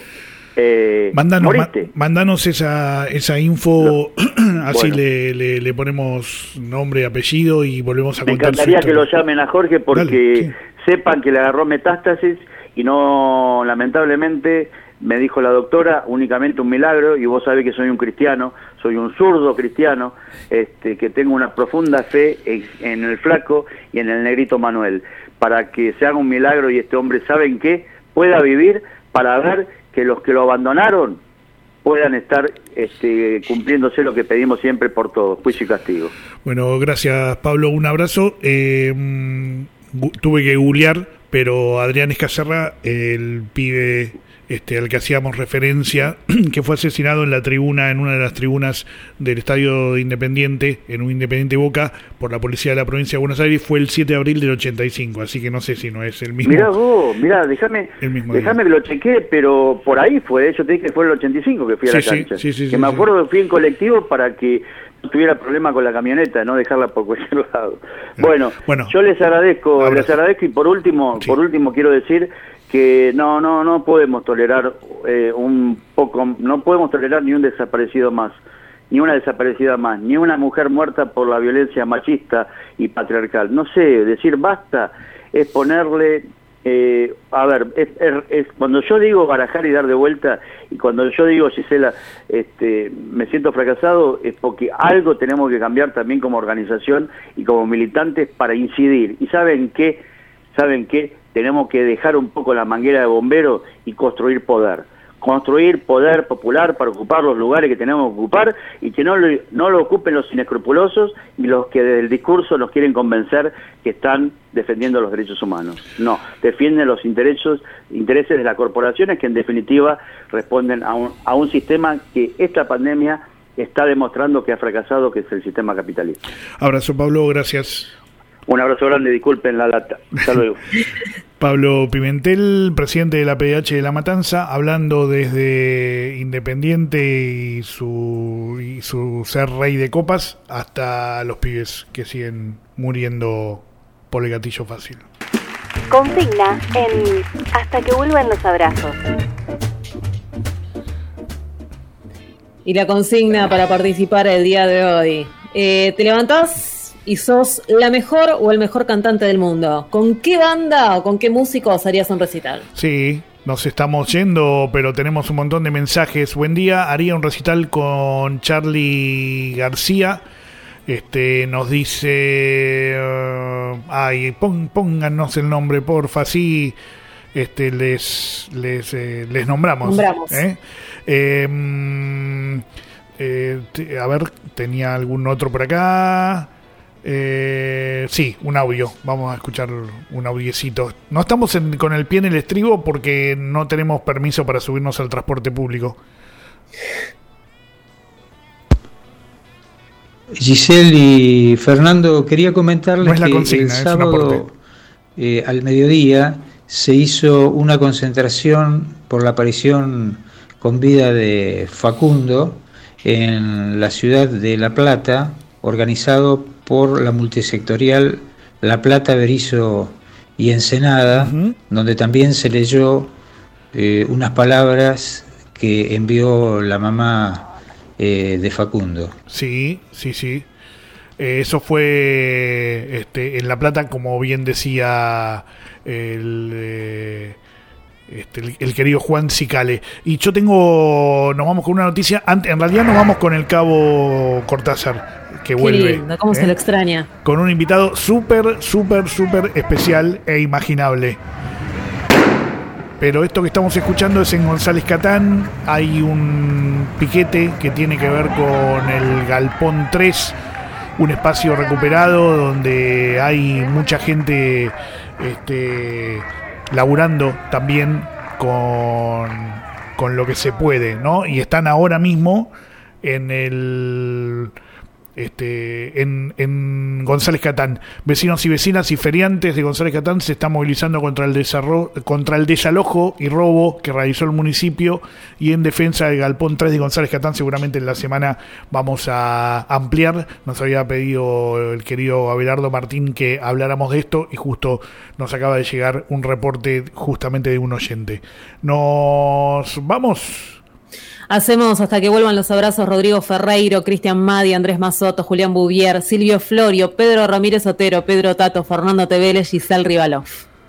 Eh, Mándanos, ma, mándanos esa, esa info, no. así Bueno. le, le, le ponemos nombre, apellido y volvemos a Me contar. encantaría que lo llamen a Jorge porque Dale, sí. sepan que le agarró metástasis y no, lamentablemente, me dijo la doctora, únicamente un milagro, y vos sabés que soy un cristiano, soy un zurdo cristiano, este, que tengo una profunda fe en, en el flaco y en el negrito Manuel, para que se haga un milagro y este hombre, ¿saben qué? Pueda vivir para ver que los que lo abandonaron puedan estar este, cumpliéndose lo que pedimos siempre por todos, juicio y castigo. Bueno, gracias Pablo, un abrazo. Eh, tuve que googlear, pero Adrián Escacerra, el pibe este, al que hacíamos referencia, que fue asesinado en la tribuna, en una de las tribunas del Estadio Independiente, en un Independiente Boca, por la policía de la provincia de Buenos Aires, fue el siete de abril del ochenta y cinco, así que no sé si no es el mismo. Mirá vos, mirá, déjame déjame que lo chequee, pero por ahí fue, yo te dije que fue el ochenta y cinco que fui a Sí, la sí, cancha. sí, sí, que sí, me sí. acuerdo que fui en colectivo para que no tuviera problema con la camioneta, no dejarla por cualquier lado. Bueno, Bueno, yo les agradezco, les agradezco y por último, por último quiero decir que no, no, no podemos tolerar eh, un poco, no podemos tolerar ni un desaparecido más, ni una desaparecida más, ni una mujer muerta por la violencia machista y patriarcal. No sé, decir basta es ponerle, eh, a ver, es, es, es, cuando yo digo barajar y dar de vuelta, y cuando yo digo, Gisela, este, me siento fracasado, es porque algo tenemos que cambiar también como organización y como militantes para incidir. ¿Y saben qué? ¿Saben qué? Tenemos que dejar un poco la manguera de bombero y construir poder. Construir poder popular para ocupar los lugares que tenemos que ocupar y que no lo, no lo ocupen los inescrupulosos y los que desde el discurso nos quieren convencer que están defendiendo los derechos humanos. No, defienden los intereses, intereses de las corporaciones que en definitiva responden a un, a un sistema que esta pandemia está demostrando que ha fracasado, que es el sistema capitalista. Abrazo, Pablo, gracias. Un abrazo grande, disculpen la lata. Hasta luego. Pablo Pimentel, presidente de la P D H de La Matanza, hablando desde Independiente y su, y su ser rey de copas hasta los pibes que siguen muriendo por el gatillo fácil. Consigna en Hasta que vuelvan los abrazos. Y la consigna para participar el día de hoy. Eh, ¿Te levantás y sos la mejor o el mejor cantante del mundo? ¿Con qué banda o con qué músicos harías un recital? Sí, nos estamos yendo, pero tenemos un montón de mensajes. Buen día, haría un recital con Charly García. Este, nos dice, uh, ay, pon, pónganos el nombre, porfa, sí, este, les, les, eh, les nombramos. Nombramos. ¿eh? Eh, mm, eh, t- a ver, tenía algún otro por acá. Eh, sí, un audio. Vamos a escuchar un audiecito. No estamos en- con el pie en el estribo porque no tenemos permiso para subirnos al transporte público. Giselle y Fernando, quería comentarles No es la que consigna, el es un sábado aporte. eh, al mediodía se hizo una concentración por la aparición con vida de Facundo en la ciudad de La Plata, organizado por la multisectorial La Plata, Berizo y Ensenada, donde también se leyó eh, unas palabras que envió la mamá eh, de Facundo. Sí, sí, sí. Eh, eso fue este, en La Plata, como bien decía el, eh, este, el, el querido Juan Cicale. Y yo tengo, nos vamos con una noticia, ante- en realidad nos vamos con el cabo Cortázar, que Qué vuelve. lindo, cómo ¿eh? se lo extraña. Con un invitado súper, súper, súper especial e imaginable. Pero esto que estamos escuchando es en González Catán. Hay un piquete que tiene que ver con el Galpón tres, un espacio recuperado donde hay mucha gente este, laburando también con, con lo que se puede, ¿no? Y están ahora mismo en el... Este, en, en González Catán. Vecinos y vecinas y feriantes de González Catán se están movilizando contra el desarrollo, contra el desalojo y robo que realizó el municipio y en defensa del Galpón tres de González Catán. Seguramente en la semana vamos a ampliar. Nos había pedido el querido Abelardo Martín que habláramos de esto y justo nos acaba de llegar un reporte justamente de un oyente. Nos vamos. Hacemos hasta que vuelvan los abrazos Rodrigo Ferreiro, Cristian Madi, Andrés Mazotto, Julián Bouvier, Silvio Florio, Pedro Ramírez Otero, Pedro Tato, Fernando Teveles, Giselle Rivalov.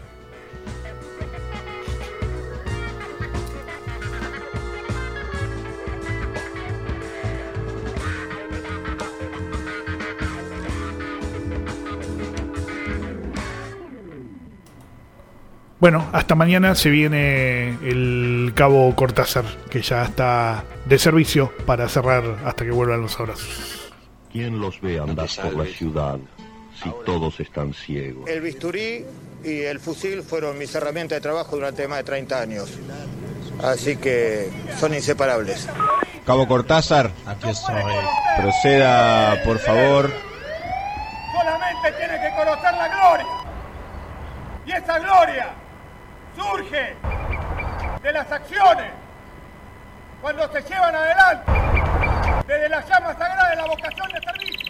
Bueno, hasta mañana se viene el cabo Cortázar, que ya está de servicio para cerrar hasta que vuelvan los abrazos. ¿Quién los ve andar por la ciudad si todos están ciegos? El bisturí y el fusil fueron mis herramientas de trabajo durante más de treinta años. así que son inseparables. Cabo Cortázar, aquí estoy. Proceda, por favor. Solamente tiene que conocer la gloria. Y esa gloria surge de las acciones cuando se llevan adelante desde la llama sagrada de la vocación de servicio.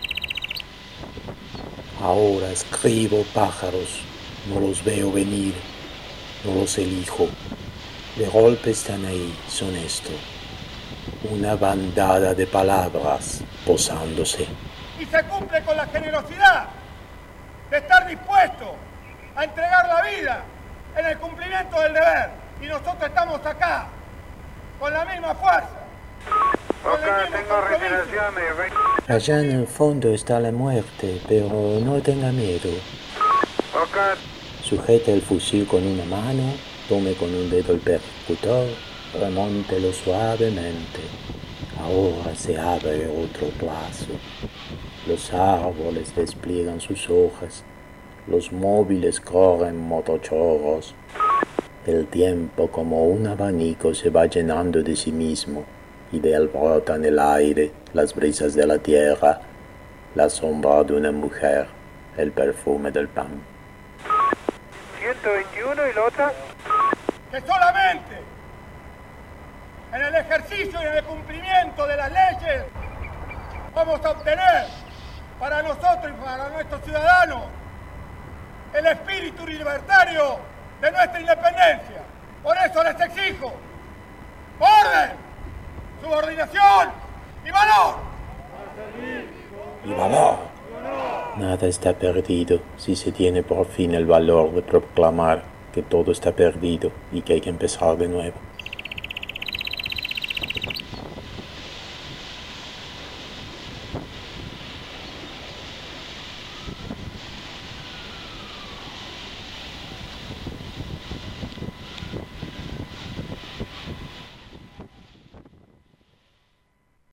Ahora escribo pájaros, no los veo venir, no los elijo. De golpe están ahí, son esto. Una bandada de palabras posándose. Y se cumple con la generosidad de estar dispuesto a entregar la vida en el cumplimiento del deber. Y nosotros estamos acá, con la misma fuerza. Acá tengo regeneraciones. Allá en el fondo está la muerte, pero no tenga miedo. Acá. Sujete el fusil con una mano, tome con un dedo el percutor, remóntelo suavemente. Ahora se abre otro plazo. Los árboles despliegan sus hojas, los móviles corren motochorros. El tiempo como un abanico se va llenando de sí mismo y de él brotan el aire, las brisas de la tierra, la sombra de una mujer, el perfume del pan. ciento veintiuno y la otra. Que solamente en el ejercicio y en el cumplimiento de las leyes vamos a obtener para nosotros y para nuestros ciudadanos el espíritu libertario de nuestra independencia. Por eso les exijo orden, subordinación y valor. Y valor. Nada está perdido si se tiene por fin el valor de proclamar que todo está perdido y que hay que empezar de nuevo.